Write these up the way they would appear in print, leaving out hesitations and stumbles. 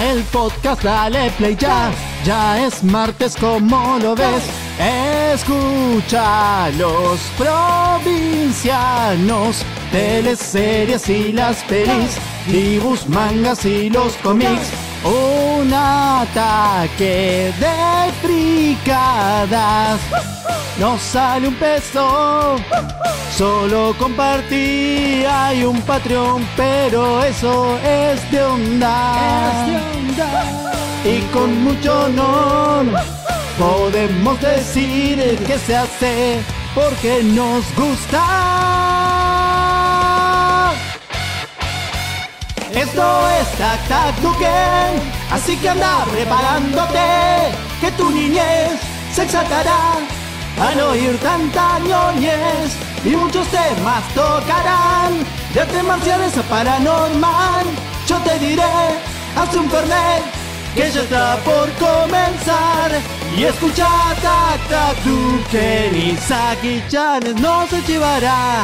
Escucha el podcast, dale play ya. Ya es martes, como lo ves. Escucha los provincianos, teleseries y las pelis, dibujos, mangas y los cómics. Un ataque de fricadas. No sale un peso, solo compartí. Hay un Patreon, pero eso es de onda. Y con mucho honor podemos decir que se hace porque nos gusta. Esto es Tac Tac Tuken, así que anda preparándote, que tu niñez se exaltará al oír tanta ñoñez, y muchos temas tocarán, de artes marciales a paranormal. Yo te diré, haz un fernet, que ya está por comenzar, y escucha Tac Tac Tuken, y Saki-chan no se chivará.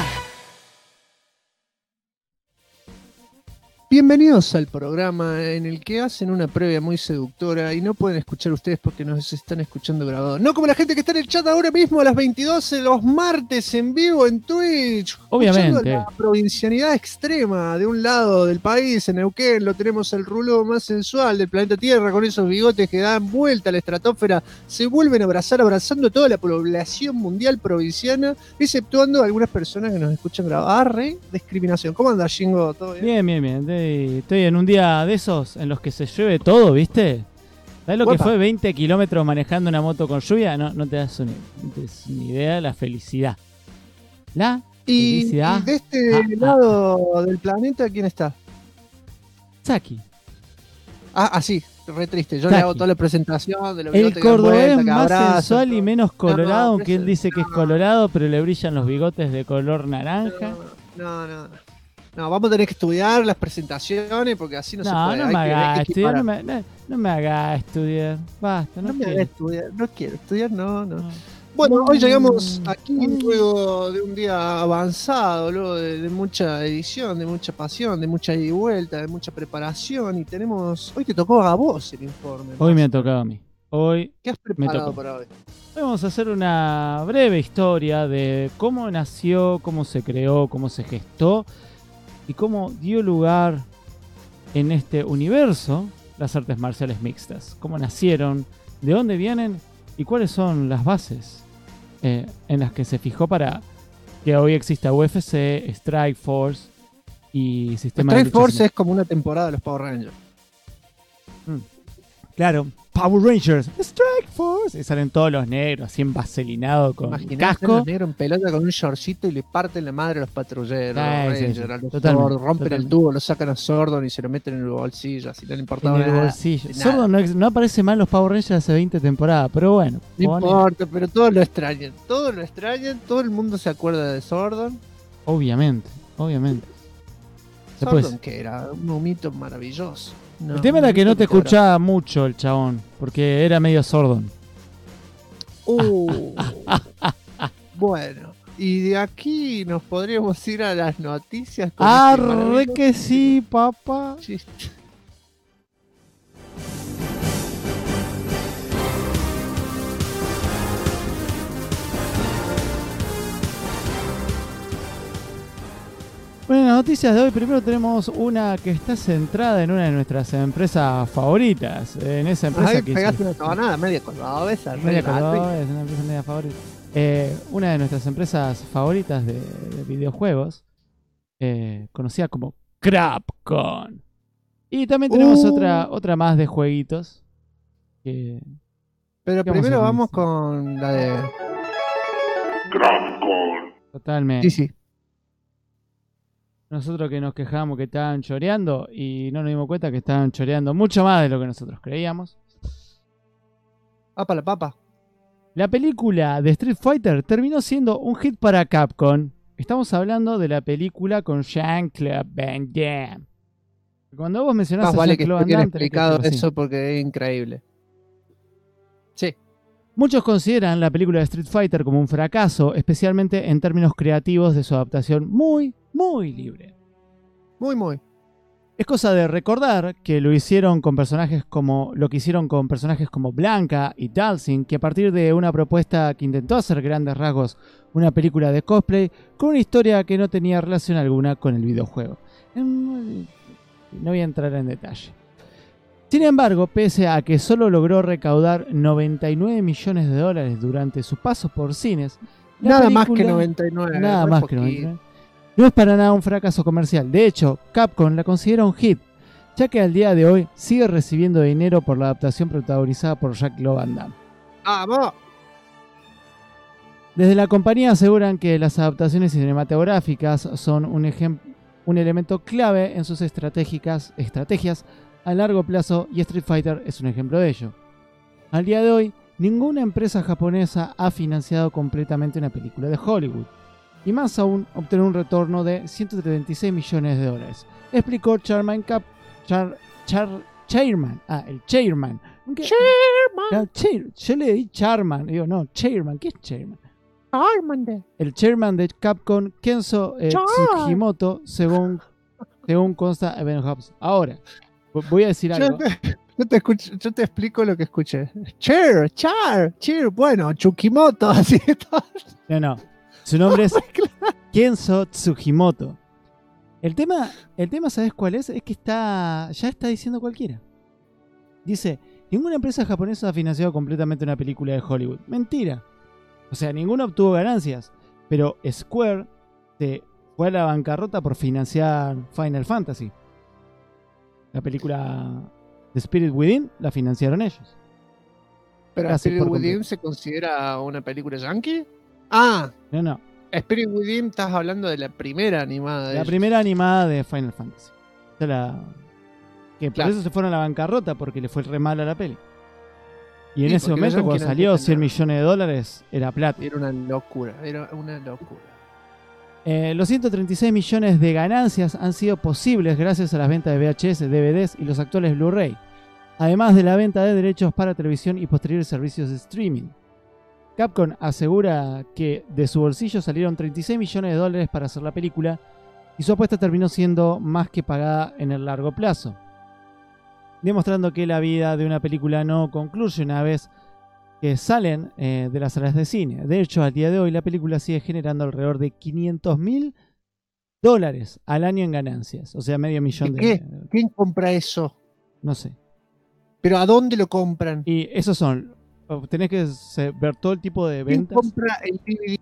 Bienvenidos al programa en el que hacen una previa muy seductora y no pueden escuchar ustedes porque nos están escuchando grabado. No como la gente que está en el chat ahora mismo a las 22 los martes en vivo en Twitch. Obviamente. La provincianidad extrema de un lado del país, en Neuquén, lo tenemos el rulo más sensual del planeta Tierra, con esos bigotes que dan vuelta a la estratosfera, se vuelven a abrazar, abrazando a toda la población mundial provinciana, exceptuando algunas personas que nos escuchan grabados. Arre, discriminación. ¿Cómo anda, Jingo? ¿Todo bien? Bien. Estoy en un día de esos en los que se llueve todo, ¿viste? ¿Sabes lo que fue 20 kilómetros manejando una moto con lluvia? No te das ni idea de la felicidad. Felicidad. Y de este lado del planeta, ¿quién está? Saki. Sí, re triste. Yo Saki. le hago toda la presentación de lo El que dan cordobés vuelta, más abrazo, sensual todo. y menos colorado, aunque él dice que es no. colorado, pero le brillan los bigotes de color naranja. No, vamos a tener que estudiar las presentaciones porque así no se puede. No me hagas estudiar, no me hagas estudiar. Basta, No me quiero. hagas estudiar, no quiero estudiar, no. Bueno, hoy llegamos aquí luego de un día avanzado, luego de mucha edición, de mucha pasión, de mucha ida y vuelta, de mucha preparación, y hoy te tocó a vos el informe. Hoy me ha tocado a mí. ¿Qué has preparado para hoy? Hoy vamos a hacer una breve historia de cómo nació, cómo se creó, cómo se gestó y cómo dio lugar en este universo las artes marciales mixtas. Cómo nacieron, de dónde vienen y cuáles son las bases en las que se fijó para que hoy exista UFC, Strike Force y sistema de Strike Force es como una temporada de los Power Rangers. Claro, Power Rangers, Strike Force. Y salen todos los negros, así envaselinados con casco. Los negros en pelota con un shortcito y le parten la madre a los patrulleros, los Rangers, a los totalmente, Zordon, rompen el tubo, lo sacan a Zordon y se lo meten en el bolsillo, así no le importaba en el nada. bolsillo. Zordon no aparece más en los Power Rangers hace 20 temporadas, pero bueno. No importa, pero todos lo extrañan, todo el mundo se acuerda de Zordon. Obviamente. Zordon que era un humito maravilloso. El tema era que no te escuchaba mucho el chabón, porque era medio Zordon. Bueno, y de aquí nos podríamos ir a las noticias. ¡Arre que sí, papá! Chiste. Bueno, en las noticias de hoy primero tenemos una que está centrada en una de nuestras empresas favoritas. En esa empresa Ahí que pegaste una tonada media cordobesa. media cordobesa, es una empresa media favorita. Una de nuestras empresas favoritas de videojuegos, conocida como Capcom. Y también tenemos otra más de jueguitos. Pero primero vamos con la de Capcom. Totalmente. Sí. Nosotros que nos quejamos que estaban choreando y no nos dimos cuenta que estaban choreando mucho más de lo que nosotros creíamos. Para la papa. La película de Street Fighter terminó siendo un hit para Capcom. Estamos hablando de la película con Jean-Claude Van Damme. Cuando vos mencionás a vale que Jean-Claude esté bien Van Damme, explicado eso porque es increíble. Sí. Muchos consideran la película de Street Fighter como un fracaso, especialmente en términos creativos de su adaptación muy libre. Muy. Es cosa de recordar que lo que hicieron con personajes como Blanca y Dalsin, que a partir de una propuesta que intentó hacer grandes rasgos una película de cosplay con una historia que no tenía relación alguna con el videojuego. No voy a entrar en detalle. Sin embargo, pese a que solo logró recaudar 99 millones de dólares durante su paso por cines, Nada más que 99. Nada muy más que poquito. 99. No es para nada un fracaso comercial. De hecho, Capcom la considera un hit, ya que al día de hoy sigue recibiendo dinero por la adaptación protagonizada por Jean-Claude Van Damme. ¡Vamos! Desde la compañía aseguran que las adaptaciones cinematográficas son un elemento clave en sus estrategias a largo plazo, y Street Fighter es un ejemplo de ello. Al día de hoy, ninguna empresa japonesa ha financiado completamente una película de Hollywood, y más aún obtener un retorno de 136 millones de dólares, explicó Chairman. El Chairman. Yo le di Chairman, digo no, Chairman, ¿qué es Chairman? El Chairman de Capcom, Kenzo Tsujimoto, según consta en Ben Hubs. Ahora, voy a decir algo. Yo te explico lo que escuché. Cheer. Bueno, Chukimoto, así está. No. Su nombre es Kenzo Tsujimoto. El tema, ¿sabes cuál es? Es que ya está diciendo cualquiera. Dice, ninguna empresa japonesa ha financiado completamente una película de Hollywood. Mentira. O sea, ninguna obtuvo ganancias. Pero Square se fue a la bancarrota por financiar Final Fantasy. La película The Spirit Within la financiaron ellos. ¿Pero Casi Spirit por Within completo. se considera una película yankee? Ah, No. Spirit Within, estás hablando de la primera animada de La ellos. primera animada de Final Fantasy. Que por Claro. eso se fueron a la bancarrota, porque le fue re mal a la peli. Y en Sí, ese porque momento, los cuando yankees no salió entienden 100 nada. millones de dólares, era plata. Era una locura. Los 136 millones de ganancias han sido posibles gracias a las ventas de VHS, DVDs y los actuales Blu-ray, además de la venta de derechos para televisión y posteriores servicios de streaming. Capcom asegura que de su bolsillo salieron 36 millones de dólares para hacer la película, y su apuesta terminó siendo más que pagada en el largo plazo, demostrando que la vida de una película no concluye una vez que salen de las salas de cine. De hecho, al día de hoy la película sigue generando alrededor de $500.000 al año en ganancias, o sea, medio millón ¿De de... qué? ¿Quién compra eso? No sé. ¿Pero a dónde lo compran? Y esos son... Tenés que ver todo el tipo de ¿Quién ventas. compra el DVD?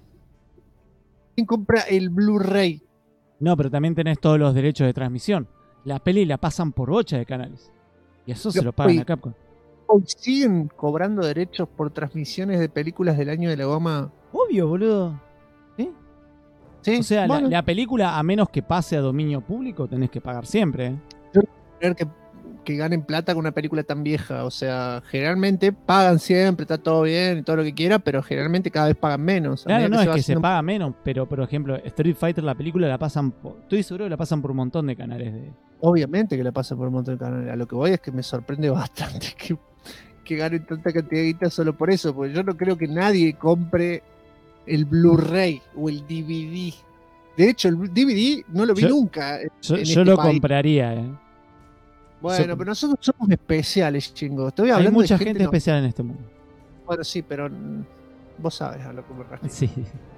¿Quién compra el Blu-ray? No, pero también tenés todos los derechos de transmisión. La peli la pasan por bocha de canales. Y eso se lo pagan a Capcom. Hoy siguen cobrando derechos por transmisiones de películas del año de la goma. Obvio, boludo. ¿Sí? Sí, O sea, bueno, la película, a menos que pase a dominio público, tenés que pagar siempre. creer que ganen plata con una película tan vieja. O sea, generalmente pagan siempre, está todo bien y todo lo que quiera, pero generalmente cada vez pagan menos. A Claro, medida no, es va que se haciendo- paga menos, pero por ejemplo, Street Fighter, la película la pasan estoy seguro que la pasan por un montón de canales de... Obviamente que la pasa por un montón de canales. A lo que voy es que me sorprende bastante que ganen tanta cantidad de guita solo por eso, porque yo no creo que nadie compre el Blu-ray o el DVD. De hecho, el DVD no lo vi Yo- nunca. Yo en este lo país. compraría, Bueno, yo- pero nosotros somos especiales, chingo. Estoy Hay hablando mucha de gente no- especial en este mundo. Bueno, sí, pero vos sabes a lo que me refiero. Sí.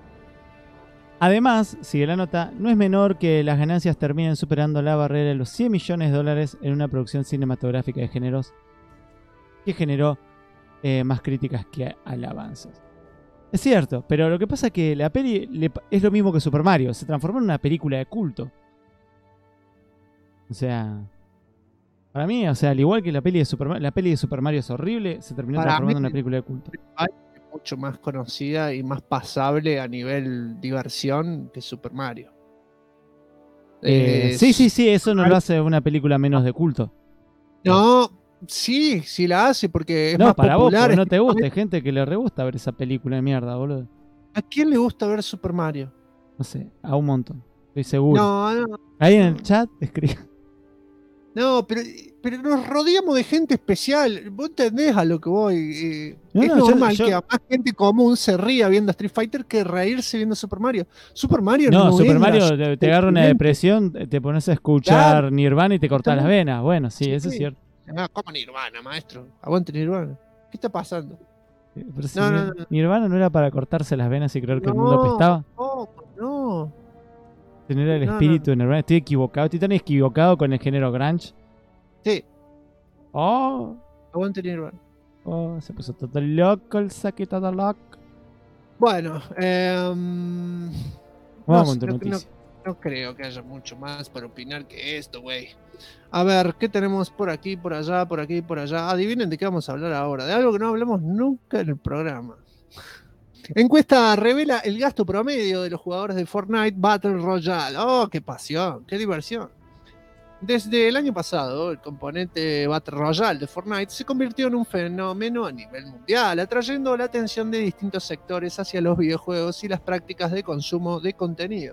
Además, sigue la nota, no es menor que las ganancias terminen superando la barrera de los 100 millones de dólares en una producción cinematográfica de géneros que generó más críticas que alabanzas. Es cierto, pero lo que pasa es que la peli es lo mismo que Super Mario, se transformó en una película de culto. O sea, para mí, o sea, al igual que la peli de Super Mario es horrible, se terminó Para transformando en mí- una película de culto. Mucho más conocida y más pasable a nivel diversión que Super Mario. Sí, eso no lo hace una película menos de culto. No, sí la hace porque es No, más para vos, popular. porque no te gusta, hay gente que le re gusta ver esa película de mierda, boludo. ¿A quién le gusta ver Super Mario? No sé, a un montón, estoy seguro. No, Ahí en el chat escribe. no, pero pero nos rodeamos de gente especial. ¿Vos entendés a lo que voy? No, Es no, normal yo- que a más gente común se ría viendo Street Fighter que reírse viendo Super Mario. Super Mario No, no Super es Mario gracioso, te agarra una deprimente. depresión, te pones a escuchar Claro, Nirvana y te cortas las justamente. venas. Bueno, sí, eso es Sí. cierto. ¿Cómo Nirvana, maestro? Aguante Nirvana. ¿Qué está pasando? Pero si No, no, no. Nirvana no era para cortarse las venas y creer que el mundo No, apestaba. no. Tener el No, espíritu no. de Nirvana. Estoy equivocado, estoy tan equivocado con el género grunge. Sí, Oh, aguante Nirvana. se puso todo loco el saque todo loco. Bueno, Vamos con tu no, noticia. no creo que haya mucho más para opinar que esto, güey. A ver, ¿qué tenemos por aquí, por allá, por aquí, por allá? Adivinen de qué vamos a hablar ahora. De algo que no hablamos nunca en el programa. Encuesta revela el gasto promedio de los jugadores de Fortnite Battle Royale. ¡Oh, qué pasión! ¡Qué diversión! Desde el año pasado, el componente Battle Royale de Fortnite se convirtió en un fenómeno a nivel mundial, atrayendo la atención de distintos sectores hacia los videojuegos y las prácticas de consumo de contenido.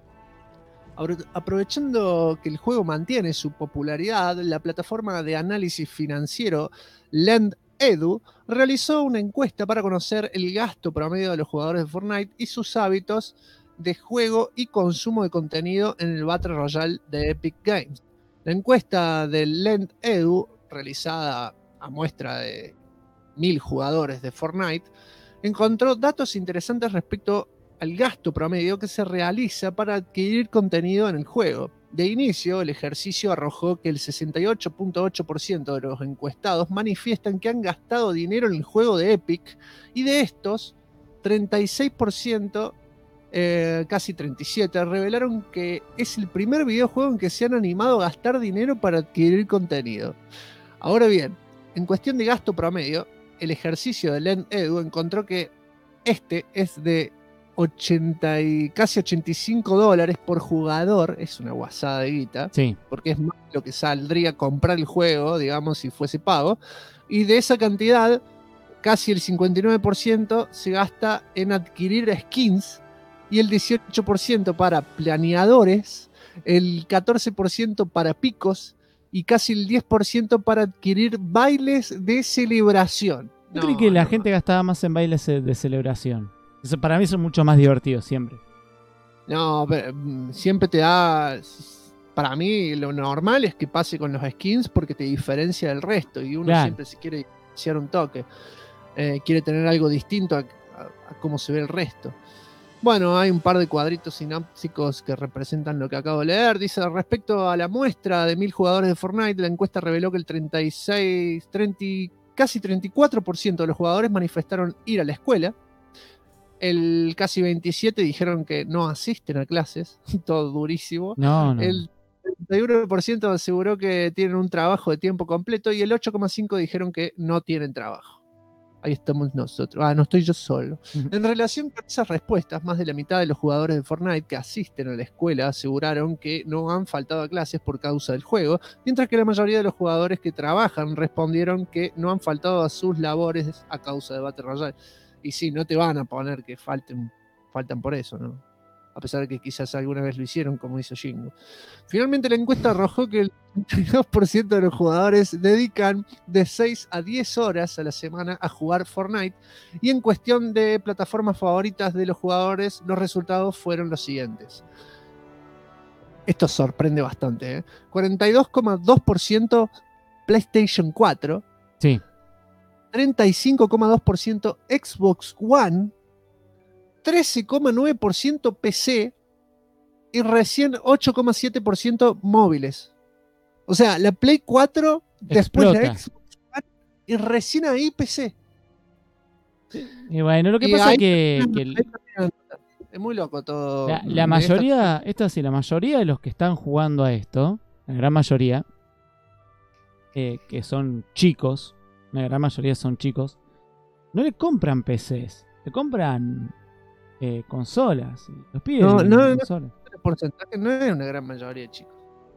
Aprovechando que el juego mantiene su popularidad, la plataforma de análisis financiero LendEdu realizó una encuesta para conocer el gasto promedio de los jugadores de Fortnite y sus hábitos de juego y consumo de contenido en el Battle Royale de Epic Games. La encuesta del LendEdu, realizada a muestra de 1000 jugadores de Fortnite, encontró datos interesantes respecto al gasto promedio que se realiza para adquirir contenido en el juego. De inicio, el ejercicio arrojó que el 68.8% de los encuestados manifiestan que han gastado dinero en el juego de Epic, y de estos, 36%, casi 37%, revelaron que es el primer videojuego en que se han animado a gastar dinero para adquirir contenido. Ahora bien, en cuestión de gasto promedio, el ejercicio de LendEdu encontró que este es de casi $85 por jugador. Es una guasada de guita, Sí. porque es más de lo que saldría comprar el juego, digamos, si fuese pago. Y de esa cantidad, casi el 59% se gasta en adquirir skins, y el 18% para planeadores, el 14% para picos y casi el 10% para adquirir bailes de celebración. Yo creí que la gente gastaba más en bailes de celebración. Eso para mí son mucho más divertidos siempre. No, pero, siempre te da... Para mí lo normal es que pase con los skins porque te diferencia del resto, y uno Claro. siempre se quiere diferenciar un toque. Quiere tener algo distinto a cómo se ve el resto. Bueno, hay un par de cuadritos sinápticos que representan lo que acabo de leer. Dice: respecto a la muestra de 1000 jugadores de Fortnite, la encuesta reveló que el casi 34% de los jugadores manifestaron ir a la escuela. El casi 27% dijeron que no asisten a clases. Todo durísimo. No. El 31% aseguró que tienen un trabajo de tiempo completo, y el 8,5% dijeron que no tienen trabajo. Ahí estamos nosotros. No estoy yo solo. En relación con esas respuestas, más de la mitad de los jugadores de Fortnite que asisten a la escuela aseguraron que no han faltado a clases por causa del juego, mientras que la mayoría de los jugadores que trabajan respondieron que no han faltado a sus labores a causa de Battle Royale. Y sí, no te van a poner que faltan por eso, ¿no? A pesar de que quizás alguna vez lo hicieron, como hizo Jingo. Finalmente, la encuesta arrojó que el 32% de los jugadores dedican de 6 a 10 horas a la semana a jugar Fortnite, y en cuestión de plataformas favoritas de los jugadores, los resultados fueron los siguientes. Esto sorprende bastante, ¿eh? 42,2% PlayStation 4, Sí. 35,2% Xbox One, 13,9% PC y recién 8,7% móviles. O sea, la Play 4, después Explota. la Xbox One, y recién ahí PC. Y bueno, lo que Y pasa ahí es que es muy loco todo. la mayoría, esto sí, la mayoría de los que están jugando a esto, la gran mayoría, que son chicos, la gran mayoría son chicos, no le compran PCs, le compran consolas. Los pibes No, viven no, en no. consolas. El porcentaje no es una gran mayoría, chicos.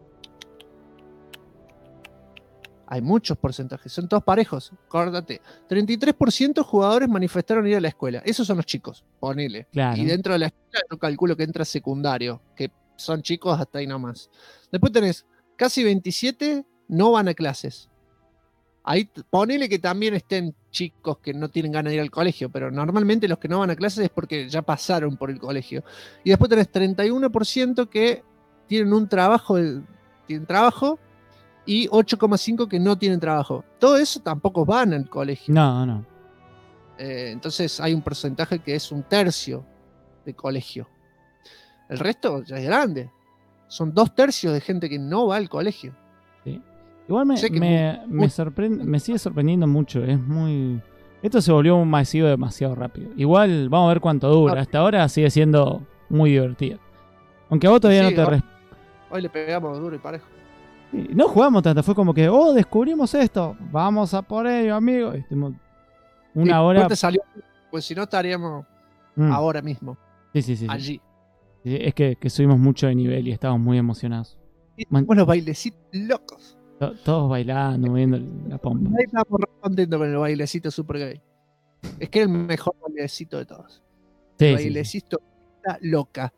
Hay muchos porcentajes, son todos parejos. Acuérdate, 33% jugadores manifestaron ir a la escuela. Esos son los chicos, ponele. Claro. Y dentro de la escuela yo calculo que entra secundario, que son chicos hasta ahí nomás. Después tenés casi 27 no van a clases. Ahí ponele que también estén chicos que no tienen ganas de ir al colegio, pero normalmente los que no van a clases es porque ya pasaron por el colegio. Y después tenés 31% que tienen un trabajo, tienen trabajo, y 8,5% que no tienen trabajo. Todo eso tampoco van al colegio. No. Entonces hay un porcentaje que es 1/3 de colegio. El resto ya es grande. Son 2/3 de gente que no va al colegio. Sí. Igual Sé que me sorprende, me sigue sorprendiendo mucho. Es muy. Esto se volvió un masivo demasiado rápido. Igual vamos a ver cuánto dura. Hasta ahora sigue siendo muy divertido. Aunque a vos todavía Sí, no te. hoy le pegamos duro y parejo. No jugamos tanto, fue como que, descubrimos esto, vamos a por ello, amigo. Una hora. Te salió, pues si no estaríamos ahora mismo. Sí. Allí. Sí, es que subimos mucho de nivel y estábamos muy emocionados. Bueno, bailecitos locos. Todos bailando, moviendo la pompa. Ahí estamos re contentos con el bailecito super gay. Es que es el mejor bailecito de todos. Sí, el bailecito está loca.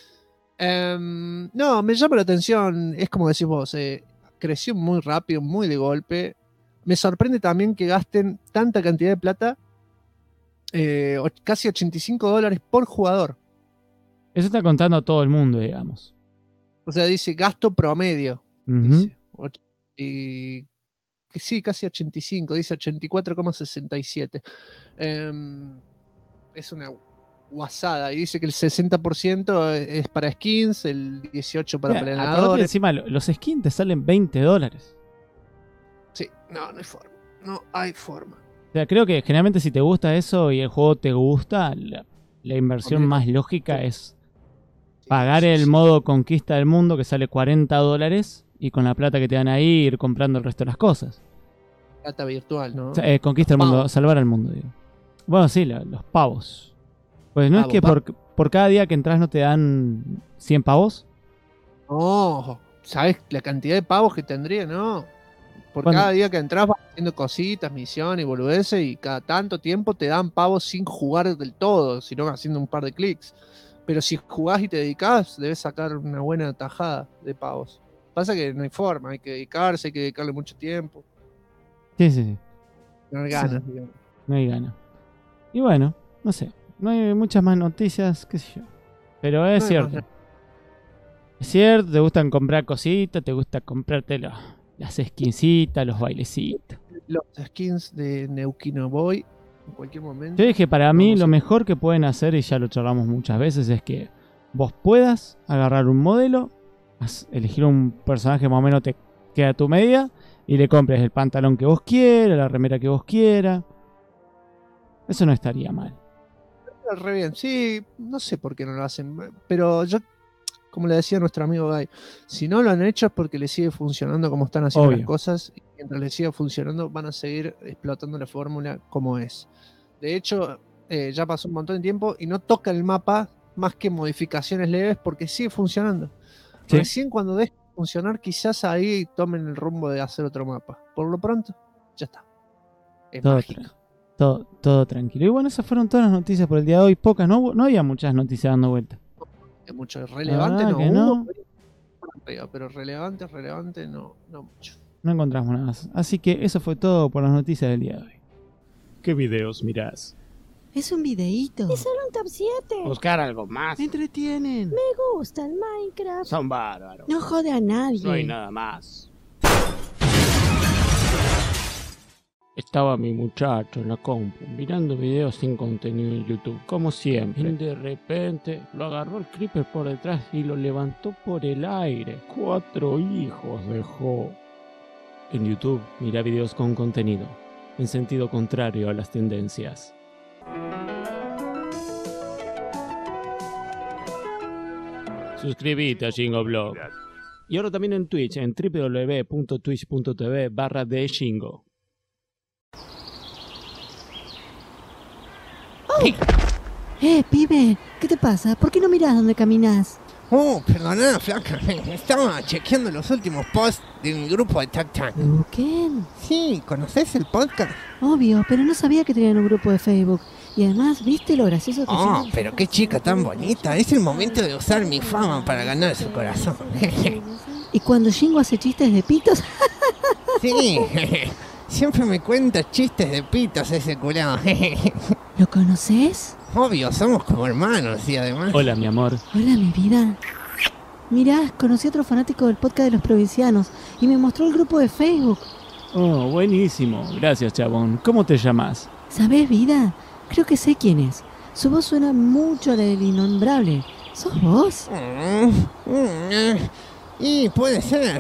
No, me llama la atención, es como decís vos, creció muy rápido, muy de golpe. Me sorprende también que gasten tanta cantidad de plata, casi $85 por jugador. Eso está contando todo el mundo, digamos. O sea, dice gasto promedio. Dice, y sí, casi 85, dice 84,67. Es una guasada. Y dice que el 60% es para skins, el 18% para planeadores. Encima, los skins te salen $20. Sí, no hay forma. No hay forma. O sea, creo que generalmente si te gusta eso y el juego te gusta, la inversión más lógica es pagar el modo conquista del mundo que sale $40 y con la plata que te dan ahí ir comprando el resto de las cosas. Plata virtual, ¿no? O sea, conquista el mundo, salvar al mundo, digo. Bueno, sí, los pavos. Pues no es que por cada día que entras no te dan 100 pavos. No, ¿sabes la cantidad de pavos que tendría? No. Por cada día que entras vas haciendo cositas, misiones y boludeces, y cada tanto tiempo te dan pavos sin jugar del todo, sino haciendo un par de clics. Pero si jugás y te dedicás, debes sacar una buena tajada de pavos. Pasa que no hay forma, hay que dedicarse, hay que dedicarle mucho tiempo. Sí. No hay ganas, digamos. No hay ganas. Y bueno, no sé. No hay muchas más noticias, qué sé yo. Pero es cierto. Es cierto, te gustan comprar cositas, te gusta comprarte las skincitas, los bailecitos. Los skins de Neuquino Boy, en cualquier momento. Yo dije, para mí lo mejor que pueden hacer, y ya lo charlamos muchas veces, es que vos puedas agarrar un modelo, elegir un personaje más o menos te queda a tu medida, y le compres el pantalón que vos quieras, la remera que vos quieras. Eso no estaría mal. Re bien, sí, no sé por qué no lo hacen, pero yo, como le decía a nuestro amigo Guy, si no lo han hecho es porque les sigue funcionando como están haciendo las cosas, y mientras les siga funcionando van a seguir explotando la fórmula como es. De hecho, ya pasó un montón de tiempo y no toca el mapa más que modificaciones leves porque sigue funcionando. ¿Sí? Recién cuando deje de funcionar, quizás ahí tomen el rumbo de hacer otro mapa. Por lo pronto, ya está. Es todo mágico. Todo tranquilo. Y bueno, esas fueron todas las noticias por el día de hoy. Pocas, no había muchas noticias dando vuelta. Mucho relevante, no. Pero relevante, no mucho. No encontramos nada más. Así que eso fue todo por las noticias del día de hoy. ¿Qué videos mirás? Es un videíto. Es solo un top 7. Buscar algo más. Me entretienen. Me gusta el Minecraft. Son bárbaros. No jode a nadie. No hay nada más. Estaba mi muchacho en la compu mirando videos sin contenido en YouTube, como siempre. Y de repente lo agarró el creeper por detrás y lo levantó por el aire. 4 hijos dejó. En YouTube, mira videos con contenido, en sentido contrario a las tendencias. Suscríbete a Shingoblog. Y ahora también en Twitch, en www.twitch.tv/theshingo. Pibe, ¿qué te pasa? ¿Por qué no mirás dónde caminás? Perdona, flaca. Estaba chequeando los últimos posts de mi grupo de Tac. ¿Qué? Sí, ¿conoces el podcast? Obvio, pero no sabía que tenían un grupo de Facebook. Y además, ¿viste lo gracioso que son? Pero qué chica tan bonita. Es el momento de usar mi fama para ganar su corazón. Y cuando Shingo hace chistes de pitos... Sí, siempre me cuenta chistes de pitos ese culado. ¿Lo conoces? Obvio, somos como hermanos y además... Hola, mi amor. Hola, mi vida. Mirá, conocí a otro fanático del podcast de los provincianos y me mostró el grupo de Facebook. Oh, buenísimo. Gracias, chabón. ¿Cómo te llamas? ¿Sabés, vida? Creo que sé quién es. Su voz suena mucho a la del innombrable. ¿Sos vos? Y puede ser.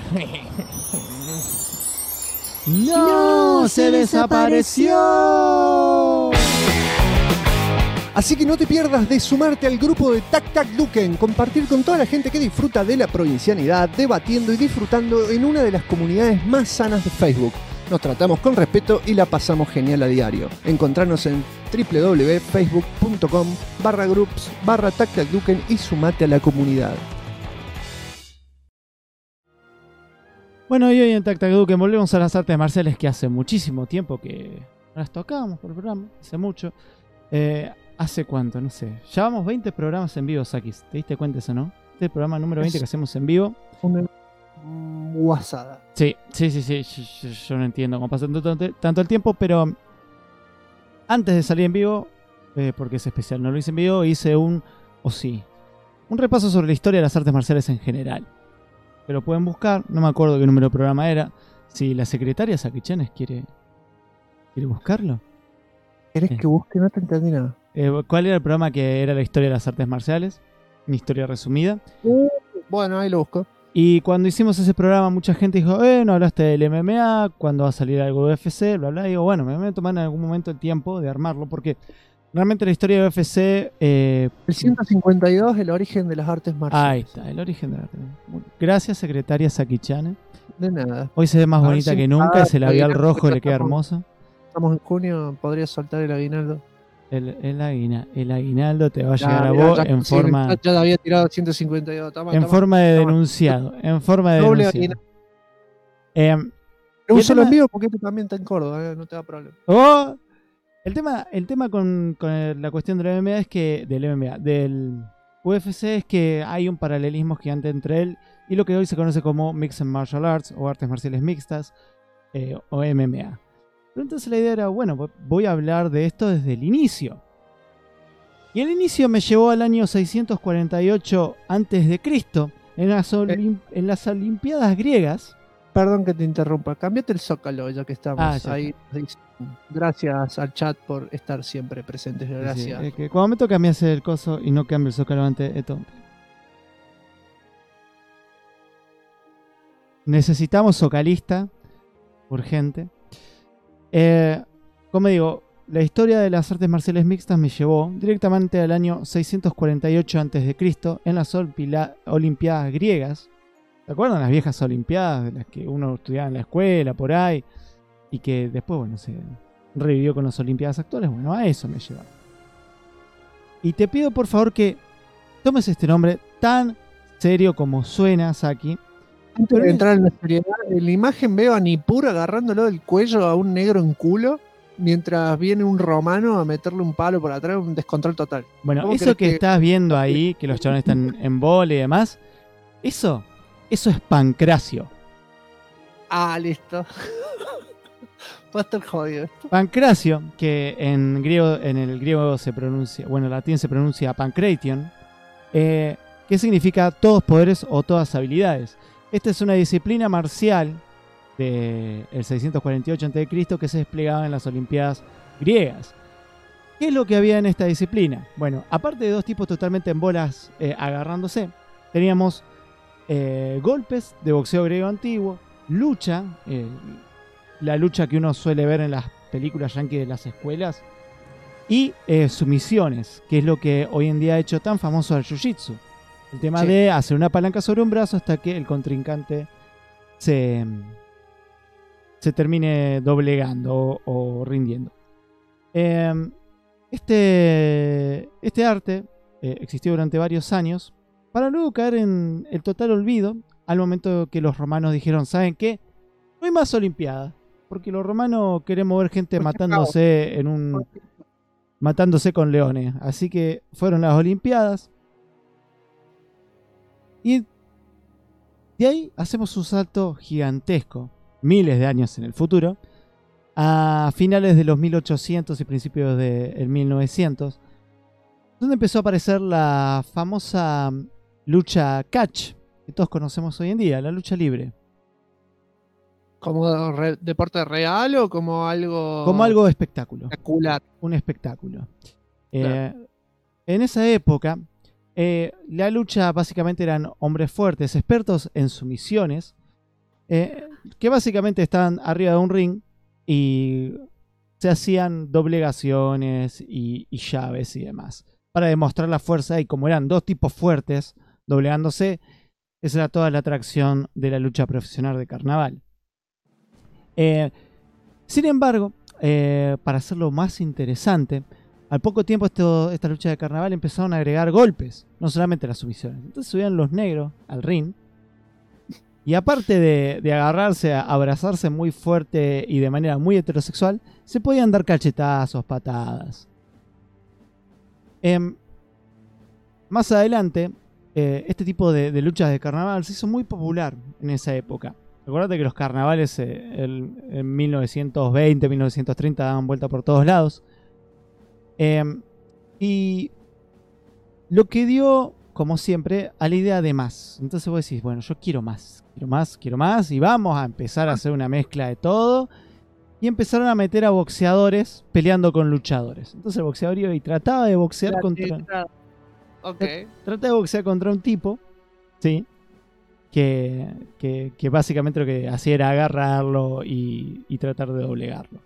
¡No! ¡Se desapareció! Así que no te pierdas de sumarte al grupo de Tac Tac Duken, compartir con toda la gente que disfruta de la provincianidad, debatiendo y disfrutando en una de las comunidades más sanas de Facebook. Nos tratamos con respeto y la pasamos genial a diario. Encontranos en www.facebook.com/groups/TacTacDuken y sumate a la comunidad. Bueno, y hoy en Tac Tac Duken volvemos a las artes marciales que hace muchísimo tiempo que no las tocábamos por el programa, hace mucho. ¿Hace cuánto? No sé. Llevamos 20 programas en vivo, Sakis. ¿Te diste cuenta eso, no? Este es el programa número 20 que hacemos en vivo. Una guasada. Sí. Yo no entiendo cómo pasa tanto el tiempo, pero antes de salir en vivo, porque es especial, no lo hice en vivo, hice un repaso sobre la historia de las artes marciales en general. Que lo pueden buscar, no me acuerdo qué número de programa era. Si la secretaria Saki Chanes quiere buscarlo. ¿Querés que busque? No te entendí nada. ¿Cuál era el programa que era la historia de las artes marciales? Una historia resumida. Bueno, ahí lo busco. Y cuando hicimos ese programa, mucha gente dijo, no hablaste del MMA, cuándo va a salir algo de UFC, bla, bla. Y digo, bueno, me voy a tomar en algún momento el tiempo de armarlo, porque realmente la historia de UFC... el 152, el origen de las artes marciales. Ahí está, el origen de las artes marciales. Gracias, secretaria Saki-chan. De nada. Hoy se ve más bonita que nunca, ese labial rojo le queda hermoso. Estamos en junio, podría soltar el aguinaldo. El aguinaldo te va a llegar a vos en forma... Ya había tirado 152. Forma de denunciado. En forma de doble denunciado. Pero un solo envío porque este también está en Córdoba, no te da problema. El tema con la cuestión del MMA es que... Del UFC es que hay un paralelismo gigante entre él y lo que hoy se conoce como Mixed Martial Arts o artes marciales mixtas o MMA. Pero entonces la idea era, bueno, voy a hablar de esto desde el inicio. Y el inicio me llevó al año 648 a.C. en las Olimpiadas griegas. Perdón que te interrumpa, cambiate el zócalo ya que estamos ya ahí. Está. Gracias al chat por estar siempre presentes, gracias. Sí, que cuando me toca me hace el coso y no cambio el zócalo antes de todo. Necesitamos zocalista urgente. Como digo, la historia de las artes marciales mixtas me llevó directamente al año 648 a.C. en las Olimpiadas griegas. ¿Se acuerdan las viejas Olimpiadas de las que uno estudiaba en la escuela, por ahí? Y que después, bueno, se revivió con las Olimpiadas actuales. Bueno, a eso me lleva. Y te pido por favor que tomes este nombre tan serio como suena, Saki. Antes de entrar en la seriedad, en la imagen veo a Nippur agarrándolo del cuello a un negro en culo, mientras viene un romano a meterle un palo por atrás, un descontrol total. Bueno, eso que estás viendo ahí, que los chavales están en vole y demás, eso es Pancracio. Ah, listo. Va a estar jodido. Pancracio, que en el griego se pronuncia, bueno, en latín se pronuncia Pancration, que significa todos poderes o todas habilidades. Esta es una disciplina marcial del 648 a.C. que se desplegaba en las Olimpiadas griegas. ¿Qué es lo que había en esta disciplina? Bueno, aparte de dos tipos totalmente en bolas agarrándose, teníamos golpes de boxeo griego antiguo, lucha, la lucha que uno suele ver en las películas yankees de las escuelas, y sumisiones, que es lo que hoy en día ha hecho tan famoso al jiu-jitsu. El tema de hacer una palanca sobre un brazo hasta que el contrincante se termine doblegando o rindiendo. Este arte existió durante varios años para luego caer en el total olvido al momento que los romanos dijeron, ¿saben qué? No hay más Olimpiadas, porque los romanos queremos ver gente matándose con leones. Así que fueron las Olimpiadas. Y de ahí hacemos un salto gigantesco. miles de años en el futuro, a finales de los 1800 y principios del 1900, donde empezó a aparecer la famosa lucha catch, que todos conocemos hoy en día, la lucha libre. ¿Como deporte real o como algo Como algo de espectáculo. espectacular? Un espectáculo. Claro. En esa época, la lucha básicamente eran hombres fuertes, expertos en sumisiones, que básicamente estaban arriba de un ring y se hacían doblegaciones y llaves y demás, para demostrar la fuerza. Y como eran dos tipos fuertes doblegándose, esa era toda la atracción de la lucha profesional de carnaval. Sin embargo, para hacerlo más interesante, al poco tiempo esta lucha de carnaval empezaron a agregar golpes, no solamente las sumisiones. Entonces subían los negros al ring y aparte de agarrarse, a abrazarse muy fuerte y de manera muy heterosexual, se podían dar cachetazos, patadas. Más adelante, este tipo de luchas de carnaval se hizo muy popular en esa época. Recordate que los carnavales en 1920, 1930 daban vuelta por todos lados. Y lo que dio, como siempre, a la idea de más. Entonces vos decís, bueno, yo quiero más, y vamos a empezar a hacer una mezcla de todo. Y empezaron a meter a boxeadores peleando con luchadores. Entonces el boxeador iba y trataba de boxear Trata de boxear contra un tipo, ¿sí? Que básicamente lo que hacía era agarrarlo y tratar de doblegarlo.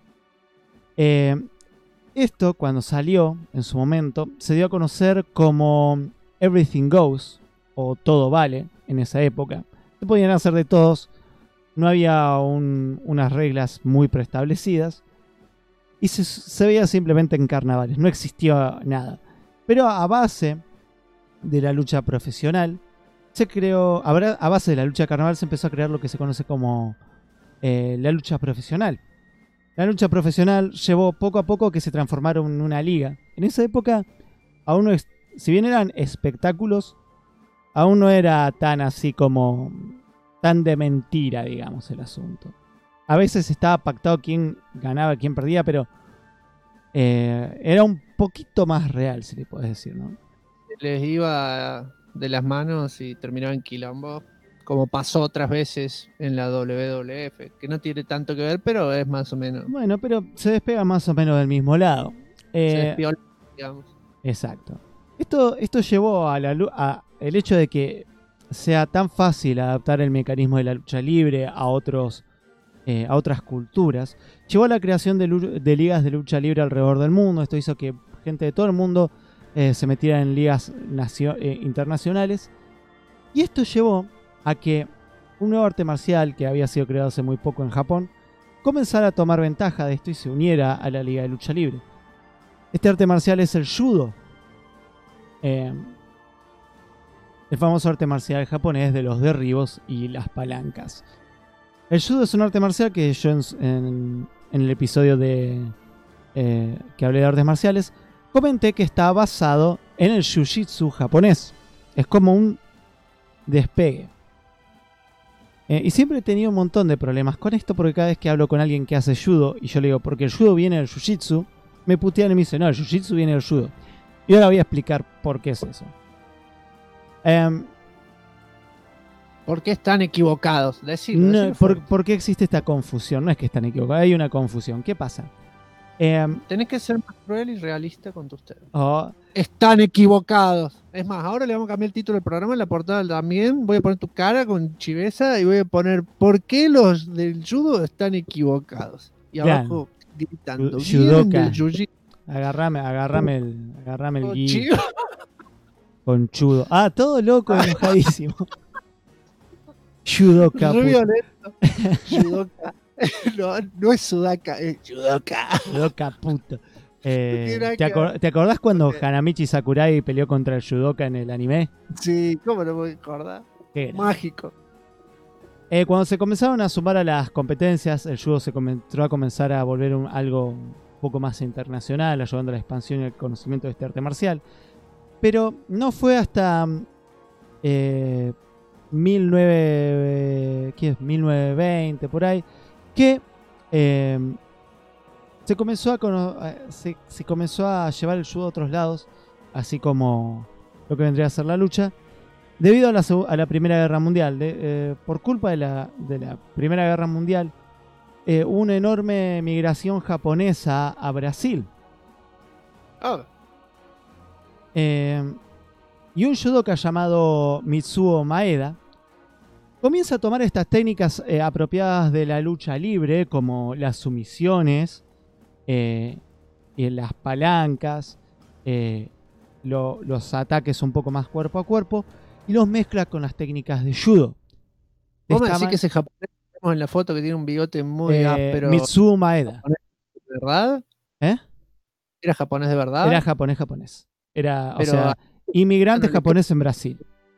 Esto, cuando salió en su momento, se dio a conocer como Everything Goes, o Todo Vale, en esa época. Se podían hacer de todos, no había unas reglas muy preestablecidas, y se veía simplemente en carnavales, no existía nada. Pero a base de la lucha profesional, se creó, a base de la lucha carnaval se empezó a crear lo que se conoce como la lucha profesional. La lucha profesional llevó poco a poco que se transformaron en una liga. En esa época, si bien eran espectáculos, aún no era tan así como tan de mentira, digamos, el asunto. A veces estaba pactado quién ganaba, quién perdía, pero era un poquito más real, si le puedes decir, ¿no? Les iba de las manos y terminaba en quilombo, como pasó otras veces en la WWF, que no tiene tanto que ver, pero es más o menos. Bueno, pero se despega más o menos del mismo lado. Se despió, digamos. Exacto. Esto llevó el hecho de que sea tan fácil adaptar el mecanismo de la lucha libre a otras culturas. Llevó a la creación de ligas de lucha libre alrededor del mundo. Esto hizo que gente de todo el mundo se metiera en ligas internacionales. Y esto llevó a que un nuevo arte marcial que había sido creado hace muy poco en Japón comenzara a tomar ventaja de esto y se uniera a la liga de lucha libre. Este arte marcial es el judo. El famoso arte marcial japonés de los derribos y las palancas. El judo es un arte marcial que yo en el episodio que hablé de artes marciales comenté que está basado en el jiu-jitsu japonés. Es como un despegue. Y siempre he tenido un montón de problemas con esto porque cada vez que hablo con alguien que hace judo y yo le digo, porque el judo viene del jiu-jitsu, me putean y me dicen, no, el jiu-jitsu viene del judo. Y ahora voy a explicar por qué es eso. ¿Por qué están equivocados? Decirlo, ¿Por qué existe esta confusión? No es que están equivocados, hay una confusión. ¿Qué pasa? Tenés que ser más cruel y realista con tus temas. Oh, Están equivocados. Es más, ahora le vamos a cambiar el título del programa, en la portada también. Voy a poner tu cara con chiveza y voy a poner ¿por qué los del judo están equivocados? Y abajo gritando. Judoka. Agarrame el gui. Conchudo. Ah, todo loco, enojadísimo. Judoka. Muy violento. Judoka. No es Sudaka, es Judoka. Judoka, puto. ¿Te acordás cuando Hanamichi Sakurai peleó contra el judoka en el anime? Sí, ¿cómo no me acordar? Mágico. Cuando se comenzaron a sumar a las competencias, el judo se comenzó a comenzar a volver algo un poco más internacional, ayudando a la expansión y el conocimiento de este arte marcial. Pero no fue hasta 1920, por ahí, que se comenzó a llevar el judo a otros lados, así como lo que vendría a ser la lucha, debido a la Primera Guerra Mundial. Por culpa de la Primera Guerra Mundial, hubo una enorme migración japonesa a Brasil. Y un judoka llamado Mitsuo Maeda comienza a tomar estas técnicas apropiadas de la lucha libre, como las sumisiones, y las palancas, los ataques un poco más cuerpo a cuerpo, y los mezcla con las técnicas de judo. ¿Vos me decís que ese japonés que vemos en la foto que tiene un bigote muy áspero? Mitsuo Maeda. ¿De verdad? ¿Era japonés de verdad? Era japonés. Era, o sea, inmigrante japonés en Brasil.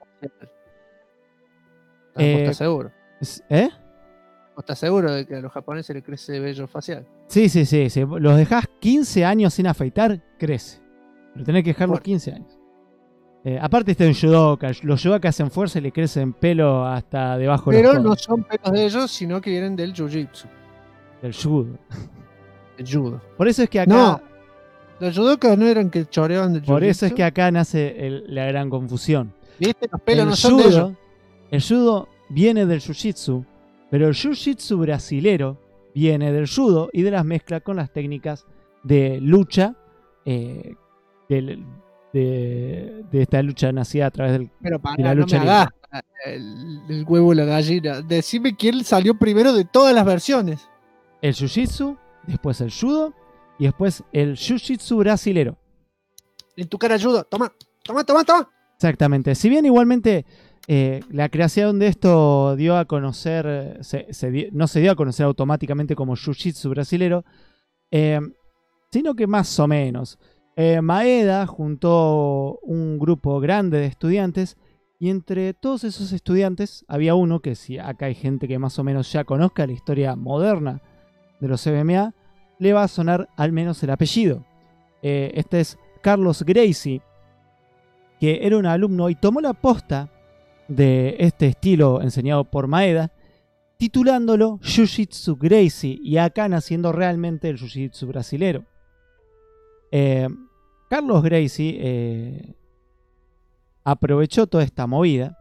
¿Estás seguro? ¿Eh? ¿Estás seguro de que a los japoneses les crece vello facial? Sí. Los dejás 15 años sin afeitar, crece. Pero tenés que dejarlos 15 años. Aparte está en judoka. Los judoka hacen fuerza y le crecen pelo hasta debajo de los Pero codos. no son pelos de ellos, sino que vienen del jiu-jitsu. Del judo. Del judo. Por eso es que acá... No, los judokas no eran que choreaban del jiu-jitsu. Por eso es que acá nace la gran confusión. ¿Viste? Los pelos no son de ellos. El judo viene del jiu-jitsu, pero el jiu-jitsu brasilero viene del judo y de las mezclas con las técnicas de lucha, de esta lucha nacida a través Pero de la lucha no me hagas el huevo y la gallina. Decime quién salió primero de todas las versiones. El jiu-jitsu, después el judo y después el jiu-jitsu brasilero. En tu cara judo. Toma. Exactamente. Si bien igualmente la creación de esto dio a conocer, no se dio a conocer automáticamente como jiu-jitsu brasilero, sino que más o menos. Maeda juntó un grupo grande de estudiantes y entre todos esos estudiantes había uno que, si acá hay gente que más o menos ya conozca la historia moderna de los MMA, le va a sonar al menos el apellido. Este es Carlos Gracie, que era un alumno y tomó la posta de este estilo enseñado por Maeda, titulándolo Jiu-Jitsu Gracie, y acá naciendo realmente el Jiu-Jitsu brasilero. Carlos Gracie aprovechó toda esta movida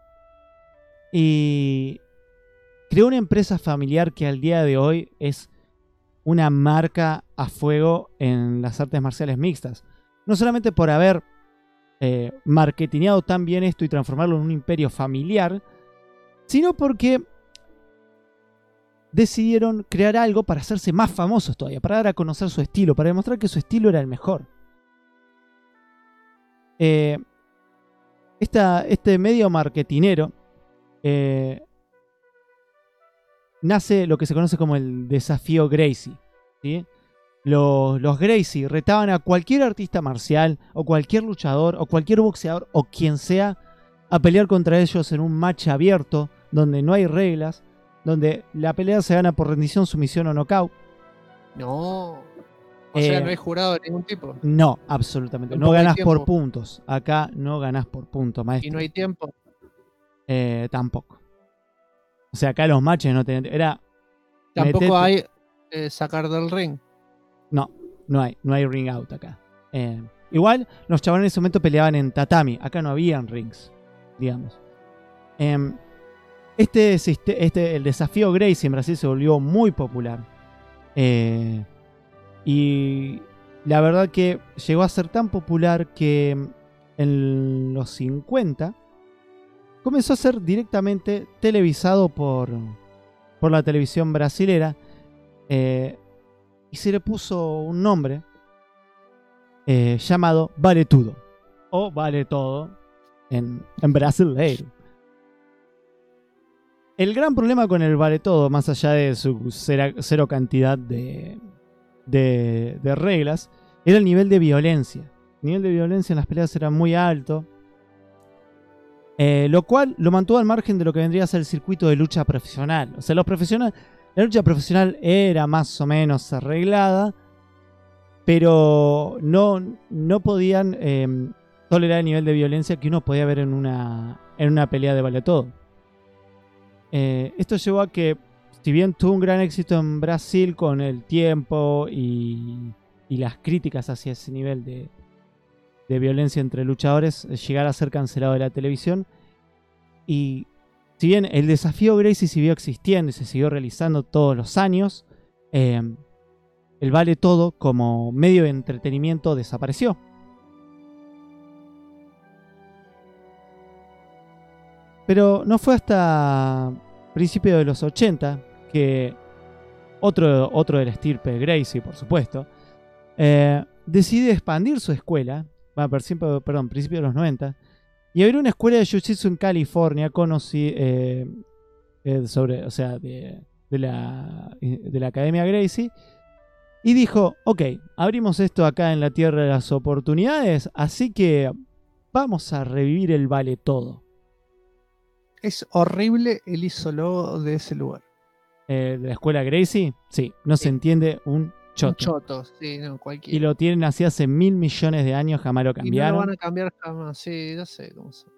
y creó una empresa familiar que al día de hoy es una marca a fuego en las artes marciales mixtas. No solamente por haber marketineado tan bien esto y transformarlo en un imperio familiar, sino porque decidieron crear algo para hacerse más famosos todavía, para dar a conocer su estilo, para demostrar que su estilo era el mejor. Este medio marketinero nace lo que se conoce como el desafío Gracie, ¿sí? Los Gracie retaban a cualquier artista marcial o cualquier luchador o cualquier boxeador o quien sea a pelear contra ellos en un match abierto donde no hay reglas, donde la pelea se gana por rendición, sumisión o knockout. No. O sea, no hay jurado de ningún tipo. No, absolutamente. No ganás por puntos. Acá no ganás por puntos, maestro. ¿Y no hay tiempo? Tampoco. O sea, acá los matches no tienen... Tampoco hay sacar del ring. No hay ring out acá. Igual, los chavales en ese momento peleaban en tatami. Acá no habían rings, digamos. El desafío Gracie en Brasil se volvió muy popular. Y la verdad que llegó a ser tan popular que en los 50 comenzó a ser directamente televisado por la televisión brasilera, y se le puso un nombre llamado Vale Tudo, o Vale Todo en brasileiro. El gran problema con el Vale Todo, más allá de su cero cantidad de reglas, era el nivel de violencia. El nivel de violencia en las peleas era muy alto, lo cual lo mantuvo al margen de lo que vendría a ser el circuito de lucha profesional. O sea, la lucha profesional era más o menos arreglada, pero no podían tolerar el nivel de violencia que uno podía ver en una pelea de Vale Todo. Esto llevó a que si bien tuvo un gran éxito en Brasil con el tiempo y las críticas hacia ese nivel de violencia entre luchadores, llegar a ser cancelado de la televisión. Y si bien el desafío Gracie siguió existiendo y se siguió realizando todos los años, el Vale Todo como medio de entretenimiento desapareció. Pero no fue hasta principios de los 80 que otro de la estirpe de Gracie, por supuesto, decide expandir su escuela, principios de los 90, y abrir una escuela de Jiu-Jitsu en California de la Academia Gracie, y dijo, ok, abrimos esto acá en la Tierra de las Oportunidades, así que vamos a revivir el Vale Todo. Es horrible el isólogo de ese lugar. De la escuela Gracie, sí, no se entiende un choto. Un choto, sí, no, cualquiera. Y lo tienen así hace 1.000 millones de años, jamás lo cambiaron. Y no lo van a cambiar jamás, sí, ya sé cómo son.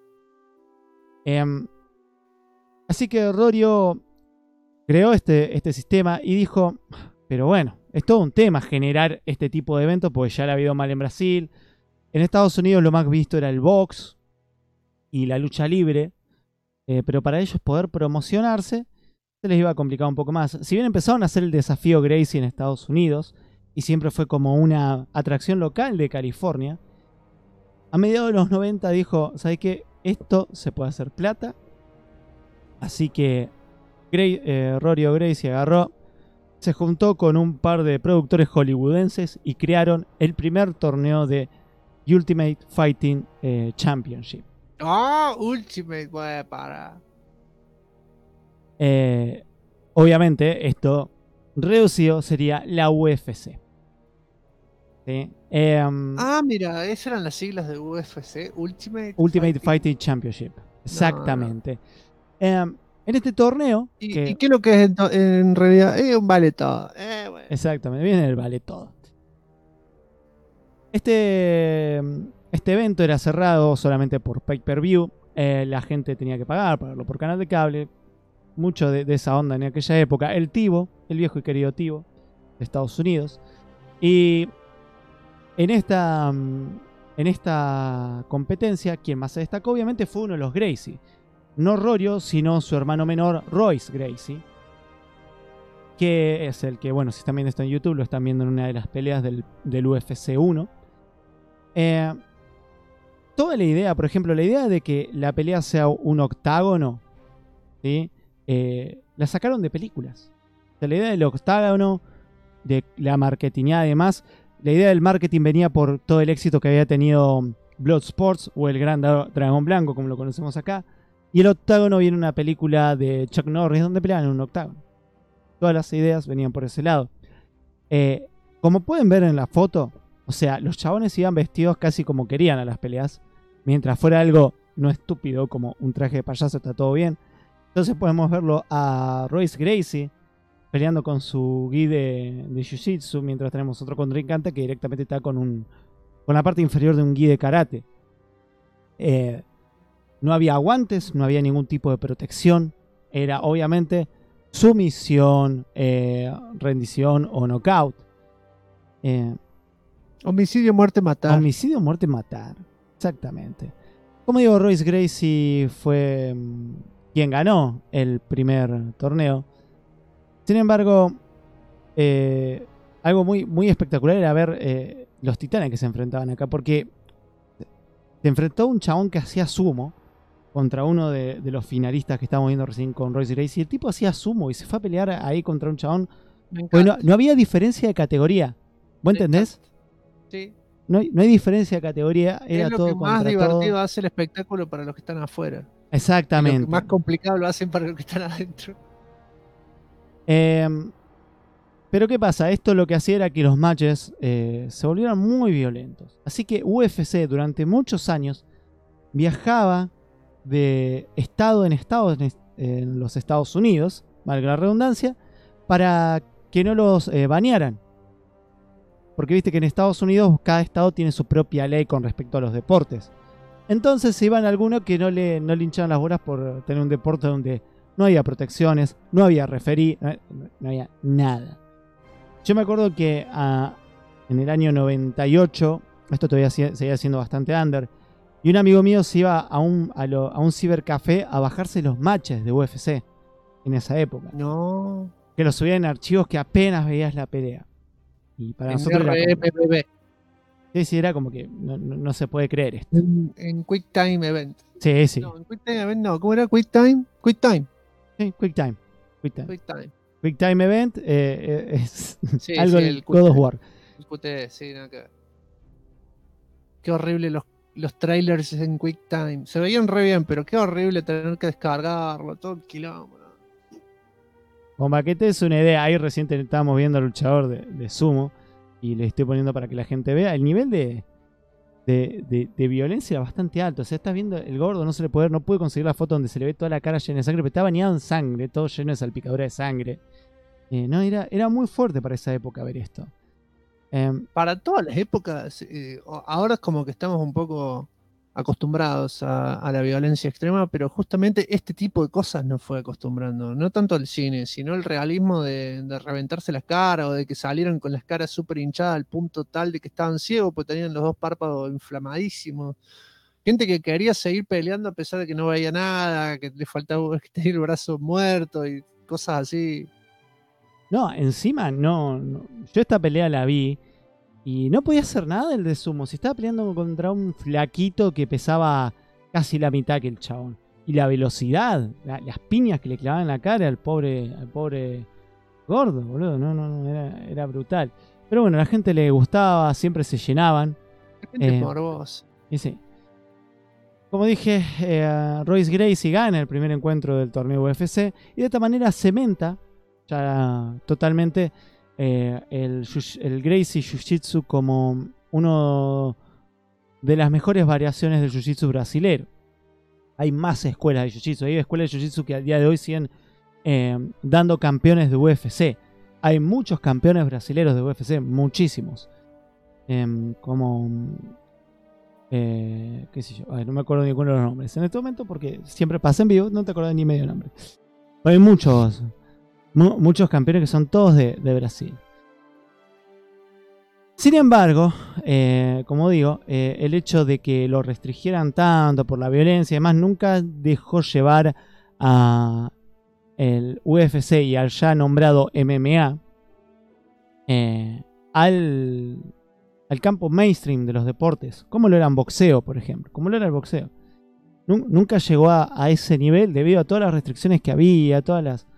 Así que Rorio creó este sistema y dijo, pero bueno, es todo un tema generar este tipo de eventos porque ya le ha habido mal en Brasil. En Estados Unidos lo más visto era el box y la lucha libre. Pero para ellos poder promocionarse se les iba a complicar un poco más. Si bien empezaron a hacer el desafío Gracie en Estados Unidos y siempre fue como una atracción local de California, a mediados de los 90 dijo, ¿sabes qué? Esto se puede hacer plata. Así que Rorio Gracie agarró, se juntó con un par de productores hollywoodenses y crearon el primer torneo de Ultimate Fighting Championship. Ultimate, bueno, para. Obviamente, esto reducido sería la UFC. ¿Sí? Mira, esas eran las siglas de UFC. Ultimate Fighting Championship. Exactamente. En este torneo. ¿Y qué es lo que es en realidad? Es un Vale Todo. Bueno. Exactamente, viene el Vale Todo. Este evento era cerrado solamente por pay-per-view. La gente tenía que pagarlo por canal de cable. Mucho de esa onda en aquella época. El Tivo, el viejo y querido Tivo de Estados Unidos. Y en esta competencia, quien más se destacó obviamente fue uno de los Gracie. No Rorio, sino su hermano menor, Royce Gracie. Que es el que, bueno, si están viendo esto en YouTube, lo están viendo en una de las peleas del UFC 1. Toda la idea, por ejemplo, la idea de que la pelea sea un octágono, ¿sí? La sacaron de películas. O sea, la idea del octágono, de la marketingada y demás, la idea del marketing venía por todo el éxito que había tenido Bloodsport o el Gran Dragón Blanco, como lo conocemos acá. Y el octágono viene en una película de Chuck Norris donde peleaban en un octágono. Todas las ideas venían por ese lado. Como pueden ver en la foto, o sea, los chabones iban vestidos casi como querían a las peleas. Mientras fuera algo no estúpido como un traje de payaso, está todo bien. Entonces podemos verlo a Royce Gracie peleando con su gi de Jiu-Jitsu, mientras tenemos otro contrincante que directamente está con la parte inferior de un gi de karate. No había guantes, no había ningún tipo de protección. Era obviamente sumisión, rendición o knockout. Homicidio, muerte, matar. Homicidio, muerte, matar. Exactamente. Como digo, Royce Gracie fue quien ganó el primer torneo. Sin embargo, algo muy, muy espectacular era ver los titanes que se enfrentaban acá. Porque se enfrentó un chabón que hacía sumo contra uno de los finalistas que estábamos viendo recién con Royce Gracie. El tipo hacía sumo y se fue a pelear ahí contra un chabón. Bueno, no había diferencia de categoría. ¿Vos entendés? Sí. No hay diferencia de categoría. Era es lo todo que más contra divertido todo. hace el espectáculo para los que están afuera. Exactamente. Y lo que más complicado lo hacen para los que están adentro. Pero ¿qué pasa? Esto lo que hacía era que los matches se volvieran muy violentos. Así que UFC durante muchos años viajaba de estado en estado en los Estados Unidos, valga la redundancia, para que no los banearan. Porque viste que en Estados Unidos cada estado tiene su propia ley con respecto a los deportes. Entonces se iban algunos que no le hinchaban las bolas por tener un deporte donde no había protecciones, no había referí, no había nada. Yo me acuerdo que en el año 98, esto todavía seguía siendo bastante under, y un amigo mío se iba a un cibercafé a bajarse los matches de UFC en esa época. No. Que los subían en archivos que apenas veías la pelea. Y para nosotros era como, sí, era como que no se puede creer esto. En QuickTime Event. Sí. No, en QuickTime Event no. ¿Cómo era? QuickTime. Sí, QuickTime. QuickTime. QuickTime Event es Sí, algo sí, del el God of War. El QTE, sí, nada que ver. Qué horrible los trailers en QuickTime. Se veían re bien, pero qué horrible tener que descargarlo, todo el kilómetro. Como para que te des una idea, ahí recién estábamos viendo al luchador de sumo y le estoy poniendo para que la gente vea. El nivel de violencia era bastante alto. O sea, estás viendo el gordo, no se le puede ver, no pude conseguir la foto donde se le ve toda la cara llena de sangre, pero está bañado en sangre, todo lleno de salpicadura de sangre. No, era muy fuerte para esa época ver esto. Para todas las épocas, ahora es como que estamos un poco acostumbrados a la violencia extrema, pero justamente este tipo de cosas nos fue acostumbrando, no tanto el cine, sino el realismo de reventarse las caras o de que salieron con las caras súper hinchadas al punto tal de que estaban ciegos porque tenían los dos párpados inflamadísimos. Gente que quería seguir peleando a pesar de que no veía nada, que le faltaba que tenía el brazo muerto y cosas así. No, encima no. Yo esta pelea la vi y no podía hacer nada el de sumo. Si estaba peleando contra un flaquito que pesaba casi la mitad que el chabón. Y la velocidad, las piñas que le clavaban en la cara al pobre gordo, boludo. No, era brutal. Pero bueno, a la gente le gustaba, siempre se llenaban. Gente morbosa. Y sí. Como dije, Royce Gracie gana el primer encuentro del torneo UFC y de esta manera cementa ya totalmente el Gracie Jiu-Jitsu como uno de las mejores variaciones del Jiu-Jitsu brasilero. Hay más escuelas de Jiu-Jitsu, hay escuelas de Jiu-Jitsu que a día de hoy siguen dando campeones de UFC. Hay muchos campeones brasileros de UFC, muchísimos. Como... qué sé yo, no me acuerdo ninguno de los nombres en este momento porque siempre pasa en vivo, no te acuerdas ni medio nombre. Pero hay muchos campeones que son todos de Brasil. Sin embargo, como digo, el hecho de que lo restringieran tanto por la violencia y demás nunca dejó llevar a el UFC y al ya nombrado MMA al campo mainstream de los deportes, como lo era en boxeo, por ejemplo, como lo era el boxeo. Nunca llegó a ese nivel debido a todas las restricciones que había, a todas las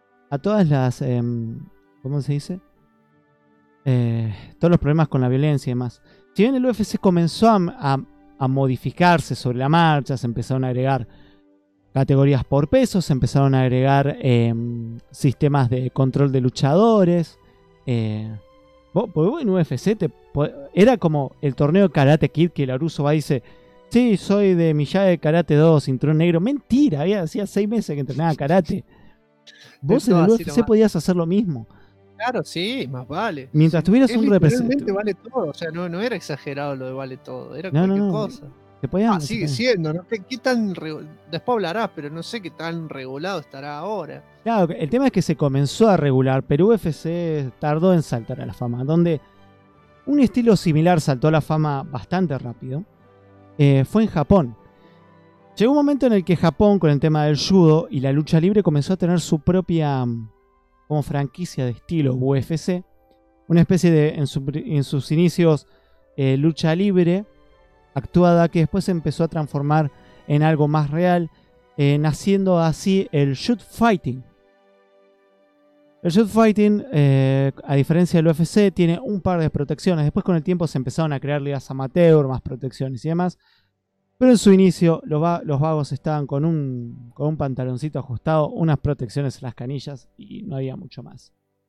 ¿cómo se dice? Todos los problemas con la violencia y demás. Si bien el UFC comenzó a modificarse sobre la marcha, se empezaron a agregar categorías por peso, se empezaron a agregar sistemas de control de luchadores. Vos en UFC era como el torneo Karate Kid que Laruso va y dice: sí, soy de Miyagi Karate 2, cinturón negro. Mentira, hacía 6 meses que entrenaba karate. Vos en el UFC podías hacer lo mismo. Claro, sí, más vale. Mientras tuvieras un representante. Vale todo, o sea, no era exagerado lo de vale todo, era cualquier cosa. Sigue siendo, no sé qué tan después hablarás, pero no sé qué tan regulado estará ahora. Claro, el tema es que se comenzó a regular, pero UFC tardó en saltar a la fama, donde un estilo similar saltó a la fama bastante rápido. Fue en Japón. Llegó un momento en el que Japón, con el tema del judo y la lucha libre, comenzó a tener su propia como franquicia de estilo UFC, una especie de, en sus inicios, lucha libre actuada que después se empezó a transformar en algo más real, naciendo así el shoot fighting. El shoot fighting, a diferencia del UFC, tiene un par de protecciones. Después con el tiempo se empezaron a crear ligas amateur, más protecciones y demás. Pero en su inicio los vagos estaban con un pantaloncito ajustado, unas protecciones en las canillas y no había mucho más.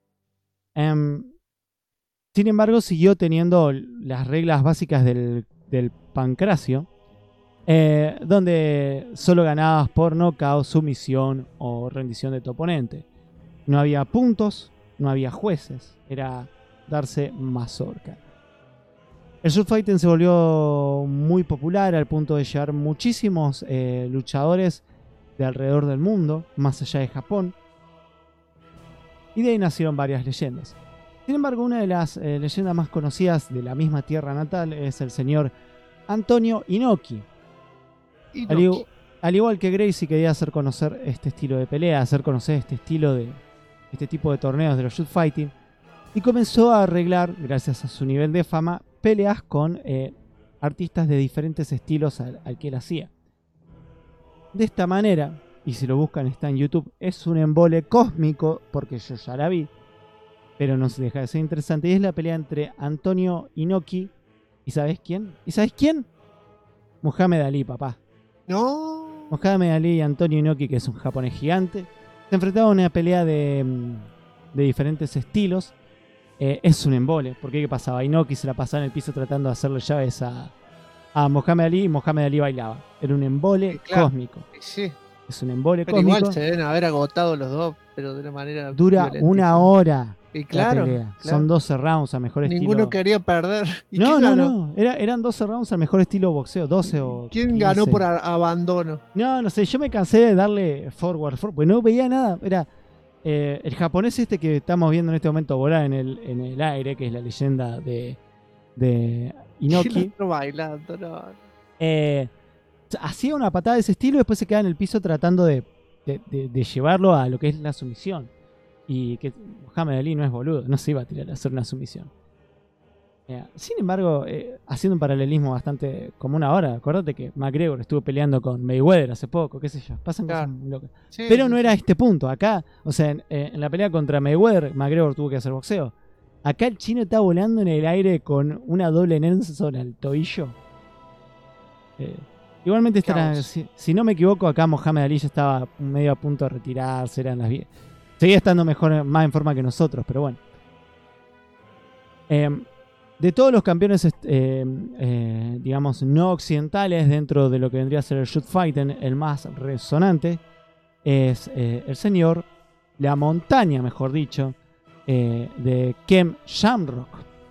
Sin embargo, siguió teniendo las reglas básicas del pancracio, donde solo ganabas por nocaut, sumisión o rendición de tu oponente. No había puntos, no había jueces, era darse mazorca. El shoot fighting se volvió muy popular al punto de llevar muchísimos luchadores de alrededor del mundo, más allá de Japón. Y de ahí nacieron varias leyendas. Sin embargo, una de las leyendas más conocidas de la misma tierra natal es el señor Antonio Inoki. Al igual que Gracie quería hacer conocer este estilo de pelea, hacer conocer este estilo de este tipo de torneos de los shoot fighting, y comenzó a arreglar, gracias a su nivel de fama, peleas con artistas de diferentes estilos al que él hacía. De esta manera, y si lo buscan está en YouTube, es un embole cósmico, porque yo ya la vi, pero no se deja de ser interesante, y es la pelea entre Antonio Inoki y ¿sabes quién? ¿Y sabes quién? Muhammad Ali, papá. No. Muhammad Ali y Antonio Inoki, que es un japonés gigante, se enfrentaban a una pelea de diferentes estilos. Es un embole, porque ¿qué pasaba? Inoki se la pasaba en el piso tratando de hacerle llaves a Muhammad Ali, y Muhammad Ali bailaba. Era un embole cósmico. Sí. Es un embole Pero cósmico. igual se deben haber agotado los dos, pero de una manera Dura violentísima. 1 hora. Y claro, la pelea. claro. Son 12 rounds a mejor estilo. Ninguno quería perder. ¿Y No, quién no, ganó? no. Eran 12 rounds al mejor estilo boxeo. 12 o ¿Quién 15. ganó por abandono? No sé. Yo me cansé de darle forward, porque no veía nada. Era el japonés este que estamos viendo en este momento volar en el aire, que es la leyenda de Inoki. El otro bailando, no. Hacía una patada de ese estilo y después se quedaba en el piso tratando de llevarlo a lo que es la sumisión. Y que Muhammad Ali no es boludo, no se iba a tirar a hacer una sumisión. Sin embargo, haciendo un paralelismo bastante común ahora, acuérdate que McGregor estuvo peleando con Mayweather hace poco, qué sé yo, pasan cosas muy locas. Sí, Pero sí, no sí. era este punto. Acá, o sea, en la pelea contra Mayweather, McGregor tuvo que hacer boxeo. Acá el chino está volando en el aire con una doble Nelson al tobillo. Igualmente estará, si no me equivoco, acá Muhammad Ali ya estaba medio a punto de retirarse, seguía estando más en forma que nosotros, pero bueno. De todos los campeones, digamos, no occidentales dentro de lo que vendría a ser el shoot fighting, el más resonante es el señor, la montaña, mejor dicho, de Ken Shamrock.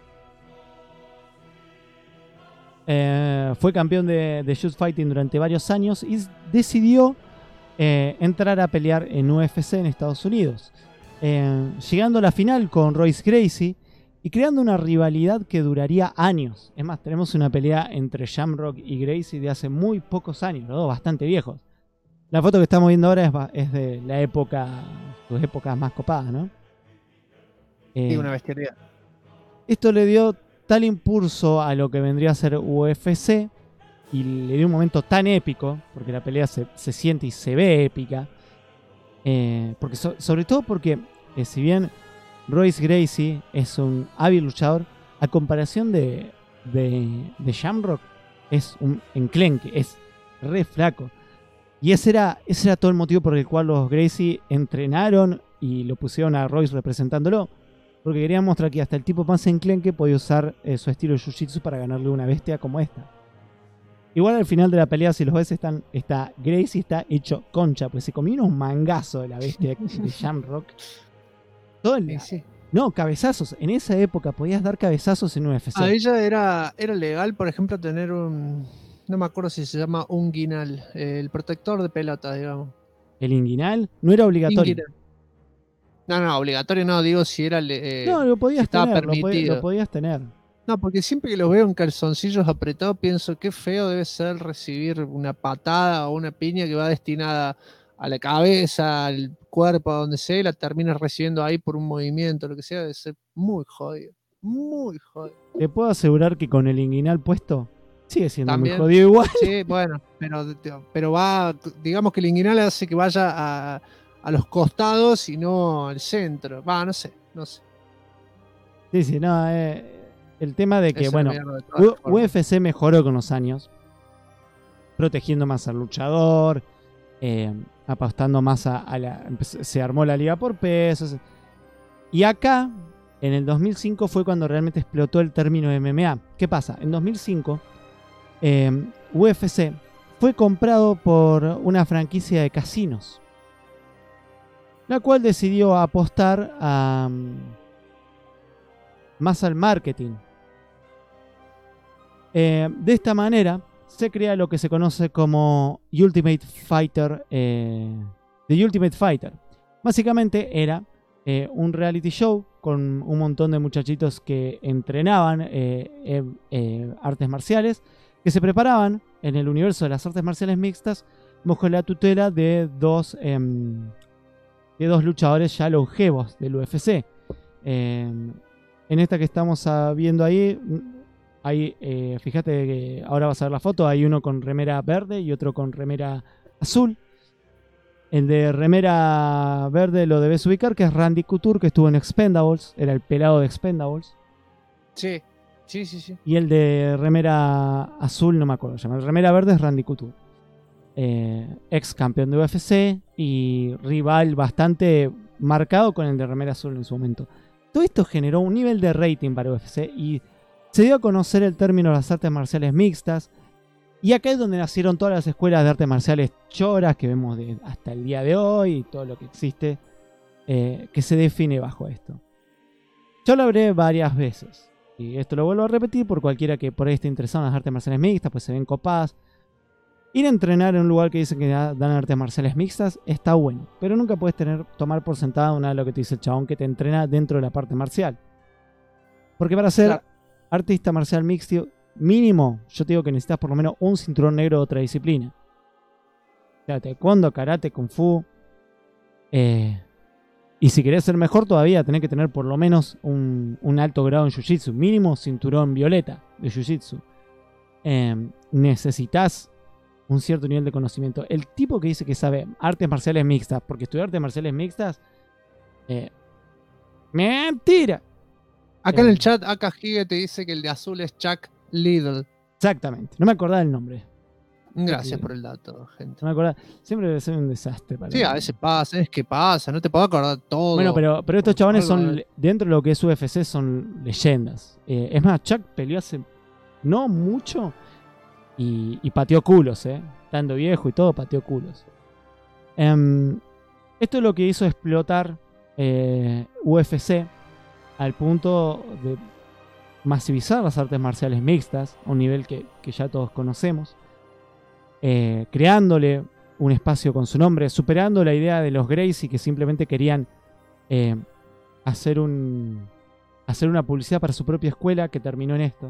Fue campeón de shoot fighting durante varios años y decidió entrar a pelear en UFC en Estados Unidos, llegando a la final con Royce Gracie y creando una rivalidad que duraría años. Es más, tenemos una pelea entre Shamrock y Gracie de hace muy pocos años, los dos bastante viejos. La foto que estamos viendo ahora es de la época, sus épocas más copadas, ¿no? Sí, una bestialidad. Esto le dio tal impulso a lo que vendría a ser UFC y le dio un momento tan épico, porque la pelea se siente y se ve épica, porque sobre todo porque si bien Royce Gracie es un hábil luchador, a comparación de Shamrock es un enclenque, es re flaco, y ese era todo el motivo por el cual los Gracie entrenaron y lo pusieron a Royce representándolo, porque querían mostrar que hasta el tipo más enclenque podía usar su estilo de jiu-jitsu para ganarle una bestia como esta. Igual al final de la pelea, si los ves, Gracie está hecho concha, pues se comió un mangazo de la bestia de Shamrock. No, cabezazos. En esa época podías dar cabezazos en UFC. A ella era legal, por ejemplo, tener un... No me acuerdo si se llama un guinal, el protector de pelotas, digamos. ¿El inguinal? No era obligatorio. Inguinal. No, obligatorio no, digo si era... no, lo podías estaba tener, permitido. lo podías tener. No, porque siempre que los veo en calzoncillos apretados pienso qué feo debe ser recibir una patada o una piña que va destinada a la cabeza, al cuerpo, a donde sea, y la terminas recibiendo ahí por un movimiento, lo que sea, debe ser muy jodido. Muy jodido. Te puedo asegurar que con el inguinal puesto sigue siendo También, muy jodido igual. Sí, bueno, pero va, digamos que el inguinal hace que vaya a los costados y no al centro. Va, no sé. Sí, no, el tema de que, Eso bueno, es mierda de todas formas. UFC mejoró con los años, protegiendo más al luchador, apostando más se armó la liga por pesos. Y acá, en el 2005, fue cuando realmente explotó el término MMA. ¿Qué pasa? En 2005, UFC fue comprado por una franquicia de casinos, la cual decidió apostar más al marketing. De esta manera, se crea lo que se conoce como Ultimate Fighter, The Ultimate Fighter. Básicamente era un reality show con un montón de muchachitos que entrenaban artes marciales, que se preparaban en el universo de las artes marciales mixtas bajo la tutela de dos luchadores ya longevos del UFC. En esta que estamos viendo ahí, fíjate que ahora vas a ver la foto, hay uno con remera verde y otro con remera azul. El de remera verde lo debes ubicar, que es Randy Couture, que estuvo en Expendables, era el pelado de Expendables. Sí. Y el de remera azul, no me acuerdo, el remera verde es Randy Couture. Ex campeón de UFC y rival bastante marcado con el de remera azul en su momento. Todo esto generó un nivel de rating para UFC y se dio a conocer el término de las artes marciales mixtas. Y acá es donde nacieron todas las escuelas de artes marciales choras que vemos hasta el día de hoy y todo lo que existe que se define bajo esto. Yo lo hablé varias veces y esto lo vuelvo a repetir por cualquiera que por ahí esté interesado en las artes marciales mixtas, pues se ven copadas. Ir a entrenar en un lugar que dicen que dan artes marciales mixtas está bueno, pero nunca puedes tomar por sentado nada de lo que te dice el chabón que te entrena dentro de la parte marcial. Porque para ser artista marcial mixto, mínimo, yo te digo que necesitas por lo menos un cinturón negro de otra disciplina. O sea, taekwondo, karate, kung fu. Y si querés ser mejor todavía, tenés que tener por lo menos un alto grado en jiu-jitsu. Mínimo cinturón violeta de jiu-jitsu. Necesitas un cierto nivel de conocimiento. El tipo que dice que sabe artes marciales mixtas, porque estudiar artes marciales mixtas, mentira. Acá en el chat, Aka Hige te dice que el de azul es Chuck Liddell. Exactamente, no me acordaba el nombre. Gracias por el dato, gente. No me acordaba. Siempre debe ser un desastre. Sí, a veces pasa, es que pasa, no te puedo acordar todo. Bueno, pero estos chabones son, dentro de lo que es UFC, son leyendas. Es más, Chuck peleó hace no mucho y pateó culos, estando viejo y todo, pateó culos. Esto es lo que hizo explotar UFC al punto de masivizar las artes marciales mixtas a un nivel que ya todos conocemos, creándole un espacio con su nombre, superando la idea de los Gracie que simplemente querían hacer una publicidad para su propia escuela, que terminó en esto,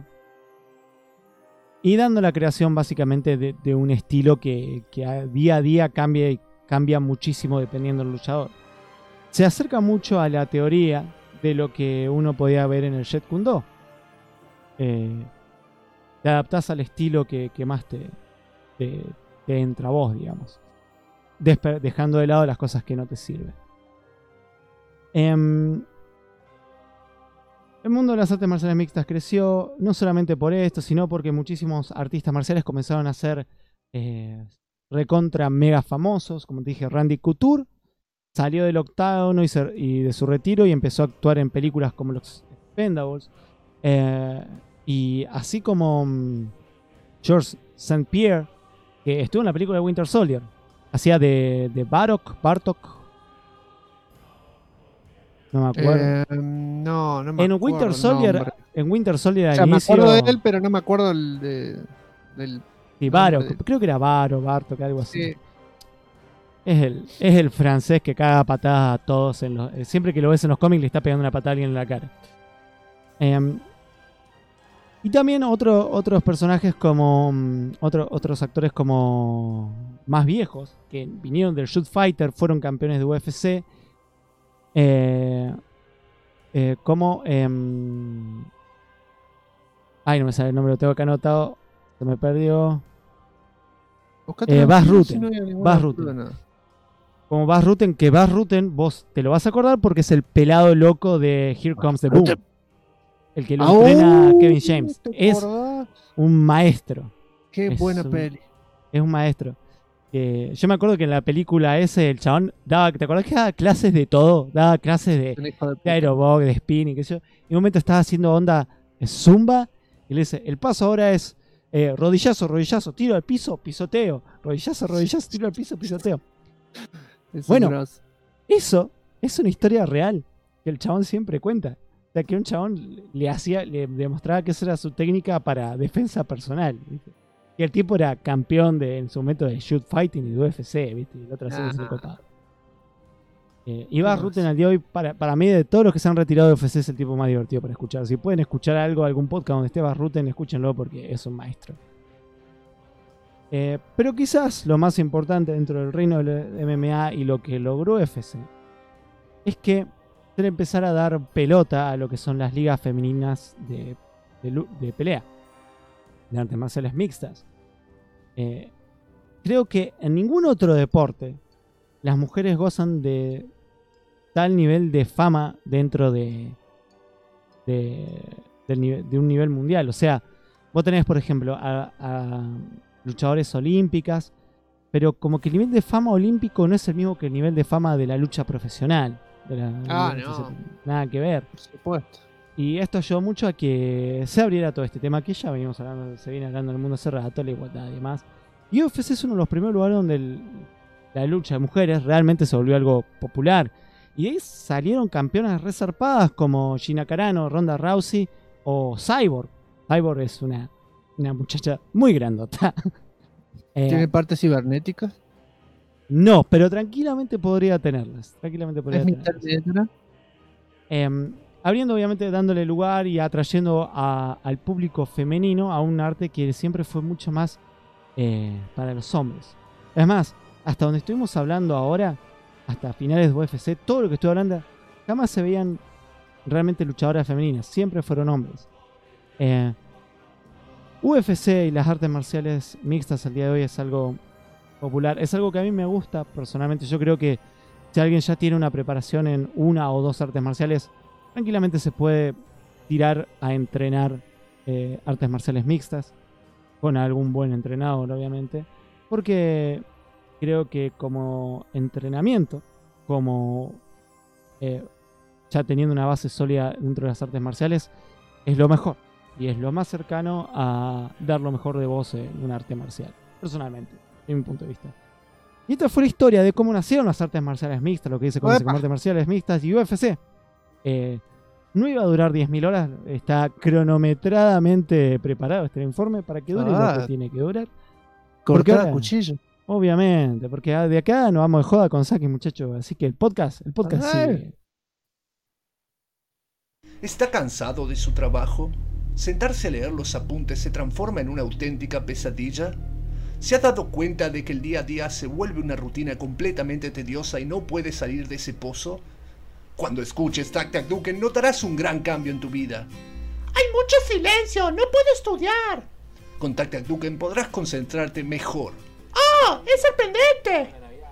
y dando la creación básicamente de un estilo que día a día cambia muchísimo dependiendo del luchador. Se acerca mucho a la teoría de lo que uno podía ver en el Jeet Kune Do. Te adaptás al estilo que más te entra a vos, digamos, dejando de lado las cosas que no te sirven. El mundo de las artes marciales mixtas creció no solamente por esto, sino porque muchísimos artistas marciales comenzaron a ser recontra mega famosos. Como te dije, Randy Couture salió del octágono y de su retiro y empezó a actuar en películas como los Expendables. Y así como George St. Pierre, que estuvo en la película de Winter Soldier, hacía de Bartok. No me acuerdo. No me en acuerdo. En Winter Soldier al me inicio. acuerdo de él, pero no me acuerdo del. Sí, Barok. Creo que era Bartok, algo así. Sí. Es el francés que caga patadas a todos. Siempre que lo ves en los cómics le está pegando una patada a alguien en la cara. Y también otros personajes como otros actores como más viejos que vinieron del Shoot Fighter, fueron campeones de UFC, como no me sale el nombre, lo tengo acá anotado, se me perdió. Bas Rutten. Como Bas Rutten, que Bas Rutten vos te lo vas a acordar porque es el pelado loco de Here Comes the Boom. El que lo entrena a Kevin James. Es un maestro. Qué buena peli. Es un maestro. Yo me acuerdo que en la película el chabón daba, ¿te acordás que daba clases de todo? Daba clases de aerobox, de spinning, qué sé yo. Y en un momento estaba haciendo onda zumba y le dice, el paso ahora es rodillazo, tiro al piso, pisoteo. Rodillazo, tiro al piso, pisoteo. Bueno, eso es una historia real que el chabón siempre cuenta. O sea, que un chabón le demostraba que esa era su técnica para defensa personal, ¿viste? Y el tipo era campeón en su método de shoot fighting y de UFC, ¿viste? Y la otra serie se le copaba. Ivar Ruten al día de hoy, para mí, de todos los que se han retirado de UFC, es el tipo más divertido para escuchar. Si pueden escuchar algún podcast donde esté Ivar Ruten, escúchenlo porque es un maestro. Pero quizás lo más importante dentro del reino del MMA y lo que logró UFC es que se empezar a dar pelota a lo que son las ligas femeninas de pelea, de artes marciales mixtas. Creo que en ningún otro deporte las mujeres gozan de tal nivel de fama dentro de un nivel mundial. O sea, vos tenés, por ejemplo, a luchadores olímpicas, pero como que el nivel de fama olímpico no es el mismo que el nivel de fama de la lucha profesional. No. Nada que ver. Por supuesto. Y esto ayudó mucho a que se abriera todo este tema que ya venimos hablando, se viene hablando en el mundo hace rato, la igualdad y demás. Y UFC es uno de los primeros lugares donde la lucha de mujeres realmente se volvió algo popular. Y de ahí salieron campeonas resarpadas como Gina Carano, Ronda Rousey o Cyborg. Cyborg es una muchacha muy grandota. ¿Tiene partes cibernéticas? No, pero tranquilamente podría tenerlas. ¿Es mitad negra? Abriendo, obviamente, dándole lugar y atrayendo al público femenino a un arte que siempre fue mucho más para los hombres. Es más, hasta donde estuvimos hablando ahora, hasta finales de UFC, todo lo que estoy hablando, jamás se veían realmente luchadoras femeninas, siempre fueron hombres. UFC y las artes marciales mixtas al día de hoy es algo popular, es algo que a mí me gusta personalmente. Yo creo que si alguien ya tiene una preparación en una o dos artes marciales, tranquilamente se puede tirar a entrenar artes marciales mixtas con algún buen entrenador, obviamente, porque creo que como entrenamiento, como ya teniendo una base sólida dentro de las artes marciales, es lo mejor y es lo más cercano a dar lo mejor de vos en un arte marcial, personalmente, en mi punto de vista. Y esta fue la historia de cómo nacieron las artes marciales mixtas, lo que se conoce como artes marciales mixtas y UFC. No iba a durar 10.000 horas, está cronometradamente preparado este informe para que dure lo que tiene que durar. Cortar a cuchillo. Obviamente, porque de acá nos vamos de joda con Saki, muchachos. Así que el podcast sigue. ¿Está cansado de su trabajo? ¿Sentarse a leer los apuntes se transforma en una auténtica pesadilla? ¿Se ha dado cuenta de que el día a día se vuelve una rutina completamente tediosa y no puede salir de ese pozo? Cuando escuches Tac Tac Duken notarás un gran cambio en tu vida. ¡Hay mucho silencio! ¡No puedo estudiar! Con Tac Tac Duken podrás concentrarte mejor. ¡Oh! ¡Es sorprendente!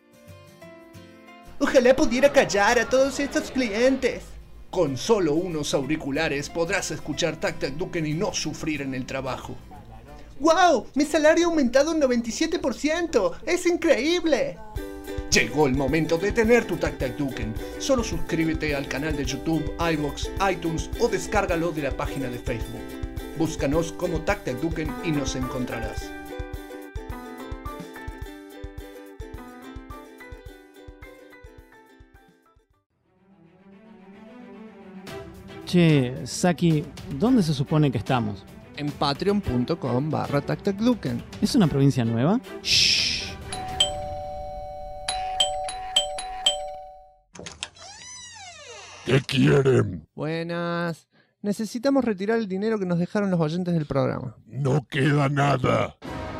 Ojalá pudiera callar a todos estos clientes. Con solo unos auriculares podrás escuchar Tac Tac Duken y no sufrir en el trabajo. ¡Wow! ¡Mi salario ha aumentado un 97%! ¡Es increíble! Llegó el momento de tener tu Tac Tac Duken. Solo suscríbete al canal de YouTube, iVoox, iTunes o descárgalo de la página de Facebook. Búscanos como Tac Tac Duken y nos encontrarás. Che, Saki, ¿dónde se supone que estamos? En patreon.com/TacTacDuken. ¿Es una provincia nueva? Shh. ¿Qué quieren? Buenas. Necesitamos retirar el dinero que nos dejaron los oyentes del programa. No queda nada.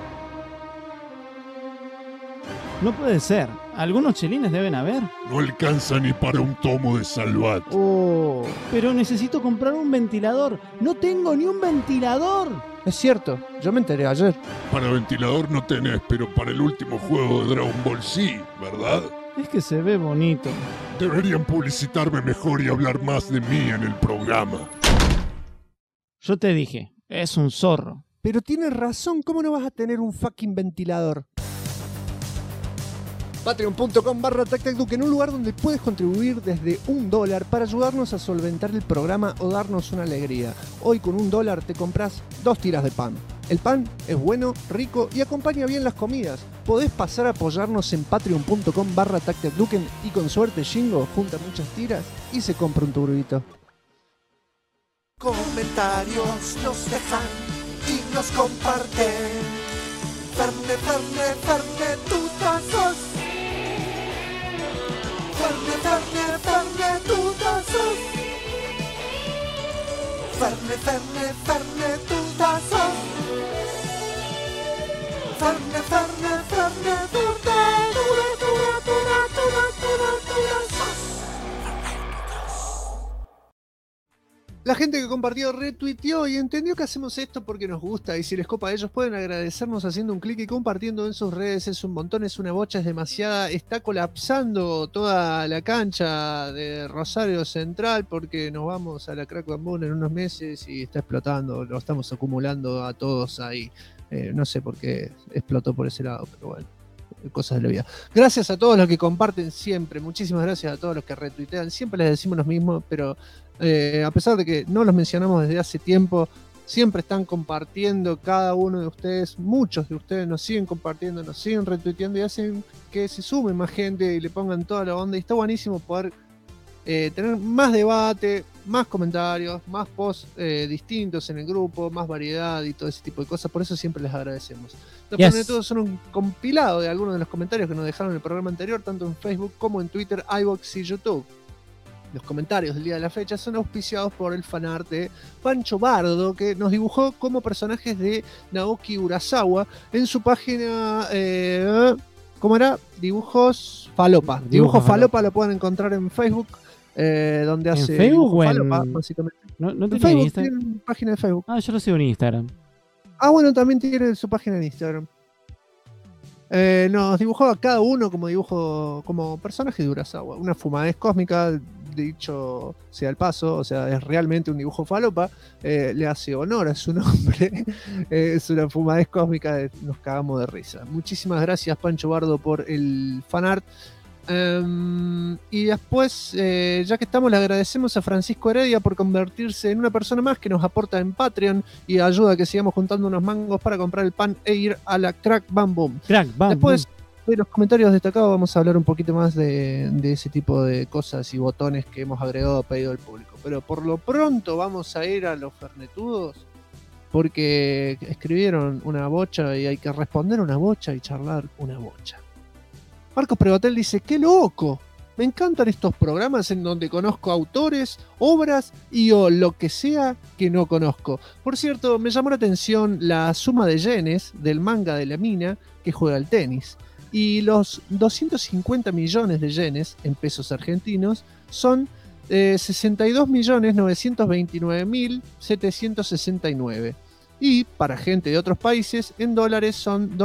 No puede ser. Algunos chelines deben haber. No alcanza ni para un tomo de Salvat. Oh. Pero necesito comprar un ventilador. No tengo ni un ventilador. Es cierto, yo me enteré ayer. Para ventilador no tenés, pero para el último juego de Dragon Ball sí, ¿verdad? Es que se ve bonito. Deberían publicitarme mejor y hablar más de mí en el programa. Yo te dije, es un zorro. Pero tienes razón, ¿cómo no vas a tener un fucking ventilador? Patreon.com/TacTacDuken, un lugar donde puedes contribuir desde $1 para ayudarnos a solventar el programa o darnos una alegría. Hoy con $1 te compras 2 tiras de pan. El pan es bueno, rico y acompaña bien las comidas. Podés pasar a apoyarnos en patreon.com/TacTacDuken y con suerte Shingo junta muchas tiras y se compra un turbito. Comentarios nos dejan y nos comparten. Ferne, Ferne, Fernetutazos. Ferne, Ferne, Fernetutazos. Ferne, Ferne, Fernetutazos. Ferne, Ferne, La gente que compartió retuiteó y entendió que hacemos esto porque nos gusta, y si les copa a ellos pueden agradecernos haciendo un clic y compartiendo en sus redes. Es un montón, es una bocha, es demasiada. Está colapsando toda la cancha de Rosario Central porque nos vamos a la Crack Bamboo en unos meses y está explotando, lo estamos acumulando a todos ahí. No sé por qué explotó por ese lado, pero bueno, cosas de la vida. Gracias a todos los que comparten siempre, muchísimas gracias a todos los que retuitean. Siempre les decimos lo mismo, pero a pesar de que no los mencionamos desde hace tiempo, siempre están compartiendo cada uno de ustedes. Muchos de ustedes nos siguen compartiendo, nos siguen retuiteando y hacen que se sume más gente y le pongan toda la onda. Y está buenísimo poder tener más debate, más comentarios, más posts distintos en el grupo, más variedad y todo ese tipo de cosas. Por eso siempre les agradecemos. Después de todo son un compilado de algunos de los comentarios que nos dejaron en el programa anterior, tanto en Facebook como en Twitter, iVoox y YouTube. Los comentarios del día de la fecha son auspiciados por el fanart de Pancho Bardo, que nos dibujó como personajes de Naoki Urasawa en su página, ¿cómo era? Dibujos Falopa. Dibujos Falopa lo pueden encontrar en Facebook, donde hace ¿En Facebook o Falopa, básicamente. ¿No en tiene Facebook, tiene página de Facebook. Ah, yo lo sigo en Instagram. Ah, bueno, también tiene su página en Instagram. Nos dibujó a cada uno como personaje de Urasawa. Una fumadez cósmica, dicho sea el paso, o sea, es realmente un dibujo falopa. Le hace honor a su nombre. Es una fumadez cósmica, nos cagamos de risa. Muchísimas gracias, Pancho Bardo, por el fanart. Y después, ya que estamos, le agradecemos a Francisco Heredia por convertirse en una persona más que nos aporta en Patreon y ayuda a que sigamos juntando unos mangos para comprar el pan e ir a la Crack Bam Boom. Después de los comentarios destacados vamos a hablar un poquito más de ese tipo de cosas y botones que hemos agregado a pedido del público. Pero por lo pronto vamos a ir a los fernetudos porque escribieron una bocha y hay que responder una bocha y charlar una bocha. Marcos Prevatel dice, ¡qué loco! Me encantan estos programas en donde conozco autores, obras y o lo que sea que no conozco. Por cierto, me llamó la atención la suma de yenes del manga de la mina que juega al tenis. Y los 250 millones de yenes en pesos argentinos son 62.929.769. Y para gente de otros países, en dólares son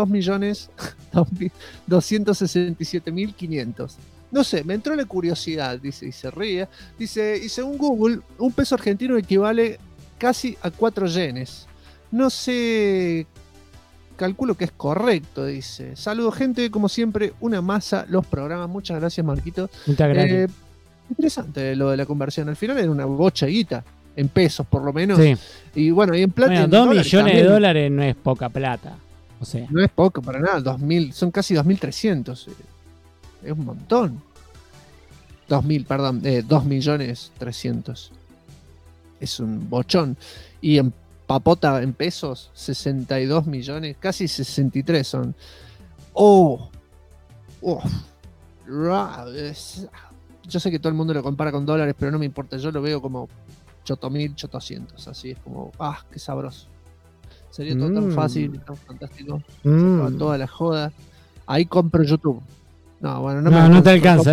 2.267.500. No sé, me entró la curiosidad, dice, y se ríe. Dice, y según Google, un peso argentino equivale casi a 4 yenes. No sé, calculo que es correcto, dice. Saludos, gente, como siempre, una masa los programas. Muchas gracias, Marquito. Muchas gracias. Interesante lo de la conversión. Al final era una bocha de guita. En pesos, por lo menos. Sí. Y bueno, y en plata. Bueno, 2 millones de dólares no es poca plata. O sea. No es poco para nada. 2000, son casi 2.300. Es un montón. 2.300.000. Es un bochón. Y en papota, en pesos, 62 millones, casi 63 son. Yo sé que todo el mundo lo compara con dólares, pero no me importa. Yo lo veo como 8.800, así es como, qué sabroso. Sería todo tan fácil, tan fantástico. Se acaba toda la joda. Ahí compro YouTube. No, bueno, no te alcanza.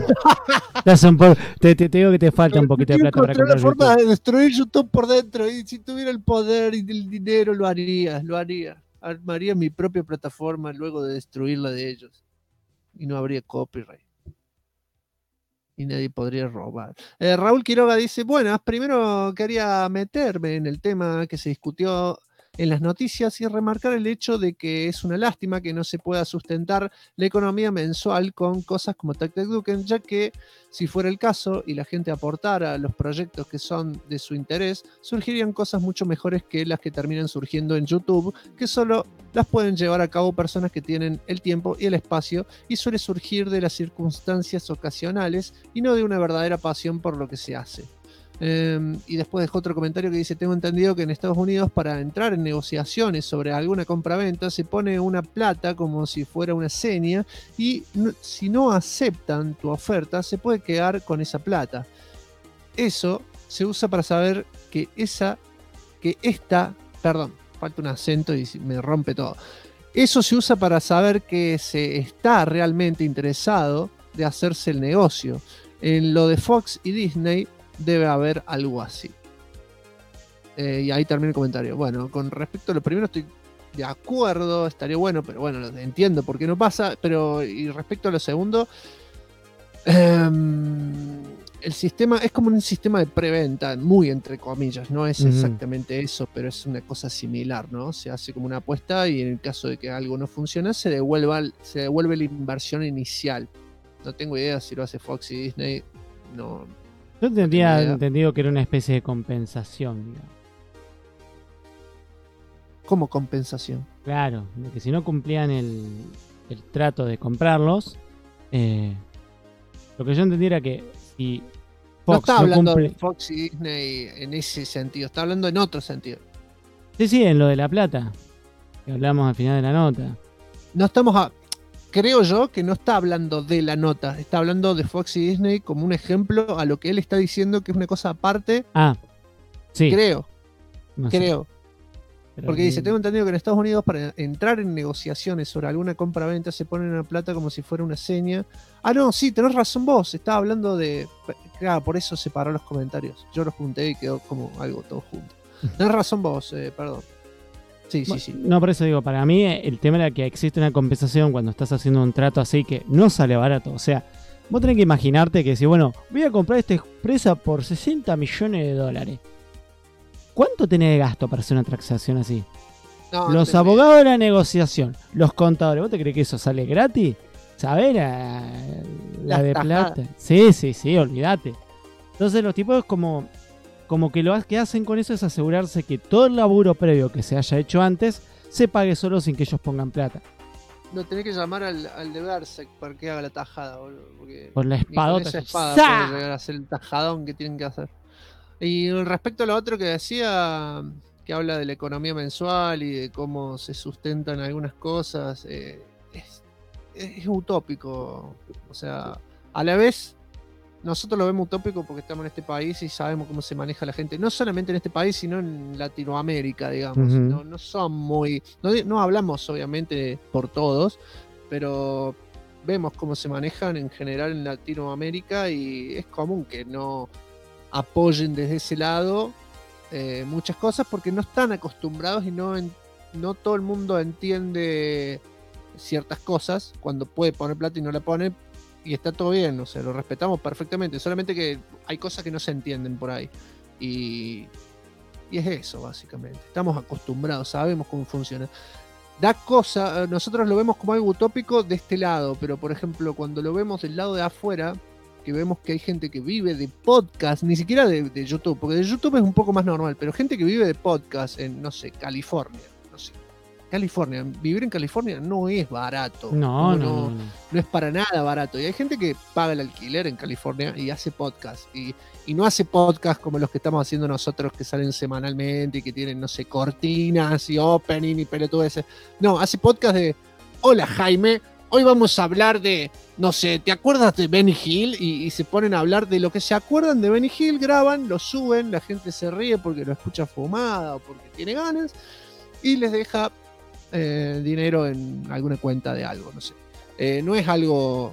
Te digo que te falta un poquito de plata para comprar la forma de destruir YouTube por dentro. Y si tuviera el poder y el dinero, lo haría. Armaría mi propia plataforma luego de destruirla de ellos. Y no habría copyright. Y nadie podría robar. Raúl Quiroga dice, buenas, primero quería meterme en el tema que se discutió en las noticias y remarcar el hecho de que es una lástima que no se pueda sustentar la economía mensual con cosas como TacTacDuken, ya que si fuera el caso y la gente aportara a los proyectos que son de su interés, surgirían cosas mucho mejores que las que terminan surgiendo en YouTube, que solo las pueden llevar a cabo personas que tienen el tiempo y el espacio y suele surgir de las circunstancias ocasionales y no de una verdadera pasión por lo que se hace. Y después dejó otro comentario que dice: tengo entendido que en Estados Unidos para entrar en negociaciones sobre alguna compra-venta se pone una plata como si fuera una seña y si no aceptan tu oferta se puede quedar con esa plata. Eso se usa para saber perdón, falta un acento y me rompe todo. Eso se usa para saber que se está realmente interesado de hacerse el negocio. En lo de Fox y Disney debe haber algo así. Y ahí termina el comentario. Bueno, con respecto a lo primero estoy de acuerdo, estaría bueno, pero bueno, entiendo por qué no pasa. Pero y respecto a lo segundo, el sistema es como un sistema de preventa, muy entre comillas, no es exactamente eso, pero es una cosa similar, ¿no? Se hace como una apuesta y en el caso de que algo no funciona, se devuelve la inversión inicial. No tengo idea si lo hace Fox y Disney, no. Yo tenía entendido que era una especie de compensación, digamos. ¿Cómo compensación? Claro, de que si no cumplían el trato de comprarlos, lo que yo entendí era que si Fox no está hablando cumple... de Fox y Disney en ese sentido, está hablando en otro sentido. Sí, en lo de la plata, que hablamos al final de la nota. No estamos creo yo que no está hablando de la nota, está hablando de Fox y Disney como un ejemplo a lo que él está diciendo que es una cosa aparte. Sí. Creo. No sé. Porque dice, tengo entendido que en Estados Unidos para entrar en negociaciones sobre alguna compra-venta se pone una plata como si fuera una seña. No, sí, tenés razón vos, estaba hablando de... Claro, por eso separó los comentarios. Yo los junté y quedó como algo todo junto. Tenés razón vos, perdón. Sí. No, por eso digo, para mí el tema era que existe una compensación cuando estás haciendo un trato así que no sale barato. O sea, vos tenés que imaginarte que si, bueno, voy a comprar esta empresa por $60 millones. ¿Cuánto tenés de gasto para hacer una transacción así? Los abogados de la negociación, los contadores, ¿vos te crees que eso sale gratis? ¿Sabés? La de plata. Sí, olvídate. Entonces los tipos como que lo que hacen con eso es asegurarse que todo el laburo previo que se haya hecho antes se pague solo sin que ellos pongan plata. No, tenés que llamar al de Berserk para que haga la tajada, boludo. Por la espadota. Esa espada puede llegar a hacer el tajadón que tienen que hacer. Y respecto a lo otro que decía, que habla de la economía mensual y de cómo se sustentan algunas cosas, es utópico. O sea, a la vez, nosotros lo vemos utópico porque estamos en este país y sabemos cómo se maneja la gente. No solamente en este país, sino en Latinoamérica, digamos. No son muy... No hablamos, obviamente, por todos, pero vemos cómo se manejan en general en Latinoamérica y es común que no apoyen desde ese lado muchas cosas porque no están acostumbrados y no todo el mundo entiende ciertas cosas cuando puede poner plata y no la pone y está todo bien, o sea, lo respetamos perfectamente, solamente que hay cosas que no se entienden por ahí y es eso básicamente, estamos acostumbrados, sabemos cómo funciona. Nosotros lo vemos como algo utópico de este lado, pero por ejemplo cuando lo vemos del lado de afuera, que vemos que hay gente que vive de podcast, ni siquiera de YouTube, porque de YouTube es un poco más normal, pero gente que vive de podcast en, no sé, California. California, vivir en California no es barato. No es para nada barato. Y hay gente que paga el alquiler en California y hace podcast. Y no hace podcast como los que estamos haciendo nosotros, que salen semanalmente y que tienen, no sé, cortinas y opening y pelotudeces. No, hace podcast de: hola Jaime, hoy vamos a hablar de, no sé, ¿te acuerdas de Benny Hill? Y se ponen a hablar de lo que se acuerdan de Benny Hill, graban, lo suben, la gente se ríe porque lo escucha fumada o porque tiene ganas y les deja dinero en alguna cuenta de algo, no sé. No es algo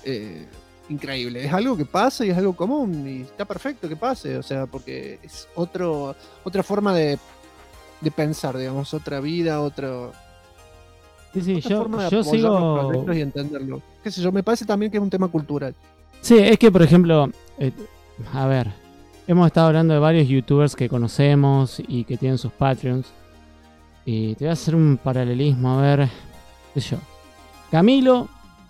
increíble, es algo que pasa y es algo común y está perfecto que pase, o sea, porque es otra forma de pensar, digamos, otra vida, otro... Sí, yo sigo y entenderlo. Qué sé yo, me parece también que es un tema cultural. Sí, es que por ejemplo, a ver, hemos estado hablando de varios youtubers que conocemos y que tienen sus Patreons. Y te voy a hacer un paralelismo, a ver, qué sé yo. Camilo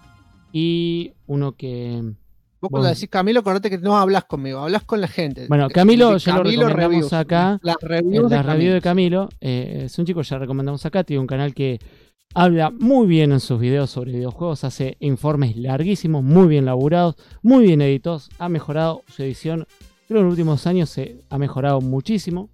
y uno que... Vos cuando decís Camilo, acordate que no hablas conmigo, hablas con la gente. Bueno, Camilo ya lo recomendamos acá. Las reviews de Camilo. Es un chico, ya recomendamos acá, tiene un canal que habla muy bien en sus videos sobre videojuegos, hace informes larguísimos, muy bien laburados, muy bien editados, ha mejorado su edición Creo que en los últimos años se ha mejorado muchísimo.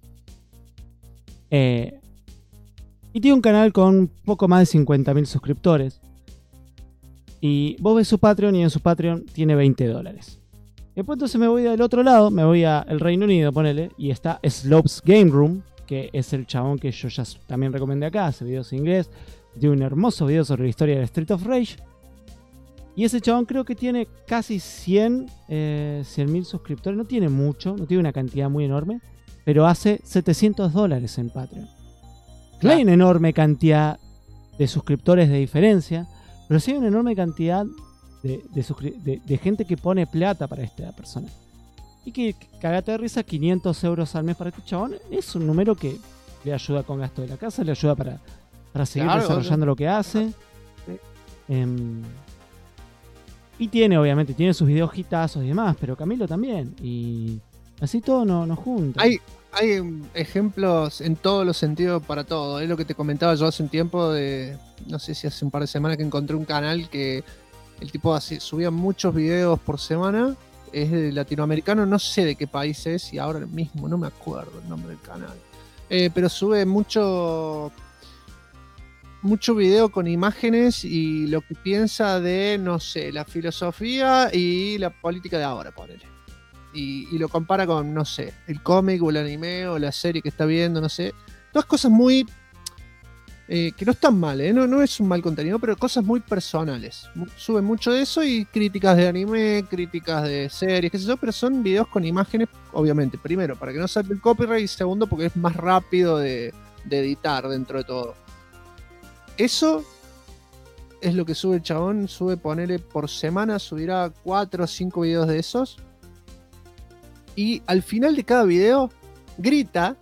Y tiene un canal con poco más de 50.000 suscriptores. Y vos ves su Patreon y en su Patreon tiene $20. Después entonces me voy del otro lado, me voy al Reino Unido, ponele, y está Slopes Game Room, que es el chabón que yo ya también recomendé acá, hace videos en inglés, tiene un hermoso video sobre la historia de Street of Rage. Y ese chabón creo que tiene casi 100.000 suscriptores, no tiene mucho, no tiene una cantidad muy enorme, pero hace $700 en Patreon. No hay una enorme cantidad de suscriptores de diferencia, pero sí hay una enorme cantidad de gente que pone plata para esta persona. Y que cagate de risa, 500 euros al mes para este chabón es un número que le ayuda con gasto de la casa, le ayuda para seguir desarrollando lo que hace. Y tiene, obviamente, tiene sus videos hitazos y demás, pero Camilo también. Y así todo nos junta. Hay ejemplos en todos los sentidos para todo. Es lo que te comentaba yo hace un tiempo, no sé si hace un par de semanas, que encontré un canal que el tipo subía muchos videos por semana. Es de latinoamericano, no sé de qué país es y ahora mismo no me acuerdo el nombre del canal. Pero sube mucho video con imágenes y lo que piensa de, no sé, la filosofía y la política de ahora, ponele. Y lo compara con, no sé, el cómic o el anime o la serie que está viendo, no sé. Todas cosas muy... que no están mal, no es un mal contenido, pero cosas muy personales. Sube mucho de eso y críticas de anime, críticas de series, qué sé yo, pero son videos con imágenes, obviamente. Primero, para que no salga el copyright, y segundo, porque es más rápido de editar dentro de todo. Eso es lo que sube el chabón. Ponele por semana, subirá 4 o 5 videos de esos. Y al final de cada video grita: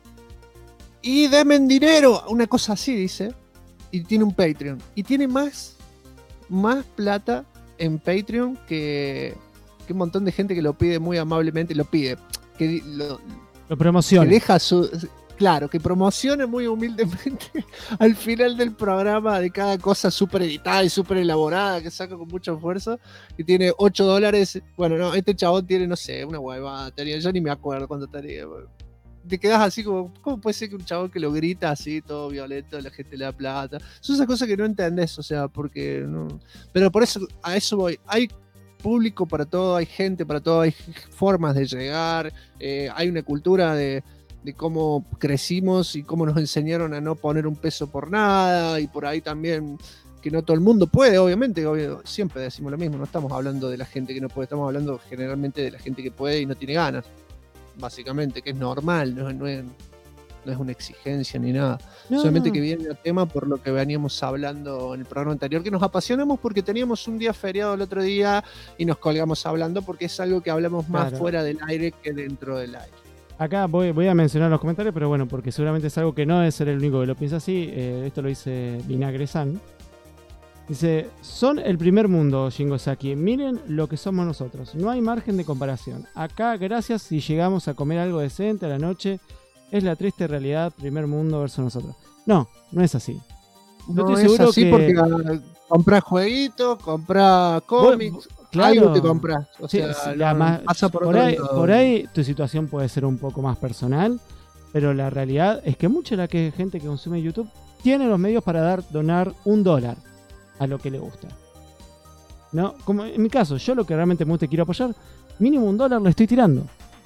y denme dinero, una cosa así dice. Y tiene un Patreon. Y tiene más plata en Patreon que un montón de gente que lo pide muy amablemente. Lo pide. Que lo promociona. Que deja claro, que promocione muy humildemente al final del programa de cada cosa súper editada y súper elaborada que saca con mucho esfuerzo. Y tiene $8. Bueno, no, este chabón tiene, no sé, una huevada. Yo ni me acuerdo cuánto tenía. Te quedas así como, ¿cómo puede ser que un chabón que lo grita así, todo violento, la gente le da plata? Son esas cosas que no entendés, o sea, porque no. Pero por eso, a eso voy. Hay público para todo, hay gente para todo, hay formas de llegar, hay una cultura de cómo crecimos y cómo nos enseñaron a no poner un peso por nada, y por ahí también que no todo el mundo puede, obviamente, siempre decimos lo mismo, no estamos hablando de la gente que no puede, estamos hablando generalmente de la gente que puede y no tiene ganas. Básicamente, que es normal, no es una exigencia ni nada. Solamente que viene el tema por lo que veníamos hablando en el programa anterior, que nos apasionamos porque teníamos un día feriado el otro día y nos colgamos hablando porque es algo que hablamos más fuera del aire que dentro del aire. Acá voy a mencionar los comentarios, pero bueno, porque seguramente es algo que no debe ser el único que lo piensa así. Esto lo dice Vinagre-san. Dice: son el primer mundo, Shingo Saki. Miren lo que somos nosotros. No hay margen de comparación. Acá, gracias si llegamos a comer algo decente a la noche. Es la triste realidad, primer mundo versus nosotros. No es así. Yo estoy seguro es así que porque compras jueguitos, compras cómics, claro, algo te compras. O sea, pasa por ahí tu situación puede ser un poco más personal, pero la realidad es que mucha de la gente que consume YouTube tiene los medios para donar $1 a lo que le gusta. ¿No? Como en mi caso, yo lo que realmente me gusta y quiero apoyar, mínimo $1 le estoy tirando.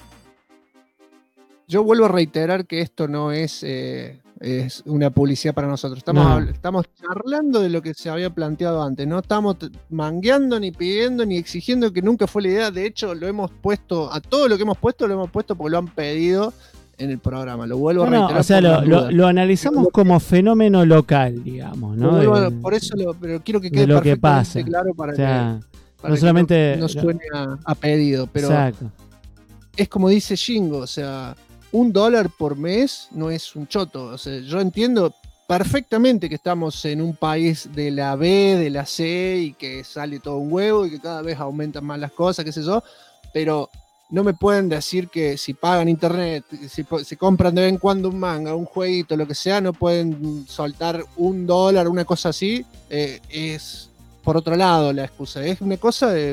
Yo vuelvo a reiterar que esto no es una publicidad para nosotros. Estamos charlando de lo que se había planteado antes. No estamos mangueando, ni pidiendo, ni exigiendo, que nunca fue la idea. De hecho, lo hemos puesto, a todo lo que hemos puesto, lo hemos puesto porque lo han pedido en el programa. Lo vuelvo a reiterar. O sea, lo analizamos como fenómeno local, digamos, ¿no? Por eso pero quiero que quede lo que perfectamente pasa. Claro para no que solamente no suene a pedido, pero exacto. Es como dice Shingo, o sea, $1 por mes no es un choto. O sea, yo entiendo perfectamente que estamos en un país de la B, de la C, y que sale todo un huevo y que cada vez aumentan más las cosas, qué sé yo, pero no me pueden decir que si pagan internet, si compran de vez en cuando un manga, un jueguito, lo que sea, no pueden soltar $1, una cosa así. Es por otro lado la excusa. Es una cosa de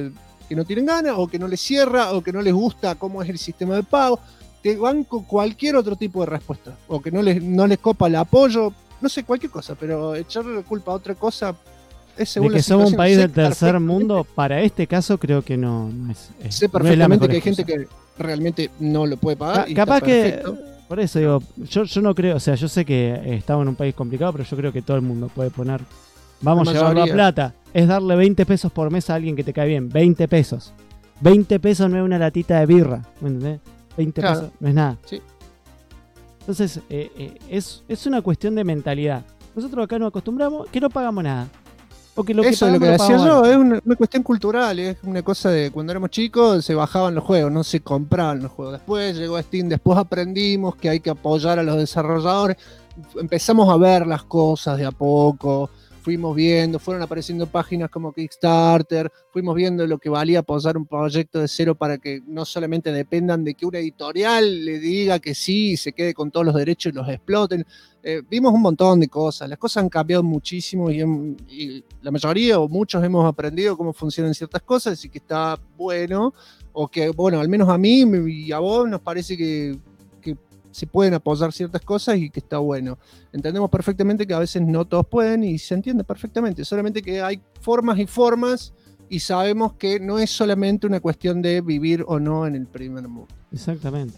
que no tienen ganas, o que no les cierra, o que no les gusta cómo es el sistema de pago. Te banco cualquier otro tipo de respuesta, o que no les copa el apoyo, no sé, cualquier cosa, pero echarle la culpa a otra cosa es según de que la somos un situación. país Sé del tercer perfectamente- mundo, para este caso creo que no es. Sé no es la perfectamente mejor que hay gente excusa. que realmente no lo puede pagar. Y Capaz está que, perfecto. por eso digo, yo no creo, o sea, yo sé que estamos en un país complicado, pero yo creo que todo el mundo puede poner, vamos La a llevarlo a mayoría. plata, es darle 20 pesos por mes a alguien que te cae bien, 20 pesos. 20 pesos no es una latita de birra, ¿me entendés? 20 Claro. pesos no es nada. Sí. Entonces, es una cuestión de mentalidad. Nosotros acá nos acostumbramos que no pagamos nada. O que lo que Eso es lo que pagamos, decía yo, pagamos es una cuestión cultural, es una cosa de cuando éramos chicos se bajaban los juegos, no se compraban los juegos. Después llegó Steam, después aprendimos que hay que apoyar a los desarrolladores, empezamos a ver las cosas de a poco, fuimos viendo, fueron apareciendo páginas como Kickstarter, fuimos viendo lo que valía apoyar un proyecto de cero para que no solamente dependan de que una editorial le diga que sí y se quede con todos los derechos y los exploten. Vimos un montón de cosas, las cosas han cambiado muchísimo y la mayoría o muchos hemos aprendido cómo funcionan ciertas cosas y que está bueno, o que, bueno, al menos a mí y a vos nos parece que se pueden apoyar ciertas cosas y que está bueno. Entendemos perfectamente que a veces no todos pueden y se entiende perfectamente, solamente que hay formas y formas y sabemos que no es solamente una cuestión de vivir o no en el primer mundo. Exactamente.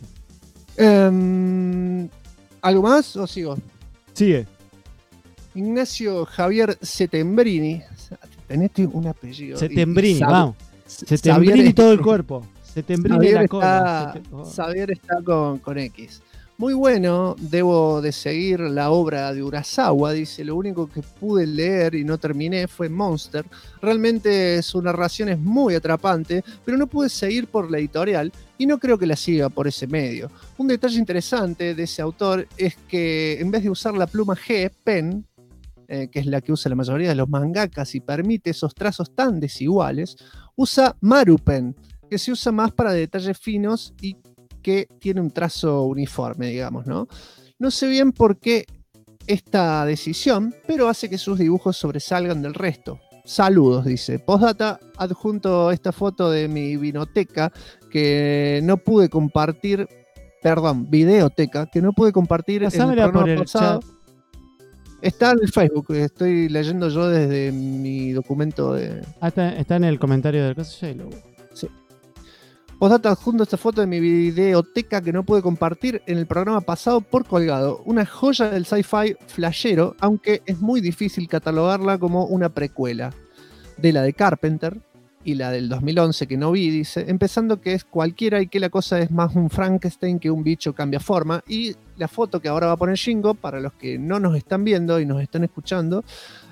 ¿Algo más o sigo? Sigue. Ignacio Javier Setembrini. Tenés un apellido. Setembrini, y vamos. Xavier Setembrini es- todo el cuerpo. Setembrini Xavier la cola. está, Xavier está con X. Muy bueno, debo de seguir la obra de Urasawa, dice, lo único que pude leer y no terminé fue Monster. Realmente su narración es muy atrapante, pero no pude seguir por la editorial y no creo que la siga por ese medio. Un detalle interesante de ese autor es que en vez de usar la pluma G, pen, que es la que usa la mayoría de los mangakas y permite esos trazos tan desiguales, usa Marupen, que se usa más para detalles finos y que tiene un trazo uniforme, digamos, ¿no? No sé bien por qué esta decisión, pero hace que sus dibujos sobresalgan del resto. Saludos, dice. Postdata, adjunto esta foto de mi vinoteca que no pude compartir, videoteca, que no pude compartir en el Pasámela programa por el pasado. chat. Está en el Facebook, estoy leyendo yo desde mi documento de... Está en el comentario del caso J-Lo. Sí. Postdata, adjunto esta foto de mi videoteca que no pude compartir en el programa pasado por colgado. Una joya del sci-fi flashero, aunque es muy difícil catalogarla como una precuela de la de Carpenter y la del 2011 que no vi, dice, empezando que es cualquiera y que la cosa es más un Frankenstein que un bicho cambia forma. Y la foto que ahora va a poner Shingo, para los que no nos están viendo y nos están escuchando,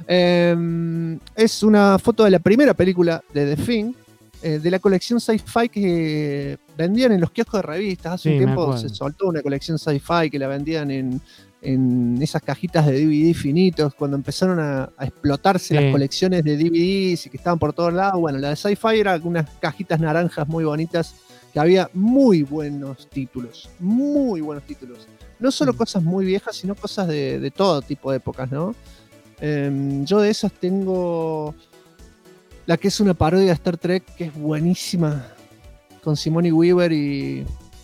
es una foto de la primera película de The Thing, de la colección sci-fi que vendían en los kioscos de revistas. Hace Sí, un me tiempo acuerdo. se soltó una colección sci-fi que la vendían en esas cajitas de DVD finitos, cuando empezaron a explotarse Sí. las colecciones de DVDs y que estaban por todos lados. Bueno, la de sci-fi era unas cajitas naranjas muy bonitas, que había muy buenos títulos. No solo cosas muy viejas, sino cosas de todo tipo de épocas, ¿no? Yo de esas tengo la que es una parodia de Star Trek, que es buenísima, con Sigourney Weaver y...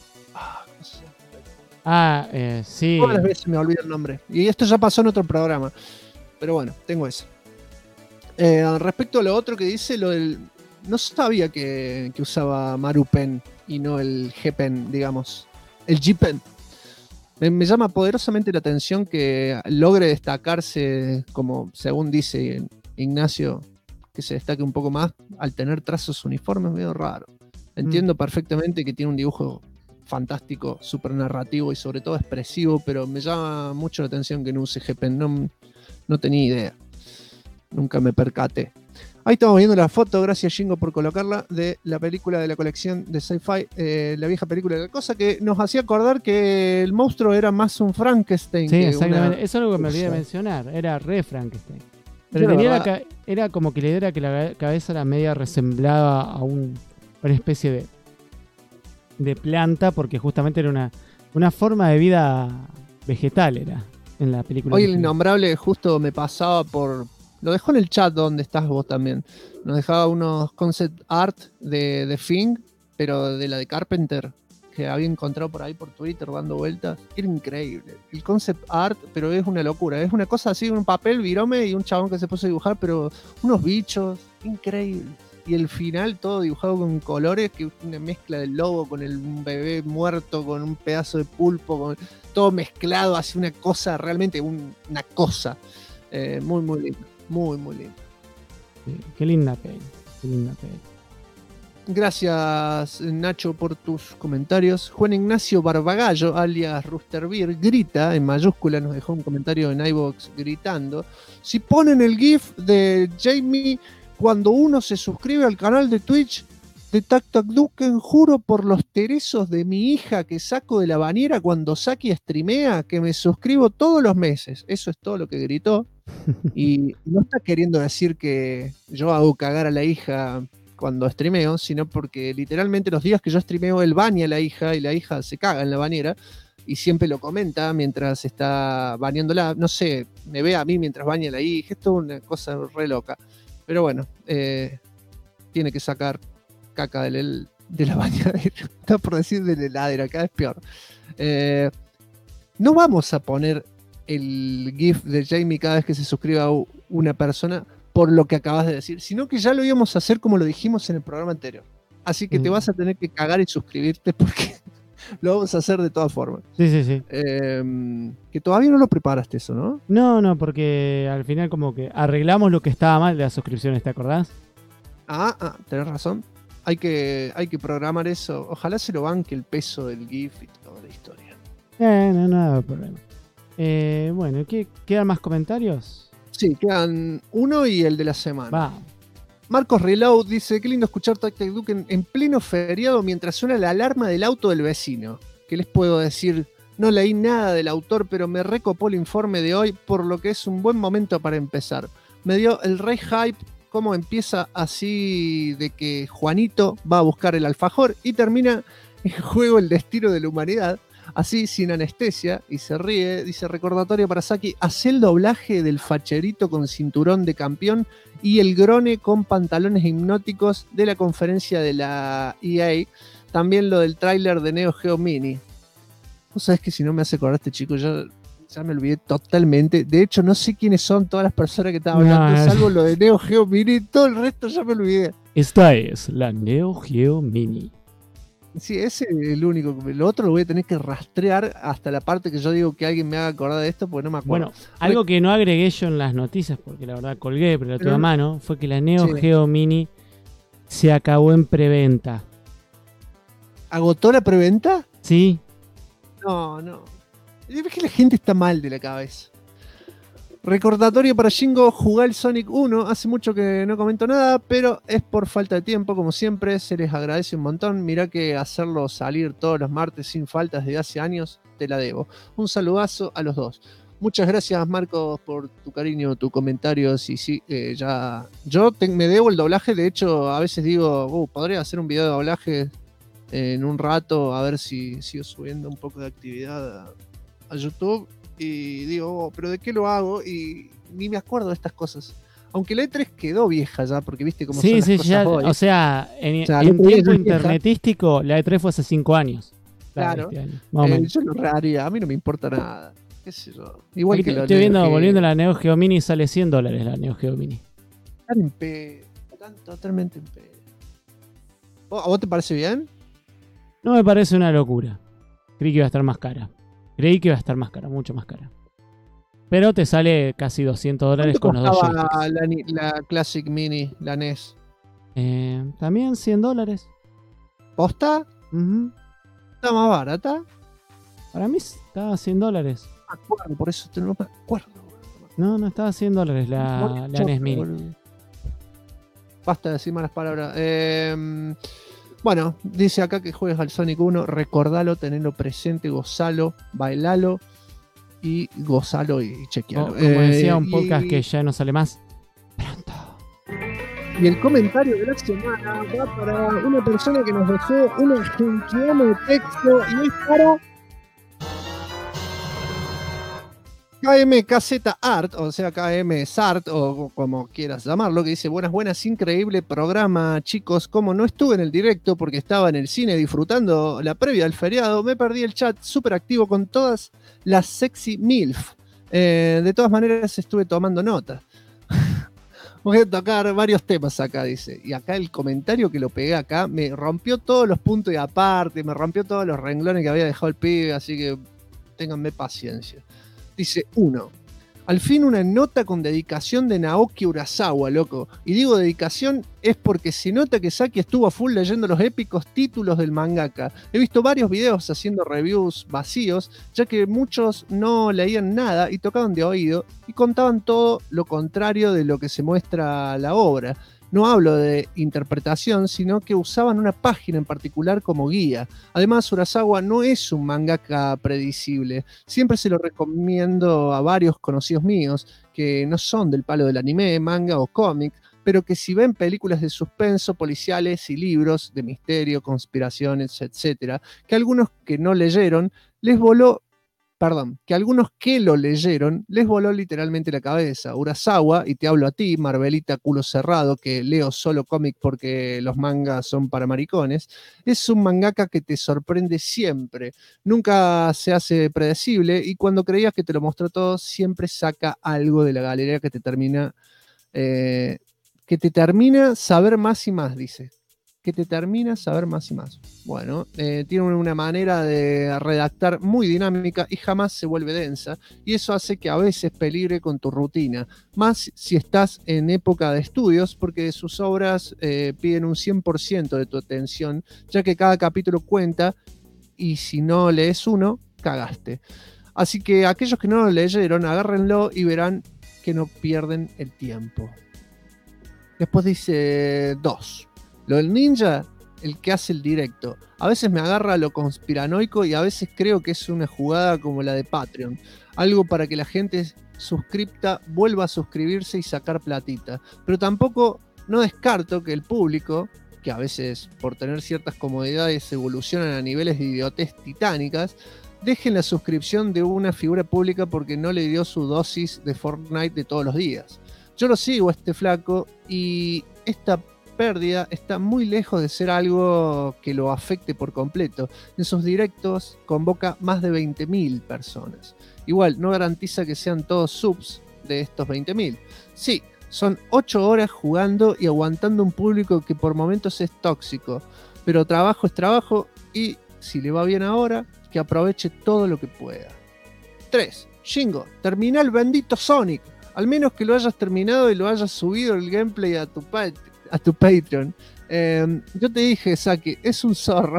Sí. Todas las veces me olvido el nombre. Y esto ya pasó en otro programa. Pero bueno, tengo eso. Respecto a lo otro que dice, no sabía que usaba Marupen y no el G-Pen, digamos. El G-Pen. Me llama poderosamente la atención que logre destacarse, como según dice Ignacio, que se destaque un poco más al tener trazos uniformes, medio raro. Entiendo perfectamente que tiene un dibujo fantástico, súper narrativo y sobre todo expresivo, pero me llama mucho la atención que no use G-Pen. No tenía idea. Nunca me percaté. Ahí estamos viendo la foto, gracias Shingo por colocarla, de la película de la colección de sci-fi, la vieja película de la cosa, que nos hacía acordar que el monstruo era más un Frankenstein. Sí, que exactamente. una... Eso es algo que me olvidé de cosa. mencionar. Era re Frankenstein. Pero Yo, la tenía verdad- era como que la idea era que la cabeza era media resemblada a una especie de planta, porque justamente era una forma de vida vegetal, era en la película. Hoy el original. innombrable justo me pasaba por lo dejó en el chat donde estás vos también. Nos dejaba unos concept art de Thing, pero de la de Carpenter, que había encontrado por ahí por Twitter dando vueltas. Era increíble. El concept art, pero es una locura. Es una cosa así, un papel virome y un chabón que se puso a dibujar, pero unos bichos, increíble. Y el final todo dibujado con colores, que es una mezcla del lobo con un bebé muerto, con un pedazo de pulpo, con todo mezclado, así una cosa, realmente una cosa. Muy, muy lindo. Muy, muy lindo. Sí, qué linda peli. Qué linda peli. Gracias, Nacho, por tus comentarios. Juan Ignacio Barbagallo, alias Roosterbeer, grita, en mayúscula, nos dejó un comentario en iVoox gritando: si ponen el GIF de Jamie cuando uno se suscribe al canal de Twitch de TacTacDuken, juro por los teresos de mi hija que saco de la bañera cuando Saki streamea, que me suscribo todos los meses. Eso es todo lo que gritó. Y no está queriendo decir que yo hago cagar a la hija cuando streameo, sino porque literalmente los días que yo streameo, él baña a la hija y la hija se caga en la bañera y siempre lo comenta mientras está bañándola. No sé, me ve a mí mientras baña a la hija. Esto es una cosa re loca. Pero bueno, tiene que sacar caca de la bañadera. Está por decir de la heladera, cada vez peor. No vamos a poner el GIF de Jamie cada vez que se suscriba una persona por lo que acabas de decir, sino que ya lo íbamos a hacer como lo dijimos en el programa anterior. Así que te vas a tener que cagar y suscribirte porque lo vamos a hacer de todas formas. Sí. Que todavía no lo preparaste eso, ¿no? No, porque al final como que arreglamos lo que estaba mal de las suscripciones, ¿te acordás? Tenés razón. Hay que programar eso. Ojalá se lo banque el peso del GIF y toda la historia. No hay problema. Bueno, ¿quedan más comentarios? Sí, quedan uno y el de la semana. Va. Marcos Reload dice: qué lindo escuchar TacTacDuken en pleno feriado mientras suena la alarma del auto del vecino. ¿Qué les puedo decir? No leí nada del autor, pero me recopó el informe de hoy, por lo que es un buen momento para empezar. Me dio el re hype cómo empieza así de que Juanito va a buscar el alfajor y termina en juego el destino de la humanidad, así sin anestesia, y se ríe. Dice: recordatorio para Saki, hacé el doblaje del facherito con cinturón de campeón y el grone con pantalones hipnóticos de la conferencia de la EA, también lo del tráiler de Neo Geo Mini. Vos sabés que si no me hace acordar este chico, ya me olvidé totalmente. De hecho, no sé quiénes son todas las personas que estaban hablando, salvo lo de Neo Geo Mini, todo el resto ya me olvidé. Esta es la Neo Geo Mini. Sí, ese es el único. Lo otro lo voy a tener que rastrear hasta la parte que yo digo que alguien me haga acordar de esto, porque no me acuerdo. Bueno, algo que no agregué yo en las noticias, porque la verdad colgué, pero la tuve a mano, fue que la Neo Geo Mini se acabó en preventa. ¿Agotó la preventa? Sí. No. Es que la gente está mal de la cabeza. Recordatorio para Jingo: jugar el Sonic 1. Hace mucho que no comento nada, pero es por falta de tiempo, como siempre. Se les agradece un montón. Mirá que hacerlo salir todos los martes sin faltas desde hace años, te la debo. Un saludazo a los dos. Muchas gracias, Marcos, por tu cariño, tu comentario. Sí, ya. Me debo el doblaje. De hecho, a veces digo, podría hacer un video de doblaje en un rato, a ver si sigo subiendo un poco de actividad a YouTube. Y digo, pero ¿de qué lo hago? Y ni me acuerdo de estas cosas. Aunque la E3 quedó vieja ya, porque viste cómo son las cosas ya, hoy. O sea, en tiempo internetístico, la E3 fue hace 5 años. Claro. Este año, yo lo reharía, a mí no me importa nada. ¿Qué sé yo? Igual aquí que estoy viendo, volviendo a la Neo Geo Mini, sale $100 la Neo Geo Mini. Están en pedo, están totalmente en pedo. ¿A vos te parece bien? No me parece una locura. Creí que iba a estar más cara. Mucho más cara. Pero te sale casi $200 con los dos joysticks. La Classic Mini, la NES. También $100. ¿Posta? ¿Está más barata? Para mí estaba $100. Me acuerdo, por eso no me acuerdo. No, estaba $100 la NES Mini. Basta de decir malas palabras. Bueno, dice acá que juegues al Sonic 1, recordalo, tenelo presente, gozalo, bailalo y gozalo y chequealo. Como decía un podcast que ya no sale más. Pronto. Y el comentario de la semana va para una persona que nos dejó una gentileza de texto y es para KMKZ Art, o sea, KM Sart, o como quieras llamarlo, que dice: buenas, increíble programa, chicos. Como no estuve en el directo porque estaba en el cine disfrutando la previa del feriado, me perdí el chat súper activo con todas las sexy MILF. De todas maneras, estuve tomando nota. Voy a tocar varios temas acá, dice. Y acá el comentario que lo pegué acá me rompió todos los puntos y aparte, me rompió todos los renglones que había dejado el pibe, así que ténganme paciencia. Dice 1. Al fin una nota con dedicación de Naoki Urasawa, loco. Y digo dedicación es porque se nota que Saki estuvo a full leyendo los épicos títulos del mangaka. He visto varios videos haciendo reviews vacíos, ya que muchos no leían nada y tocaban de oído y contaban todo lo contrario de lo que se muestra la obra. No hablo de interpretación, sino que usaban una página en particular como guía. Además, Urasawa no es un mangaka predecible. Siempre se lo recomiendo a varios conocidos míos que no son del palo del anime, manga o cómic, pero que si ven películas de suspenso, policiales y libros de misterio, conspiraciones, etc., que algunos que no leyeron les voló. Que algunos que lo leyeron les voló literalmente la cabeza. Urasawa, y te hablo a ti, Marvelita culo cerrado, que leo solo cómic porque los mangas son para maricones, es un mangaka que te sorprende siempre. Nunca se hace predecible y cuando creías que te lo mostró todo, siempre saca algo de la galería que te termina saber más y más, dice. Que te termina saber más y más. Bueno, tiene una manera de redactar muy dinámica y jamás se vuelve densa, y eso hace que a veces peligre con tu rutina, más si estás en época de estudios, porque sus obras piden un 100% de tu atención, ya que cada capítulo cuenta, y si no lees uno, cagaste. Así que aquellos que no lo leyeron, agárrenlo y verán que no pierden el tiempo. Después dice 2. Lo del ninja, el que hace el directo. A veces me agarra lo conspiranoico y a veces creo que es una jugada como la de Patreon. Algo para que la gente suscripta vuelva a suscribirse y sacar platita. Pero tampoco no descarto que el público, que a veces por tener ciertas comodidades evolucionan a niveles de idiotez titánicas, dejen la suscripción de una figura pública porque no le dio su dosis de Fortnite de todos los días. Yo lo sigo a este flaco y esta pérdida está muy lejos de ser algo que lo afecte por completo. En sus directos convoca más de 20.000 personas. Igual, no garantiza que sean todos subs de estos 20.000. Sí, son 8 horas jugando y aguantando un público que por momentos es tóxico, pero trabajo es trabajo y si le va bien ahora, que aproveche todo lo que pueda. 3. Shingo, termina el bendito Sonic. Al menos que lo hayas terminado y lo hayas subido el gameplay a tu Patreon. Yo te dije, Saki, es un zorro.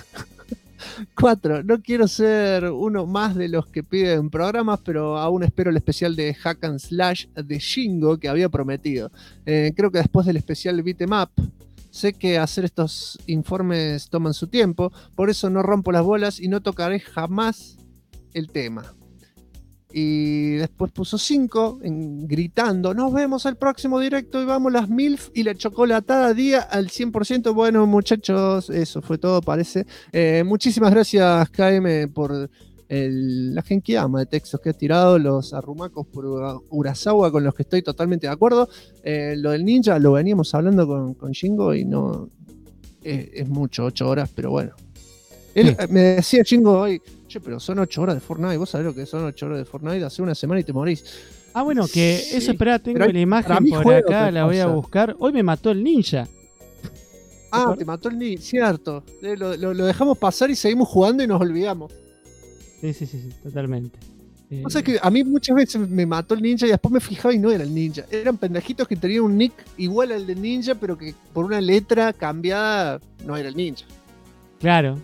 4. No quiero ser uno más de los que piden programas, pero aún espero el especial de Hack and Slash de Shingo que había prometido. Creo que después del especial Beat 'em Up, sé que hacer estos informes toman su tiempo, por eso no rompo las bolas y no tocaré jamás el tema. Y después puso 5, gritando: nos vemos al próximo directo y vamos las MILF y la chocolatada día al 100%. Bueno, muchachos, eso fue todo, parece. Muchísimas gracias, KM, por la genkidama de textos que has tirado, los arrumacos por Urasawa con los que estoy totalmente de acuerdo. Lo del ninja lo veníamos hablando con Shingo y no es mucho, 8 horas, pero bueno. Él me decía Shingo hoy: che, pero son 8 horas de Fortnite. ¿Vos sabés lo que son 8 horas de Fortnite? Hace una semana y te morís. Ah, bueno, que sí, eso, espera, tengo la imagen por acá, la voy a buscar. Hoy me mató el ninja. Ah, te mató el ninja, cierto. Lo dejamos pasar y seguimos jugando y nos olvidamos. Sí, totalmente. O sea que a mí muchas veces me mató el ninja y después me fijaba y no era el ninja. Eran pendejitos que tenían un nick igual al del ninja, pero que por una letra cambiada no era el ninja. Claro.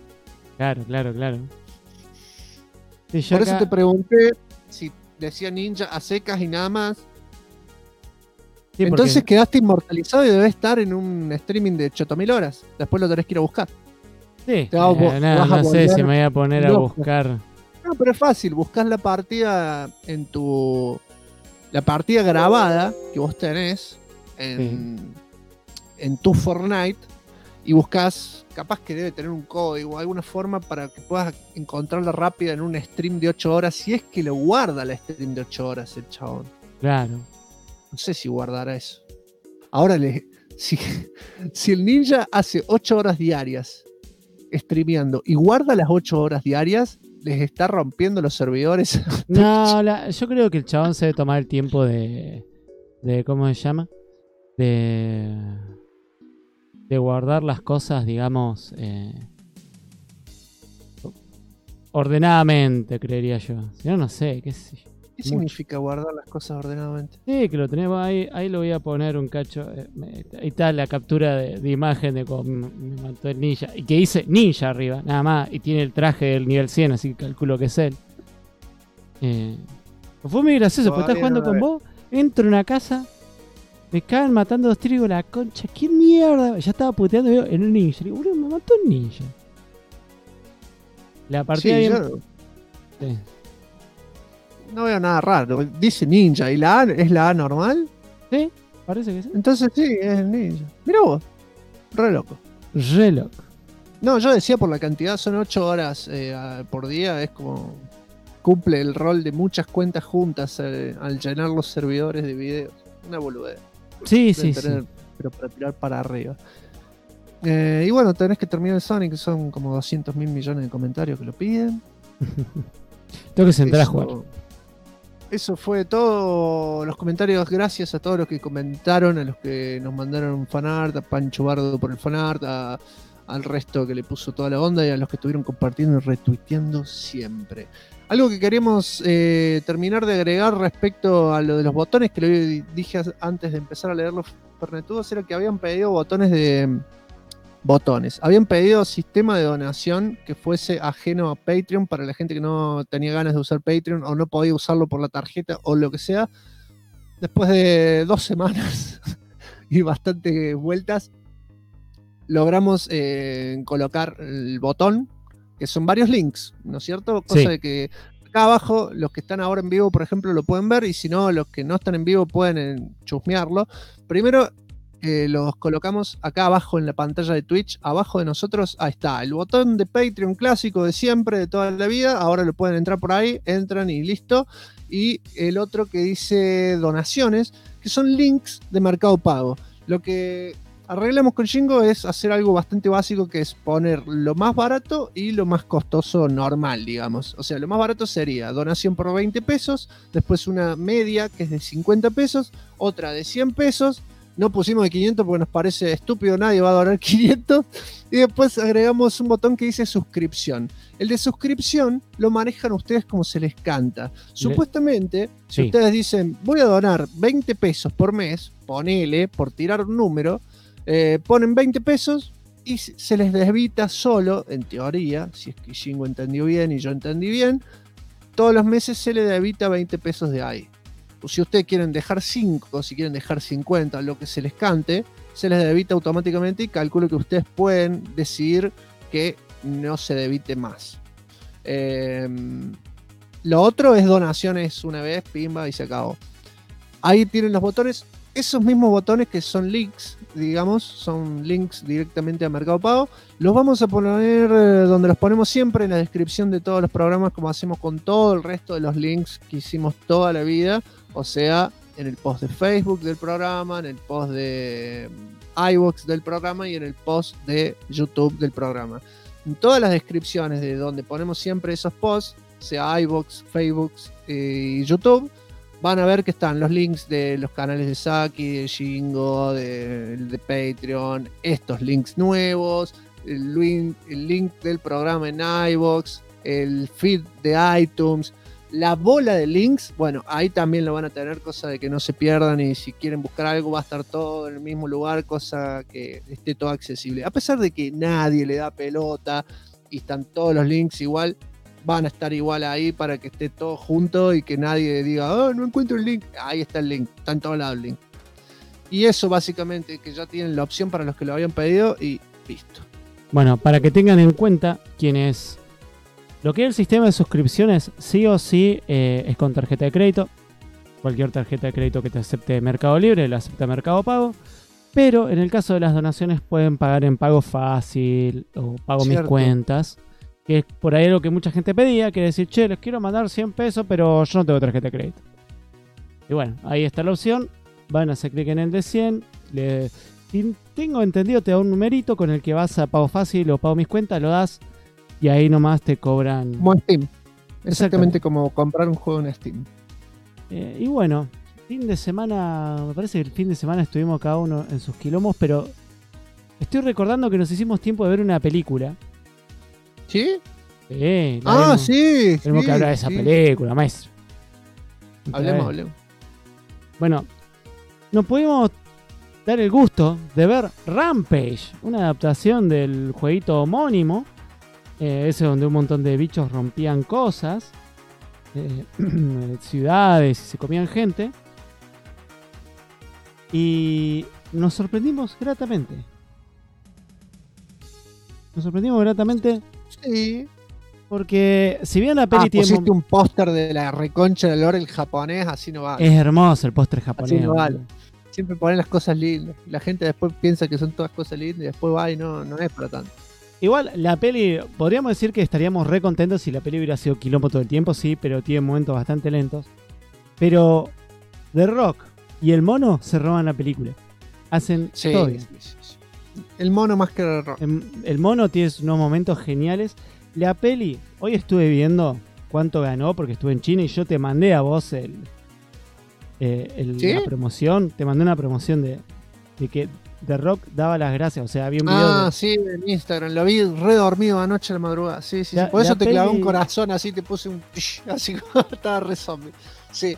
Sí, por eso te pregunté si decía ninja a secas y nada más. Sí, entonces quedaste inmortalizado y debes estar en un streaming de 8.000 horas. Después lo tenés que ir a buscar. Sí, no sé si me voy a poner a buscar. No, pero es fácil. Buscás la partida la partida grabada que vos tenés en tu Fortnite y buscas, capaz que debe tener un código, alguna forma para que puedas encontrarla rápida en un stream de 8 horas, si es que lo guarda la stream de 8 horas el chabón. Claro. No sé si guardará eso. Ahora, si el ninja hace 8 horas diarias streameando y guarda las 8 horas diarias, les está rompiendo los servidores. No, yo creo que el chabón se debe tomar el tiempo de ¿cómo se llama? De guardar las cosas, digamos, ordenadamente, creería yo. Si no, no sé, qué sé yo. ¿Qué significa guardar las cosas ordenadamente? Sí, que lo tenemos ahí lo voy a poner un cacho. Ahí está la captura de imagen de cómo me mató el ninja. Y que dice ninja arriba, nada más. Y tiene el traje del nivel 100, así que calculo que es él. Fue muy gracioso, porque estás jugando con vos. Entro en una casa, me cagan matando 2 tiros y digo, la concha, ¿qué mierda? Ya estaba puteando yo en un ninja. Digo, boludo, me mató un ninja. La partida Sí, bien. Sí. No veo nada raro. Dice ninja. ¿Y la A es la A normal? Sí, parece que sí. Entonces sí, es el ninja. Mirá vos. Re loco. Re loco. No, yo decía por la cantidad, son 8 horas por día. Es como. Cumple el rol de muchas cuentas juntas al llenar los servidores de videos. Una boludez. Sí, sí, sí. Pero para tirar para arriba. Y bueno, tenés que terminar el Sonic. Son como 200.000 millones de comentarios que lo piden. Tengo que sentar a jugar. Eso fue todo los comentarios. Gracias a todos los que comentaron, a los que nos mandaron un fanart, a Pancho Bardo por el fanart, al resto que le puso toda la onda y a los que estuvieron compartiendo y retuiteando siempre. Algo que queremos terminar de agregar respecto a lo de los botones, que lo dije antes de empezar a leer los pernetudos, era que habían pedido habían pedido sistema de donación que fuese ajeno a Patreon para la gente que no tenía ganas de usar Patreon o no podía usarlo por la tarjeta o lo que sea. Después de 2 semanas y bastantes vueltas, logramos colocar el botón, que son varios links, ¿no es cierto? Cosa de que acá abajo, los que están ahora en vivo, por ejemplo, lo pueden ver, y si no, los que no están en vivo pueden chusmearlo. Primero, los colocamos acá abajo en la pantalla de Twitch. Abajo de nosotros, ahí está, el botón de Patreon clásico de siempre, de toda la vida. Ahora lo pueden entrar por ahí, entran y listo. Y el otro que dice donaciones, que son links de Mercado Pago. Lo que arreglamos con Jingo es hacer algo bastante básico, que es poner lo más barato y lo más costoso normal, digamos. O sea, lo más barato sería donación por 20 pesos, después una media que es de 50 pesos, otra de 100 pesos. No pusimos de 500 porque nos parece estúpido, nadie va a donar 500. Y después agregamos un botón que dice suscripción. El de suscripción lo manejan ustedes como se les canta. Supuestamente, si ustedes dicen, voy a donar 20 pesos por mes, ponele, por tirar un número, ponen 20 pesos y se les debita solo, en teoría, si es que Jingo entendió bien y yo entendí bien, todos los meses se le debita 20 pesos de ahí. Si ustedes quieren dejar 5, si quieren dejar 50, lo que se les cante, se les debita automáticamente, y calculo que ustedes pueden decidir que no se debite más. Lo otro es donaciones una vez, pimba, y se acabó. Ahí tienen los botones. Esos mismos botones que son links, digamos, son links directamente a Mercado Pago, los vamos a poner donde los ponemos siempre, en la descripción de todos los programas, como hacemos con todo el resto de los links que hicimos toda la vida. O sea, en el post de Facebook del programa, en el post de iVoox del programa y en el post de YouTube del programa. En todas las descripciones de donde ponemos siempre esos posts, sea iVoox, Facebook y YouTube, van a ver que están los links de los canales de Saki, de Jingo, de Patreon, estos links nuevos, el link del programa en iVoox, el feed de iTunes, la bola de links. Bueno, ahí también lo van a tener, cosa de que no se pierdan, y si quieren buscar algo va a estar todo en el mismo lugar, cosa que esté todo accesible. A pesar de que nadie le da pelota y están todos los links igual, van a estar igual ahí para que esté todo junto y que nadie diga, no encuentro el link. Ahí está el link, está en todos lados el link. Y eso básicamente, que ya tienen la opción para los que lo habían pedido y listo. Bueno, para que tengan en cuenta quienes... Lo que es el sistema de suscripciones, sí o sí, es con tarjeta de crédito. Cualquier tarjeta de crédito que te acepte Mercado Libre, la acepta Mercado Pago. Pero en el caso de las donaciones pueden pagar en pago fácil o pago mis Cierto. cuentas. Que es por ahí lo que mucha gente pedía, que decir, che, les quiero mandar 100 pesos, pero yo no tengo tarjeta de crédito. Y bueno, ahí está la opción. Van a hacer clic en el de 100. Tengo entendido, te da un numerito con el que vas a pago fácil o pago mis cuentas, lo das y ahí nomás te cobran. Como Steam. Exactamente como comprar un juego en Steam. Y bueno, fin de semana, me parece que el fin de semana estuvimos cada uno en sus quilombos, pero estoy recordando que nos hicimos tiempo de ver una película. ¿Sí? Sí. Tenemos que hablar de esa película, maestro. Hablemos. Bueno, nos pudimos dar el gusto de ver Rampage, una adaptación del jueguito homónimo, ese donde un montón de bichos rompían cosas, ciudades y se comían gente. Y nos sorprendimos gratamente. Sí. Porque si bien la peli tiene... pusiste un póster de la reconcha del lore el japonés, así no vale. Es hermoso el póster japonés. Así no vale. Siempre ponen las cosas lindas. La gente después piensa que son todas cosas lindas y después va y no es para tanto. Igual la peli, podríamos decir que estaríamos re contentos si la peli hubiera sido quilombo todo el tiempo, sí, pero tiene momentos bastante lentos. Pero The Rock y el mono se roban la película. Hacen todo bien. Sí. El mono más que The Rock. El mono tiene unos momentos geniales. La peli, hoy estuve viendo cuánto ganó porque estuve en China y yo te mandé a vos ¿Sí? la promoción. Te mandé una promoción de que The Rock daba las gracias. O sea, había un video Sí, en Instagram. Lo vi re dormido anoche a la madrugada. Sí. Por eso te clavé un corazón así, te puse un... así como estaba re zombie. Sí.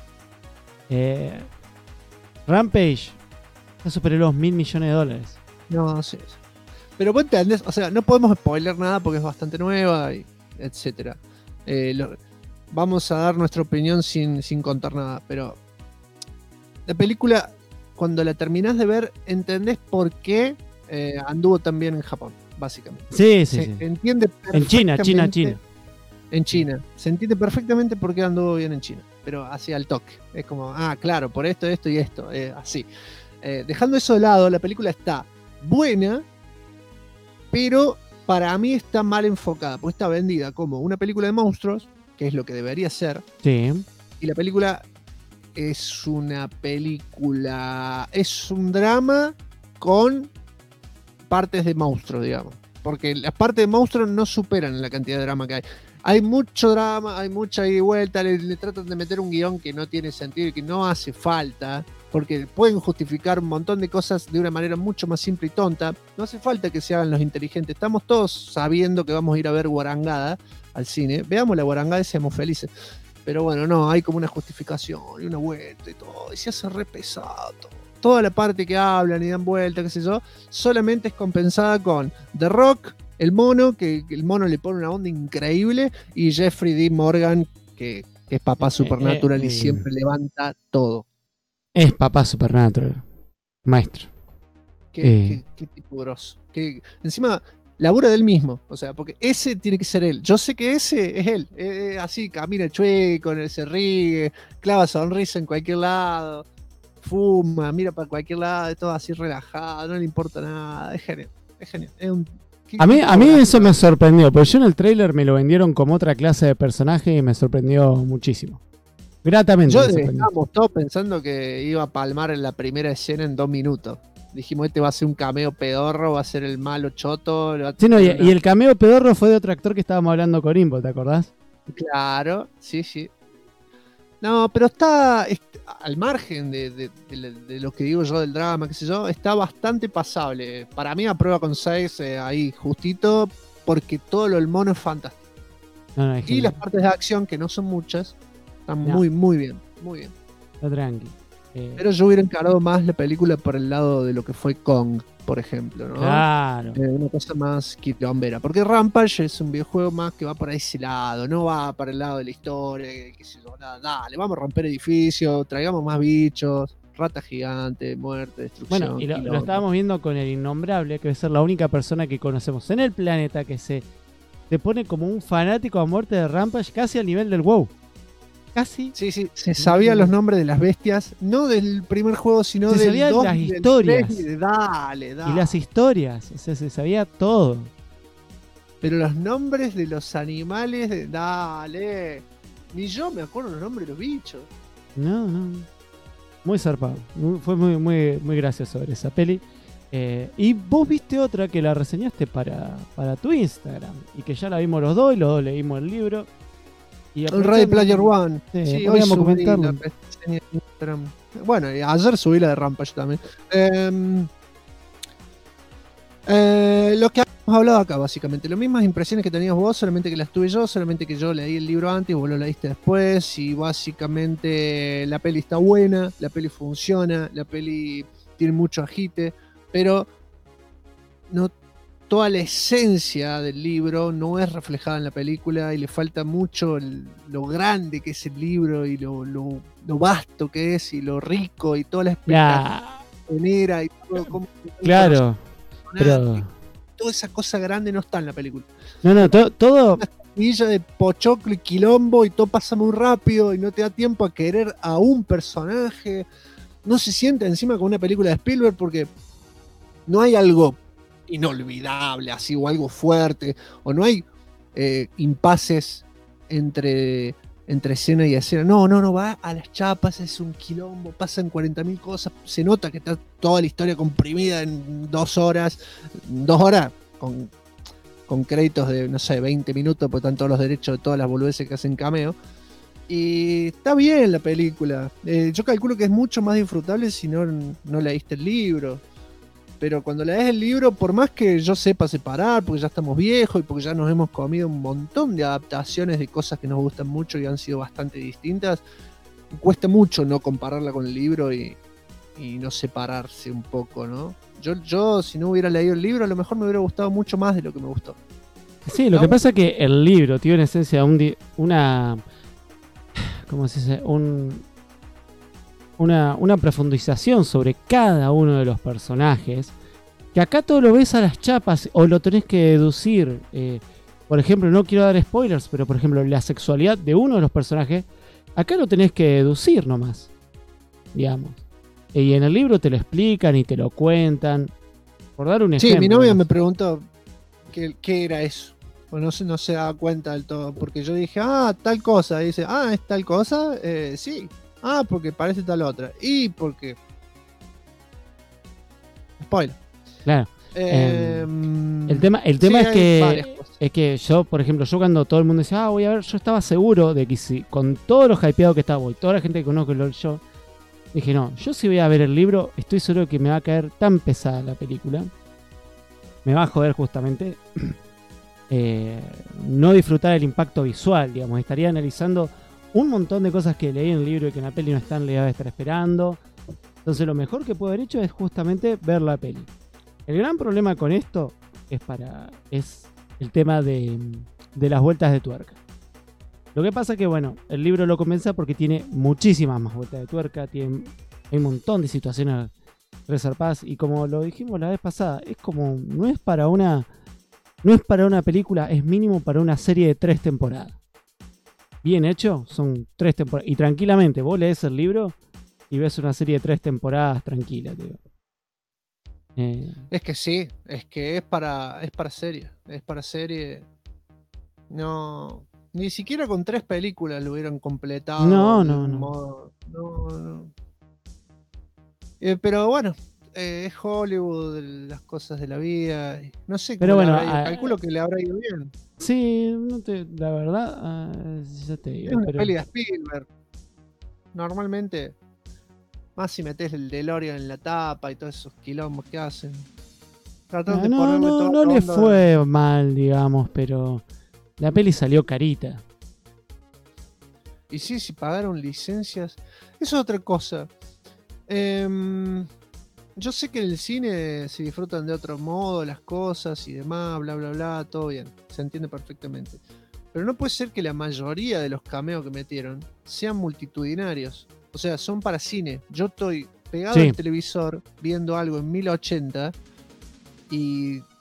Rampage ya superó los $1.000 millones. No, sí. Pero vos entendés, o sea, no podemos spoiler nada porque es bastante nueva, y etcétera. Vamos a dar nuestra opinión sin contar nada, pero la película, cuando la terminás de ver, entendés por qué anduvo tan bien en Japón, básicamente. Sí. Se entiende En China. En China. Se entiende perfectamente por qué anduvo bien en China, pero hacia el toque. Es como, claro, por esto y esto, así. Dejando eso de lado, la película está buena, pero para mí está mal enfocada, porque está vendida como una película de monstruos, que es lo que debería ser. Sí. Y la película es un drama con partes de monstruos, digamos. Porque las partes de monstruos no superan la cantidad de drama que hay. Hay mucho drama, hay mucha ida y vuelta, le tratan de meter un guión que no tiene sentido y que no hace falta, porque pueden justificar un montón de cosas de una manera mucho más simple y tonta. No hace falta que se hagan los inteligentes. Estamos todos sabiendo que vamos a ir a ver Guarangada al cine. Veamos la Guarangada y seamos felices. Pero bueno, no, hay como una justificación y una vuelta y todo. Y se hace re pesado todo. Toda la parte que hablan y dan vuelta, qué sé yo, solamente es compensada con The Rock, el mono, que el mono le pone una onda increíble, y Jeffrey D. Morgan, que es papá Supernatural y siempre levanta todo. Es papá Supernatural, maestro. Qué tipo grosso. Que encima labura del mismo, o sea, porque ese tiene que ser él. Yo sé que ese es él. Así camina chueco, se ríe, clava sonrisa en cualquier lado, fuma, mira para cualquier lado, todo así relajado, no le importa nada. Es genial. A mí eso me sorprendió, porque yo en el tráiler me lo vendieron como otra clase de personaje y me sorprendió muchísimo. Gratamente. Estábamos todos pensando que iba a palmar en la primera escena en 2 minutos. Dijimos, este va a ser un cameo pedorro, va a ser el malo choto. Sí, no, y el cameo pedorro fue de otro actor que estábamos hablando con Imbo, ¿te acordás? Claro, sí. No, pero está al margen de lo que digo yo del drama, qué sé yo, está bastante pasable. Para mí aprueba con 6 ahí justito, porque todo lo del mono es fantástico. Y las partes de acción, que no son muchas, están muy bien. Está tranqui. Pero yo hubiera encarado más la película por el lado de lo que fue Kong, por ejemplo, ¿no? Claro. Una cosa más quilombera. Porque Rampage es un videojuego más que va por ese lado, no va para el lado de la historia, qué sé yo, nada. Dale, vamos a romper edificios, traigamos más bichos, rata gigante, muerte, destrucción. Bueno, y lo estábamos viendo con el Innombrable, que debe ser la única persona que conocemos en el planeta que se pone como un fanático a muerte de Rampage casi al nivel del WoW. casi. Sí, se sabían los nombres de las bestias, no del primer juego, sino Se del sabían 2 las y del historias. 3 y de dale. Y las historias, o sea, se sabía todo. Pero los nombres de los animales, dale. Ni yo me acuerdo los nombres de los bichos. No. Muy zarpado. Fue muy gracioso ver esa peli. Y vos viste otra que la reseñaste para tu Instagram. Y que ya la vimos los dos y los dos leímos el libro. Y El Ready Player One. Sí, hoy podríamos subí comentarlo. la reseña en Instagram. Bueno, ayer subí la de Rampage también. Lo que hemos hablado acá, básicamente. Las mismas impresiones que tenías vos, solamente que las tuve yo, solamente que yo leí el libro antes y vos lo leíste después. Y básicamente la peli está buena, la peli funciona, la peli tiene mucho agite, pero no toda la esencia del libro no es reflejada en la película y le falta mucho lo grande que es el libro y lo vasto que es y lo rico y toda la explicación y todo claro, pero toda esa cosa grande no está en la película. No, todo una semilla de pochoclo y quilombo y todo pasa muy rápido y no te da tiempo a querer a un personaje. No se siente encima con una película de Spielberg porque no hay algo inolvidable así o algo fuerte o no hay impases entre escena y escena. No, va a las chapas, es un quilombo, pasan 40.000 cosas, se nota que está toda la historia comprimida en 2 horas, con créditos de, no sé, 20 minutos, porque están todos los derechos de todas las boludeces que hacen cameo. Y está bien la película. Yo calculo que es mucho más disfrutable si no leíste el libro. Pero cuando lees el libro, por más que yo sepa separar, porque ya estamos viejos y porque ya nos hemos comido un montón de adaptaciones de cosas que nos gustan mucho y han sido bastante distintas, cuesta mucho no compararla con el libro y no separarse un poco, ¿no? Yo si no hubiera leído el libro, a lo mejor me hubiera gustado mucho más de lo que me gustó. Sí, lo que pasa es que el libro tiene en esencia una ¿cómo se dice? Una profundización sobre cada uno de los personajes, que acá todo lo ves a las chapas o lo tenés que deducir. Por ejemplo, no quiero dar spoilers, pero por ejemplo la sexualidad de uno de los personajes, acá lo tenés que deducir nomás, digamos. Y en el libro te lo explican y te lo cuentan, por dar un ejemplo. Sí, mi novia me preguntó qué era eso. O no se da cuenta del todo, porque yo dije, tal cosa, y dice, ¿es tal cosa? Sí. Porque parece tal otra. Y porque... Spoiler. Claro. El tema es que yo, por ejemplo, yo cuando todo el mundo decía, voy a ver, yo estaba seguro de que si con todos los hypeados que estaba y toda la gente que conozco yo, dije, no, yo si voy a ver el libro, estoy seguro que me va a caer tan pesada la película. Me va a joder justamente no disfrutar el impacto visual, digamos. Estaría analizando un montón de cosas que leí en el libro y que en la peli no están, le iba a estar esperando. Entonces lo mejor que puedo haber hecho es justamente ver la peli. El gran problema con esto es el tema de las vueltas de tuerca. Lo que pasa es que, bueno, el libro lo compensa porque tiene muchísimas más vueltas de tuerca, hay un montón de situaciones resarpadas y como lo dijimos la vez pasada, es como, no es para una película, es mínimo para una serie de 3 temporadas. Bien hecho, son 3 temporadas. Y tranquilamente, vos lees el libro y ves una serie de 3 temporadas tranquila, tío. Es que sí, es que es para serie. Es para serie. No. Ni siquiera con 3 películas lo hubieran completado. No. Pero bueno, es Hollywood, las cosas de la vida. No sé, pero bueno, calculo que le habrá ido bien. Sí, la verdad, ya te digo. Es una peli de Spielberg. Normalmente, más si metes el DeLorean en la tapa y todos esos quilombos que hacen. No le fue mal, digamos, pero la peli salió carita. Y sí, si pagaron licencias. Eso es otra cosa. Yo sé que en el cine se disfrutan de otro modo las cosas y demás, bla, bla, bla, todo bien, se entiende perfectamente. Pero no puede ser que la mayoría de los cameos que metieron sean multitudinarios. O sea, son para cine. Yo estoy pegado al televisor viendo algo en 1080 y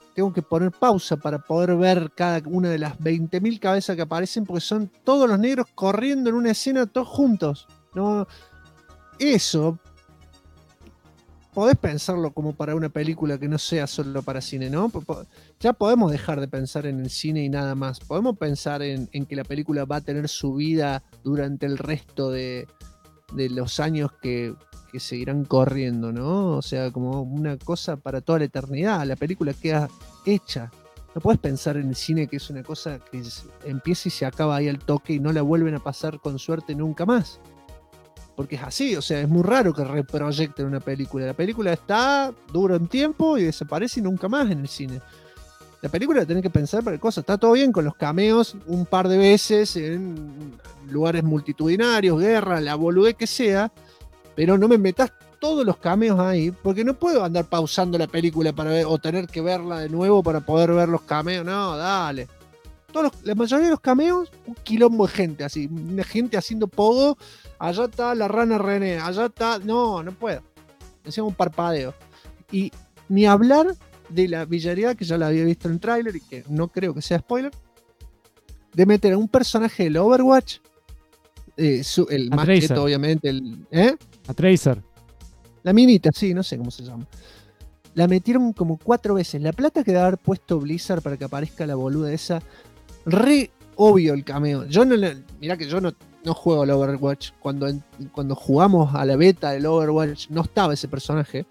tengo que poner pausa para poder ver cada una de las 20.000 cabezas que aparecen, porque son todos los negros corriendo en una escena todos juntos. ¿No? Eso podés pensarlo como para una película que no sea solo para cine, ¿no? Ya podemos dejar de pensar en el cine y nada más. Podemos pensar en que la película va a tener su vida durante el resto de los años que seguirán corriendo, ¿no? O sea, como una cosa para toda la eternidad. La película queda hecha. No puedes pensar en el cine que es una cosa que empieza y se acaba ahí al toque y no la vuelven a pasar con suerte nunca más. Porque es así, o sea, es muy raro que reproyecten una película. La película dura un tiempo y desaparece y nunca más en el cine. La película tiene que pensar para cosas. Está todo bien con los cameos un par de veces en lugares multitudinarios, guerra, la boludez que sea, pero no me metas todos los cameos ahí, porque no puedo andar pausando la película para ver, o tener que verla de nuevo para poder ver los cameos. No, dale. La mayoría de los cameos, un quilombo de gente, así, una gente haciendo pogo. Allá está la rana René, allá está. No puedo. Hacía un parpadeo. Y ni hablar de la villariedad, que ya la había visto en el tráiler y que no creo que sea spoiler, de meter a un personaje del Overwatch, el más cheto, obviamente, a Tracer. La minita, sí, no sé cómo se llama. La metieron como 4 veces. La plata que debe haber puesto Blizzard para que aparezca la boluda esa. Re obvio el cameo. Mirá que yo no juego al Overwatch. Cuando jugamos a la beta del Overwatch no estaba ese personaje.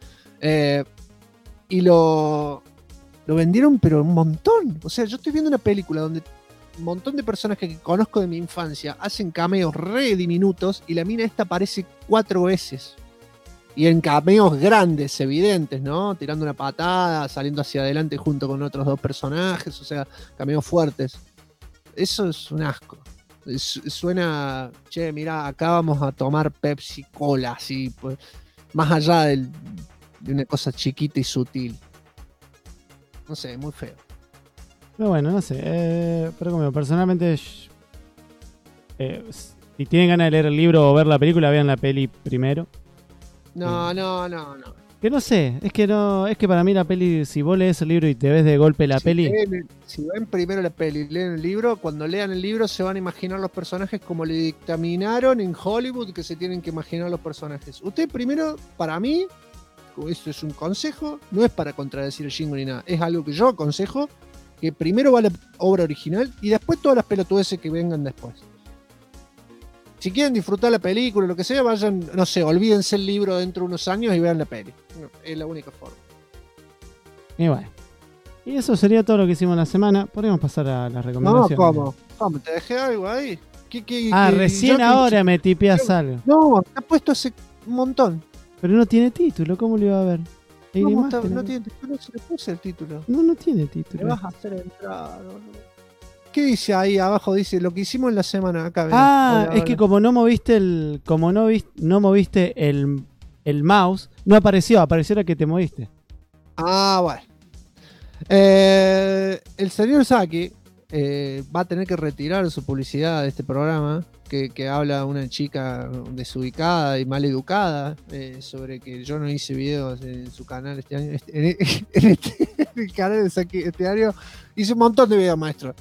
Y lo vendieron, pero un montón. O sea, yo estoy viendo una película donde un montón de personajes que conozco de mi infancia hacen cameos re diminutos y la mina esta aparece 4 veces. Y en cameos grandes, evidentes, ¿no? Tirando una patada, saliendo hacia adelante junto con otros 2 personajes, o sea, cameos fuertes. Eso es un asco. Suena, che, mirá, acá vamos a tomar Pepsi Cola, así, pues, más allá de una cosa chiquita y sutil. No sé, muy feo. Pero bueno, no sé. Pero como personalmente, si tienen ganas de leer el libro o ver la película, vean la peli primero. No. Que no sé, es que para mí la peli, si vos lees el libro y te ves de golpe la peli. Si ven primero la peli y leen el libro, cuando lean el libro se van a imaginar los personajes como le dictaminaron en Hollywood que se tienen que imaginar los personajes. Usted primero, para mí, esto es un consejo, no es para contradecir el jingo ni nada, es algo que yo aconsejo, que primero va la obra original y después todas las pelotudeces que vengan después. Si quieren disfrutar la película o lo que sea, vayan, no sé, olvídense el libro dentro de unos años y vean la peli. Es la única forma. Y bueno. Y eso sería todo lo que hicimos la semana. Podríamos pasar a las recomendaciones. No, ¿cómo? ¿Te dejé algo ahí? Recién ahora me tipeas algo. No, te ha puesto hace un montón. Pero no tiene título, ¿cómo le iba a ver? No tiene título, se le puse el título. No tiene título. Le vas a hacer entrar, ¿no? ¿Qué dice ahí abajo? Dice lo que hicimos en la semana acá. Hola. Que como no moviste el mouse, no apareció la que te moviste. Bueno. El señor Saki va a tener que retirar su publicidad de este programa que habla una chica desubicada y mal educada sobre que yo no hice videos en su canal este año. En el canal de Saki este año hice un montón de videos, maestro.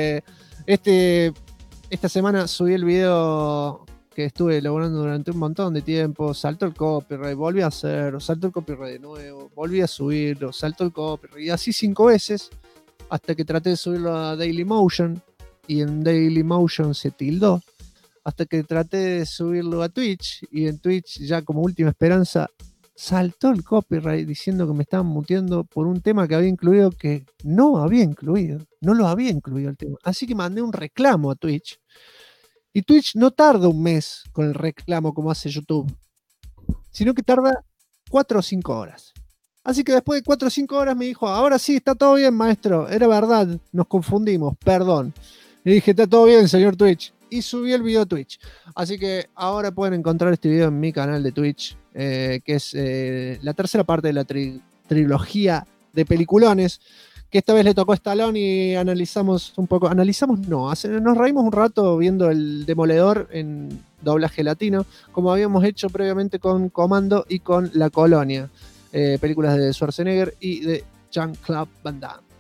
Esta semana subí el video que estuve elaborando durante un montón de tiempo. Saltó el copyright, volví a hacerlo, saltó el copyright de nuevo, volví a subirlo, saltó el copyright, y así 5 veces hasta que traté de subirlo a Dailymotion y en Dailymotion se tildó, hasta que traté de subirlo a Twitch y en Twitch ya como última esperanza saltó el copyright diciendo que me estaban muteando por un tema que había incluido que no lo había incluido el tema, así que mandé un reclamo a Twitch. Y Twitch no tarda un mes con el reclamo como hace YouTube, sino que tarda 4 o 5 horas. Así que después de 4 o 5 horas me dijo, ahora sí, está todo bien, maestro, era verdad, nos confundimos, perdón. Le dije, está todo bien, señor Twitch. Y subí el video a Twitch. Así que ahora pueden encontrar este video en mi canal de Twitch, que es la tercera parte de la trilogía de peliculones, que esta vez le tocó a Stallone y analizamos un poco, nos reímos un rato viendo El Demoledor en doblaje latino, como habíamos hecho previamente con Comando y con La Colonia, películas de Schwarzenegger y de Jean-Claude Van Damme.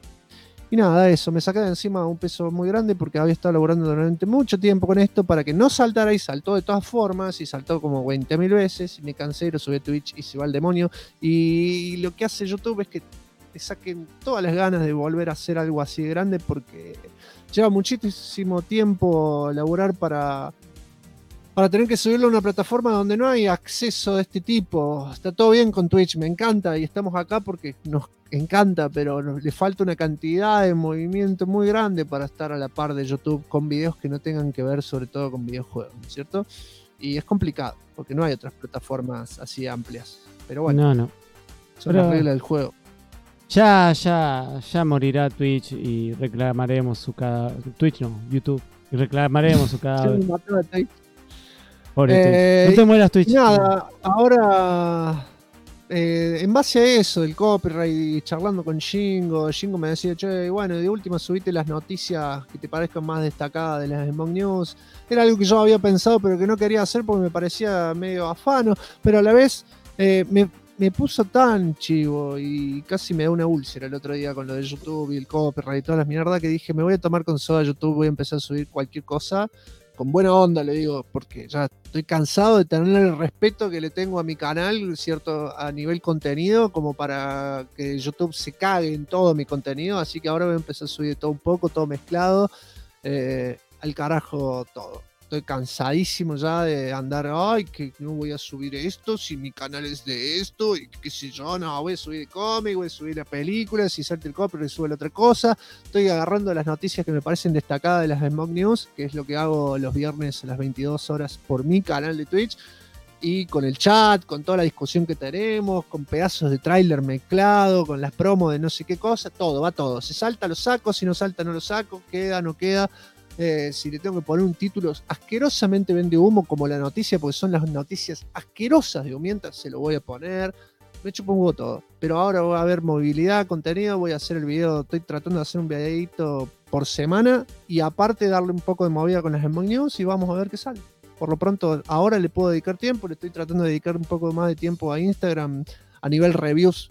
Y nada, eso, me saqué de encima un peso muy grande porque había estado laburando durante mucho tiempo con esto para que no saltara, y saltó de todas formas, y saltó como 20.000 veces, y me cansé, lo subí a Twitch y se va al demonio. Y lo que hace YouTube es que te saquen todas las ganas de volver a hacer algo así de grande, porque lleva muchísimo tiempo laburar para tener que subirlo a una plataforma donde no hay acceso de este tipo. Está todo bien con Twitch, me encanta, y estamos acá porque nos encanta, pero le falta una cantidad de movimiento muy grande para estar a la par de YouTube con videos que no tengan que ver sobre todo con videojuegos, ¿no es cierto? Y es complicado, porque no hay otras plataformas así amplias. Pero bueno, No. son las reglas del juego. Ya morirá Twitch y reclamaremos su cadáver. Twitch no, YouTube. Y reclamaremos su cadáver. Pobre Twitch. No te mueras, Twitch. Nada, ahora en base a eso, del copyright, y charlando con Shingo me decía, che, bueno, de última subite las noticias que te parezcan más destacadas de las Smog News. Era algo que yo había pensado pero que no quería hacer porque me parecía medio afano, pero a la vez me puso tan chivo y casi me da una úlcera el otro día con lo de YouTube y el copyright y todas las mierdas, que dije, me voy a tomar con soda YouTube, voy a empezar a subir cualquier cosa con buena onda, le digo, porque ya estoy cansado de tener el respeto que le tengo a mi canal, cierto, a nivel contenido, como para que YouTube se cague en todo mi contenido. Así que ahora voy a empezar a subir todo un poco, todo mezclado, al carajo todo. Estoy cansadísimo ya de andar, ay, que no voy a subir esto si mi canal es de esto, y qué sé yo, no, voy a subir de cómic, voy a subir la película, si salta el copyright sube la otra cosa. Estoy agarrando las noticias que me parecen destacadas de las Smog News, que es lo que hago los viernes a las 22 horas por mi canal de Twitch, y con el chat, con toda la discusión que tenemos, con pedazos de tráiler mezclado, con las promos de no sé qué cosa, todo, va todo. Si salta lo saco, si no salta no lo saco, queda, no queda. Si le tengo que poner un título asquerosamente vende humo como la noticia, porque son las noticias asquerosas de Humienta, se lo voy a poner. Me chupo un huevo todo. Pero ahora va a haber movilidad, contenido, voy a hacer el video, estoy tratando de hacer un videito por semana y aparte darle un poco de movida con las Smog News y vamos a ver qué sale. Por lo pronto ahora le puedo dedicar tiempo, le estoy tratando de dedicar un poco más de tiempo a Instagram a nivel reviews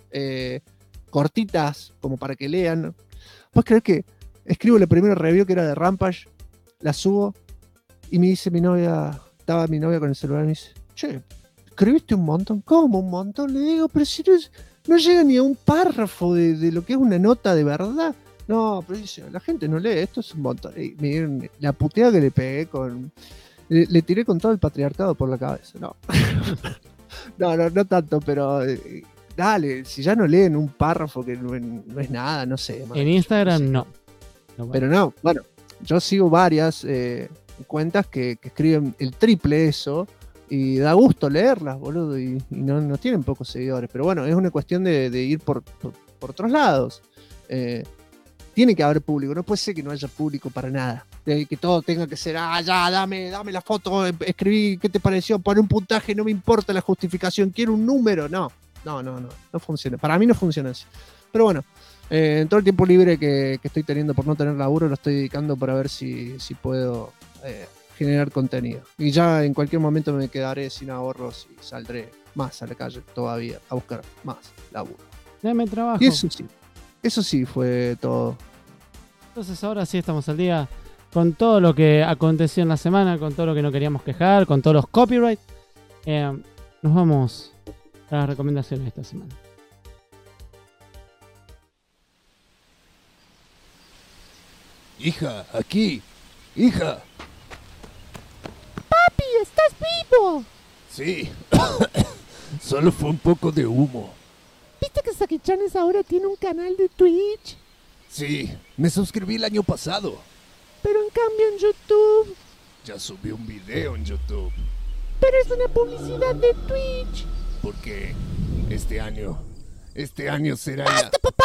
cortitas, como para que lean. ¿Puedes creer que escribo la primera review que era de Rampage? La subo y me dice mi novia, estaba mi novia con el celular y me dice, che, ¿escribiste un montón? ¿Cómo un montón? Le digo, pero si no llega ni a un párrafo de lo que es una nota de verdad. No, pero dice, la gente no lee, esto es un montón. Y miren, la puteada que le pegué le tiré con todo el patriarcado por la cabeza. No, no tanto, pero dale, si ya no leen un párrafo que no es nada, no sé. En Instagram no. Pero no, bueno. Yo sigo varias cuentas que escriben el triple eso y da gusto leerlas, boludo, y no tienen pocos seguidores. Pero bueno, es una cuestión de ir por otros lados. Tiene que haber público, no puede ser que no haya público para nada. De que todo tenga que ser, ya, dame la foto, escribí, ¿qué te pareció? Pon un puntaje, no me importa la justificación, quiero un número. No funciona. Para mí no funciona así. Pero bueno. En todo el tiempo libre que estoy teniendo por no tener laburo lo estoy dedicando para ver si puedo generar contenido. Y ya en cualquier momento me quedaré sin ahorros y saldré más a la calle todavía a buscar más laburo. Dame trabajo. Y eso sí fue todo. Entonces ahora sí estamos al día con todo lo que aconteció en la semana, con todo lo que no queríamos quejar, con todos los copyright. Nos vamos a las recomendaciones de esta semana. Hija, aquí. Hija. ¡Papi, estás vivo! Sí. Solo fue un poco de humo. ¿Viste que Saki-Chanes ahora tiene un canal de Twitch? Sí, me suscribí el año pasado. Pero en cambio en YouTube... Ya subí un video en YouTube. Pero es una publicidad de Twitch. Porque este año será ¡Basta, papá!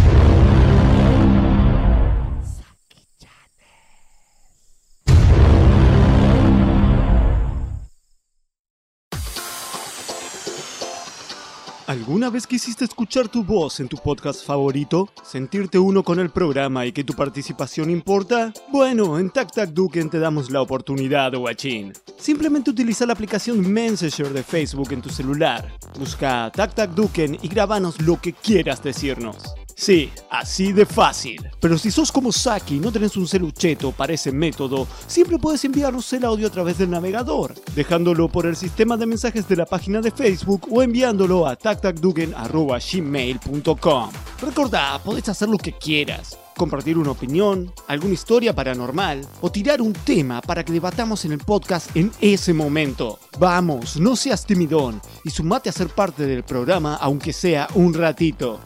¿Alguna vez quisiste escuchar tu voz en tu podcast favorito? ¿Sentirte uno con el programa y que tu participación importa? Bueno, en TacTacDuken te damos la oportunidad, guachín. Simplemente utiliza la aplicación Messenger de Facebook en tu celular. Busca TacTacDuken y grábanos lo que quieras decirnos. Sí, así de fácil. Pero si sos como Saki y no tenés un celucheto para ese método, siempre puedes enviarnos el audio a través del navegador, dejándolo por el sistema de mensajes de la página de Facebook o enviándolo a tactacduken@gmail.com. Recordá, podés hacer lo que quieras. Compartir una opinión, alguna historia paranormal o tirar un tema para que debatamos en el podcast en ese momento. Vamos, no seas timidón y sumate a ser parte del programa aunque sea un ratito.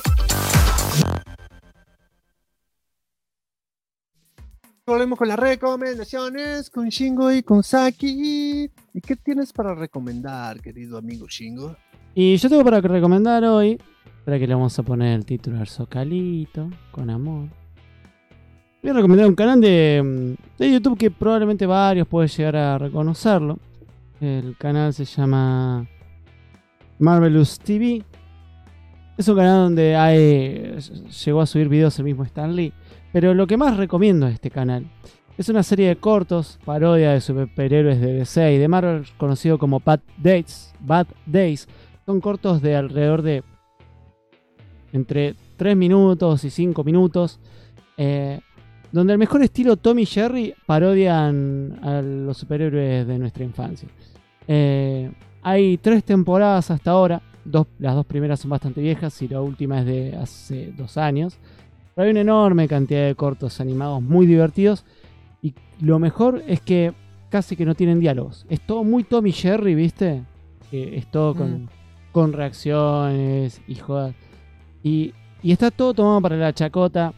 Volvemos con las recomendaciones con Shingo y con Saki. ¿Y qué tienes para recomendar, querido amigo Shingo? Y yo tengo para recomendar hoy, para que le vamos a poner el título al Zocalito, con amor. Voy a recomendar un canal de YouTube que probablemente varios pueden llegar a reconocerlo. El canal se llama Marvelous TV. Es un canal donde llegó a subir videos el mismo Stan Lee. Pero lo que más recomiendo de este canal es una serie de cortos, parodia de superhéroes de DC y de Marvel, conocido como Bad Days. Son cortos de alrededor de entre 3 minutos y 5 minutos, donde el mejor estilo Tom y Jerry parodian a los superhéroes de nuestra infancia. Hay 3 temporadas hasta ahora, las 2 primeras son bastante viejas y la última es de hace 2 años. Pero hay una enorme cantidad de cortos animados muy divertidos y lo mejor es que casi que no tienen diálogos. Es todo muy Tom y Jerry, ¿viste? Es todo con reacciones y jodas. Y está todo tomado para la chacota.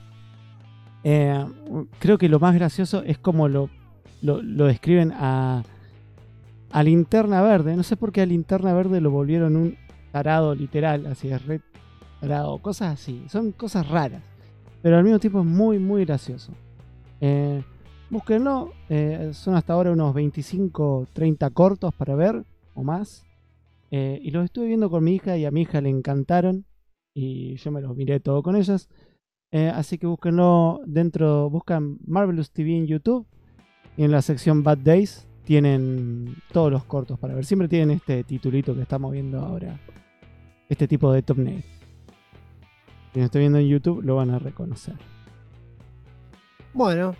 Creo que lo más gracioso es como lo describen a Linterna Verde. No sé por qué a Linterna Verde lo volvieron un tarado literal, así es re tarado, cosas así. Son cosas raras, pero al mismo tiempo es muy muy gracioso. Búsquenlo, son hasta ahora unos 25-30 cortos para ver o más. Y los estuve viendo con mi hija y a mi hija le encantaron. Y yo me los miré todo con ellas. Así que búsquenlo buscan Marvelous TV en YouTube. Y en la sección Bad Days tienen todos los cortos para ver. Siempre tienen este titulito que estamos viendo ahora. Este tipo de thumbnail. Si lo estoy viendo en YouTube lo van a reconocer. Bueno,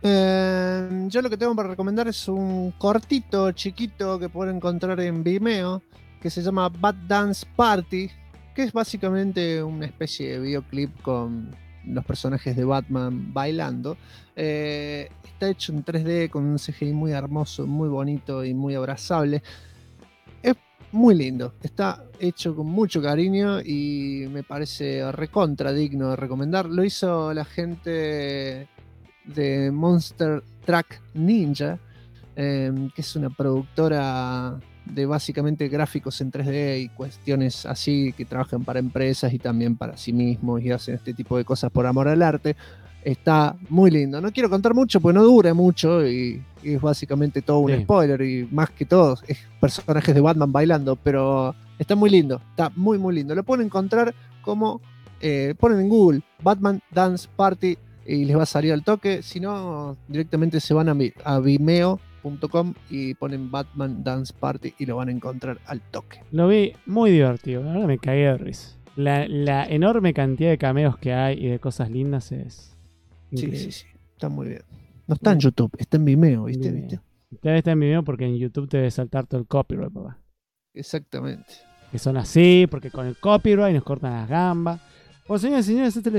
yo lo que tengo para recomendar es un cortito chiquito que pueden encontrar en Vimeo, que se llama Bad Dance Party, que es básicamente una especie de videoclip con los personajes de Batman bailando. Está hecho en 3D con un CGI muy hermoso, muy bonito y muy abrazable. Es muy lindo, está hecho con mucho cariño y me parece recontra digno de recomendar. Lo hizo la gente de Monster Truck Ninja, que es una productora de básicamente gráficos en 3D y cuestiones así, que trabajan para empresas y también para sí mismos y hacen este tipo de cosas por amor al arte. Está muy lindo. No quiero contar mucho porque no dura mucho y es básicamente todo un spoiler y más que todo es personajes de Batman bailando, pero está muy lindo, está muy muy lindo. Lo pueden encontrar como ponen en Google Batman Dance Party y les va a salir al toque. Si no, directamente se van a vimeo.com y ponen Batman Dance Party y lo van a encontrar al toque. Lo vi muy divertido, la verdad me cagué de risa. La enorme cantidad de cameos que hay y de cosas lindas es increíble. Sí, está muy bien. No está en YouTube, está en Vimeo, ¿viste? Debe estar en Vimeo porque en YouTube te debe saltar todo el copyright, papá. Exactamente. Que son así, porque con el copyright nos cortan las gambas. Bueno, señores y señores, este es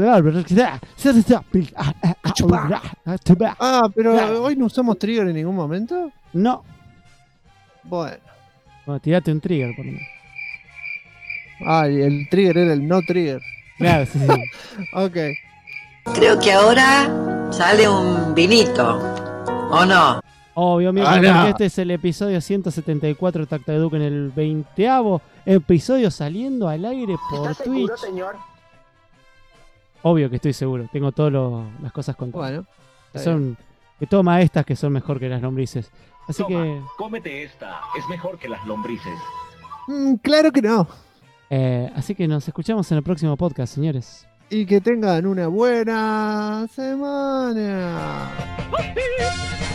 pero hoy no usamos trigger en ningún momento. No. Bueno, tirate un trigger por lo menos. El trigger era el no trigger. Claro, sí. Ok. Creo que ahora sale un vinito, ¿o no? Obvio, amigo, porque este es el episodio 174 de Tactaduque, en el 20º episodio saliendo al aire por ¿Estás Twitch. seguro, señor? Obvio que estoy seguro, tengo todas las cosas contadas. Bueno, que toma estas que son mejor que las lombrices. Así que Cómete esta, es mejor que las lombrices. Claro que no. Así que nos escuchamos en el próximo podcast, señores. Y que tengan una buena semana.